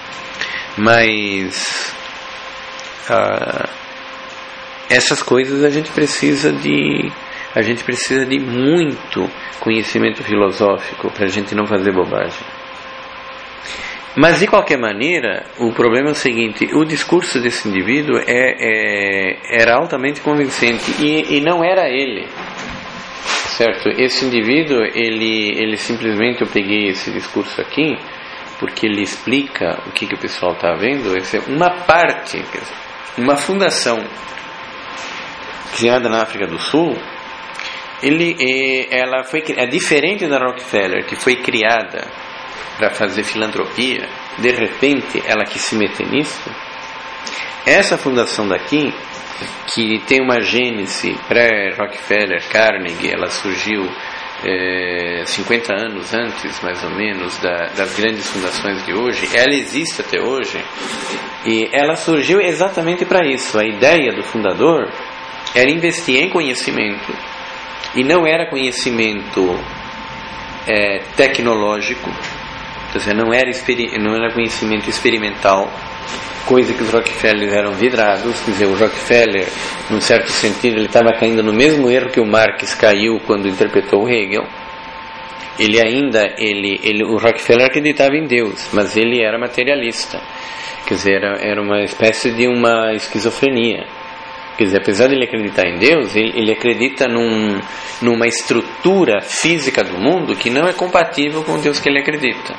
mas ah, essas coisas a gente precisa de a gente precisa de muito conhecimento filosófico para a gente não fazer bobagem. Mas de qualquer maneira, o problema é o seguinte: o discurso desse indivíduo é, é, era altamente convincente, e, e não era ele, certo? Esse indivíduo, ele, ele simplesmente, eu peguei esse discurso aqui porque ele explica o que, que o pessoal está vendo. Essa é uma parte, uma fundação criada na África do Sul. Ele, ela foi, é diferente da Rockefeller, que foi criada para fazer filantropia. De repente ela quis se meter nisso. Essa fundação daqui, que tem uma gênese pré-Rockefeller, Carnegie, ela surgiu é, cinquenta anos antes, mais ou menos, da, das grandes fundações de hoje. Ela existe até hoje, e ela surgiu exatamente para isso. A ideia do fundador era investir em conhecimento, e não era conhecimento é, tecnológico, quer dizer, não era, não era conhecimento experimental, coisa que os Rockefeller eram vidrados. Quer dizer, o Rockefeller, num certo sentido, ele estava caindo no mesmo erro que o Marx caiu quando interpretou o Hegel. Ele ainda, ele, ele, o Rockefeller acreditava em Deus, mas ele era materialista, quer dizer, era, era uma espécie de uma esquizofrenia. Quer dizer, apesar de ele acreditar em Deus, ele, ele acredita num, numa estrutura física do mundo que não é compatível com o Deus que ele acredita.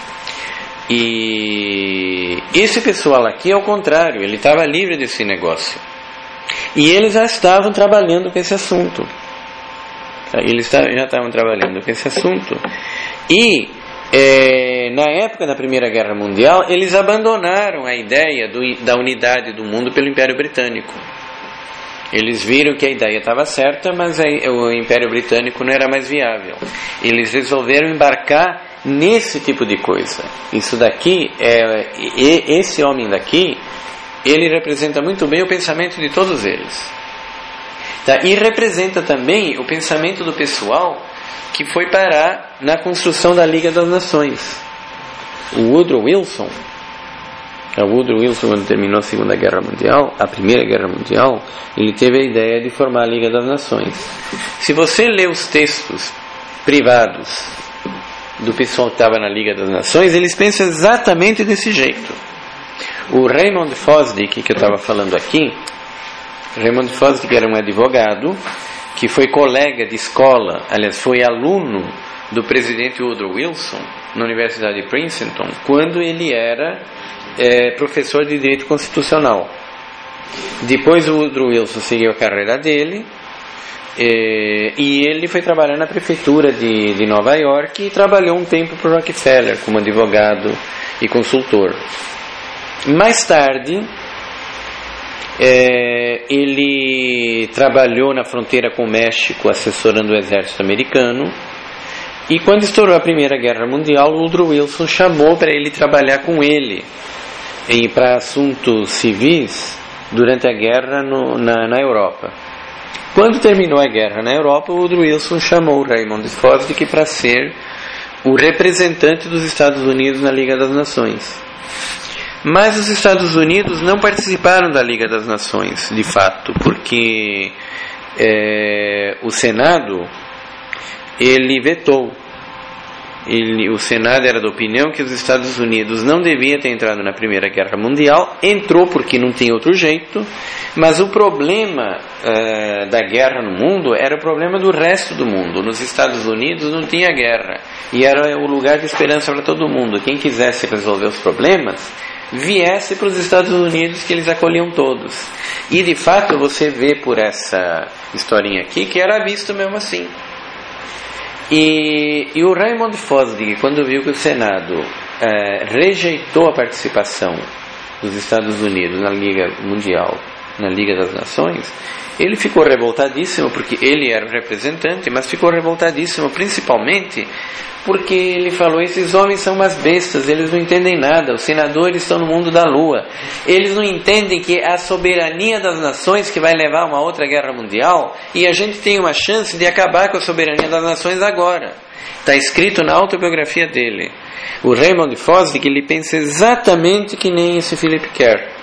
E esse pessoal aqui, ao contrário, ele estava livre desse negócio. E eles já estavam trabalhando com esse assunto. Eles já estavam trabalhando com esse assunto. E é, na época da Primeira Guerra Mundial, eles abandonaram a ideia do, da unidade do mundo pelo Império Britânico. Eles viram que a ideia estava certa, mas a, o Império Britânico não era mais viável. Eles resolveram embarcar nesse tipo de coisa. Isso daqui, é, e, esse homem daqui, ele representa muito bem o pensamento de todos eles. Tá? E representa também o pensamento do pessoal que foi parar na construção da Liga das Nações. O Woodrow Wilson, o Woodrow Wilson, quando terminou a Segunda Guerra Mundial, a Primeira Guerra Mundial, ele teve a ideia de formar a Liga das Nações. Se você lê os textos privados do pessoal que estava na Liga das Nações, eles pensam exatamente desse jeito. O Raymond Fosdick, que eu estava falando aqui, Raymond Fosdick era um advogado que foi colega de escola, aliás, foi aluno do presidente Woodrow Wilson na Universidade de Princeton, quando ele era é, professor de Direito Constitucional. Depois o Woodrow Wilson seguiu a carreira dele, é, e ele foi trabalhar na prefeitura de, de Nova York e trabalhou um tempo para o Rockefeller como advogado e consultor. Mais tarde, é, ele trabalhou na fronteira com o México assessorando o exército americano. E quando estourou a Primeira Guerra Mundial, o Woodrow Wilson chamou para ele trabalhar com ele para assuntos civis durante a guerra no, na, na Europa. Quando terminou a guerra na Europa, o Woodrow Wilson chamou o Raymond Fosdick para ser o representante dos Estados Unidos na Liga das Nações. Mas os Estados Unidos não participaram da Liga das Nações, de fato, porque é, o Senado ele vetou. Ele, o Senado era da opinião que os Estados Unidos não deviam ter entrado na Primeira Guerra Mundial. Entrou porque não tinha outro jeito, mas o problema uh, da guerra no mundo era o problema do resto do mundo. Nos Estados Unidos não tinha guerra, e era o lugar de esperança para todo mundo. Quem quisesse resolver os problemas, viesse para os Estados Unidos, que eles acolhiam todos. E de fato você vê por essa historinha aqui que era visto mesmo assim. E, e o Raymond Fosdick, quando viu que o Senado eh, rejeitou a participação dos Estados Unidos na Liga Mundial na Liga das Nações, ele ficou revoltadíssimo, porque ele era o representante, mas ficou revoltadíssimo principalmente porque ele falou: esses homens são umas bestas, eles não entendem nada, os senadores estão no mundo da lua, eles não entendem que é a soberania das nações que vai levar a uma outra guerra mundial, e a gente tem uma chance de acabar com a soberania das nações agora. Está escrito na autobiografia dele. O Raymond Fosdick, ele pensa exatamente que nem esse Philip Kerr.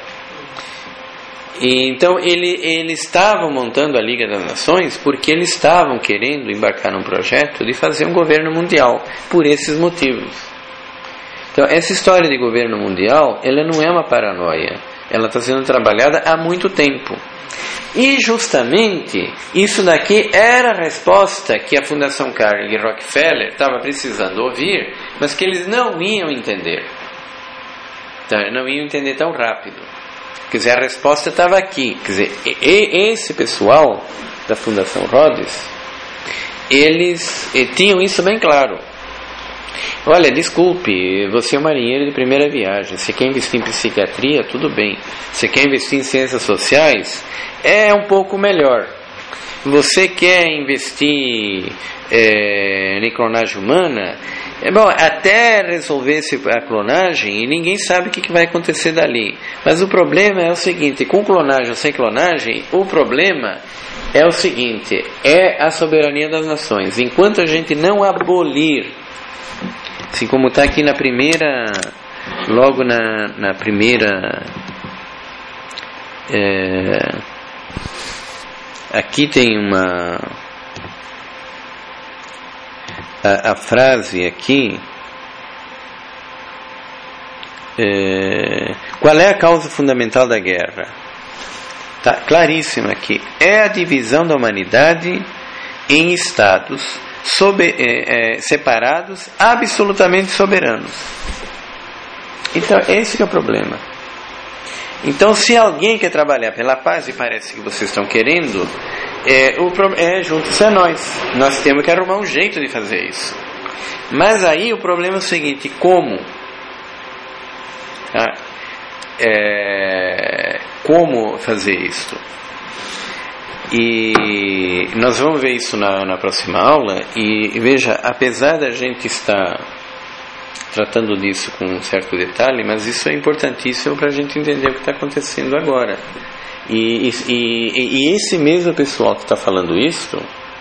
E então ele, eles estavam montando a Liga das Nações porque eles estavam querendo embarcar num projeto de fazer um governo mundial, por esses motivos. Então essa história de governo mundial, ela não é uma paranoia, ela está sendo trabalhada há muito tempo. E justamente isso daqui era a resposta que a Fundação Carnegie Rockefeller estava precisando ouvir, mas que eles não iam entender. Então, não iam entender tão rápido. Quer dizer, a resposta estava aqui. Quer dizer, e, esse pessoal da Fundação Rhodes, eles e, tinham isso bem claro. Olha, desculpe, você é um marinheiro de primeira viagem, você quer investir em psiquiatria, tudo bem. Você quer investir em ciências sociais, é um pouco melhor. Você quer investir é, em clonagem humana, é bom, até resolver a clonagem, e ninguém sabe o que vai acontecer dali. Mas o problema é o seguinte: com clonagem ou sem clonagem, o problema é o seguinte, é a soberania das nações. Enquanto a gente não abolir, assim como está aqui na primeira, logo na, na primeira, é, aqui tem uma, a, a frase aqui, é, qual é a causa fundamental da guerra? Está claríssima aqui, é a divisão da humanidade em estados Sober, é, é, separados, absolutamente soberanos. Então esse que é o problema. Então, se alguém quer trabalhar pela paz, e parece que vocês estão querendo, é, o, é junto-se a nós. Nós temos que arrumar um jeito de fazer isso. Mas aí o problema é o seguinte: como? Tá? É, como fazer isso? E nós vamos ver isso na, na próxima aula. E, e veja, apesar da gente estar tratando disso com um certo detalhe, mas isso é importantíssimo para a gente entender o que está acontecendo agora. E, e, e, e esse mesmo pessoal que está falando isso,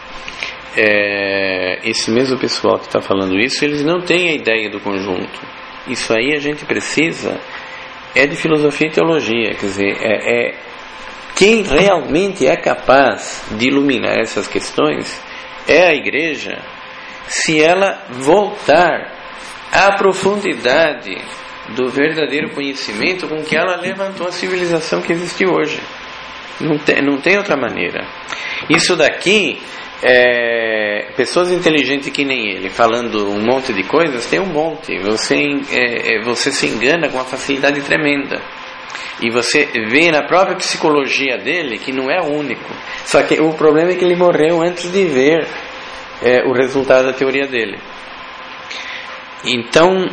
é, esse mesmo pessoal que está falando isso, eles não têm a ideia do conjunto. Isso aí a gente precisa é de filosofia e teologia, quer dizer, é, é quem realmente é capaz de iluminar essas questões é a igreja, se ela voltar à profundidade do verdadeiro conhecimento com que ela levantou a civilização que existe hoje. Não tem, não tem outra maneira. Isso daqui, é, pessoas inteligentes que nem ele, falando um monte de coisas, tem um monte. Você, é, você se engana com uma facilidade tremenda. E você vê na própria psicologia dele que não é único. Só que o problema é que ele morreu antes de ver é, o resultado da teoria dele. Então,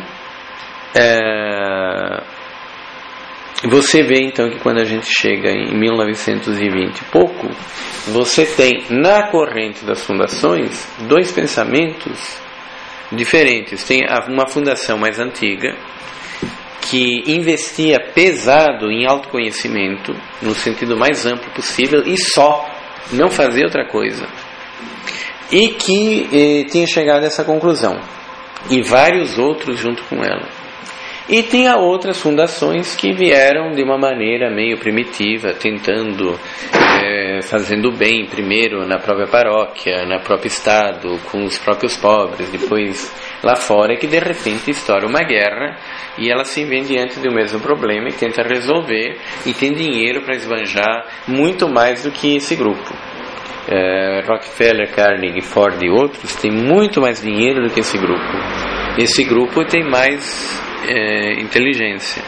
é, você vê então que quando a gente chega em mil novecentos e vinte e pouco, você tem na corrente das fundações dois pensamentos diferentes. Tem uma fundação mais antiga, que investia pesado em autoconhecimento, no sentido mais amplo possível, e só, não fazia outra coisa. E que eh, tinha chegado a essa conclusão. E vários outros junto com ela. E tinha outras fundações que vieram de uma maneira meio primitiva, tentando, é, fazendo bem primeiro na própria paróquia, na próprio estado, com os próprios pobres, depois lá fora, que de repente estoura uma guerra e ela se vê diante do mesmo problema e tenta resolver, e tem dinheiro para esbanjar muito mais do que esse grupo. É, Rockefeller, Carnegie, Ford e outros têm muito mais dinheiro do que esse grupo. Esse grupo tem mais é, inteligência,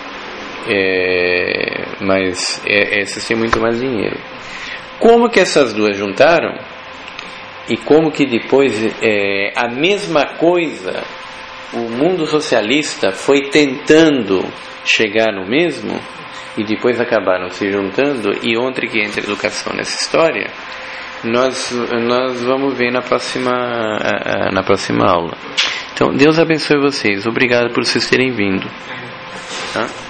é, mas é, esses têm muito mais dinheiro. Como que essas duas juntaram? E como que depois é, a mesma coisa, o mundo socialista foi tentando chegar no mesmo? e depois acabaram se juntando, e onde que entra a educação nessa história, nós, nós vamos ver na próxima, na próxima aula. Então, Deus abençoe vocês. Obrigado por vocês terem vindo. Tá?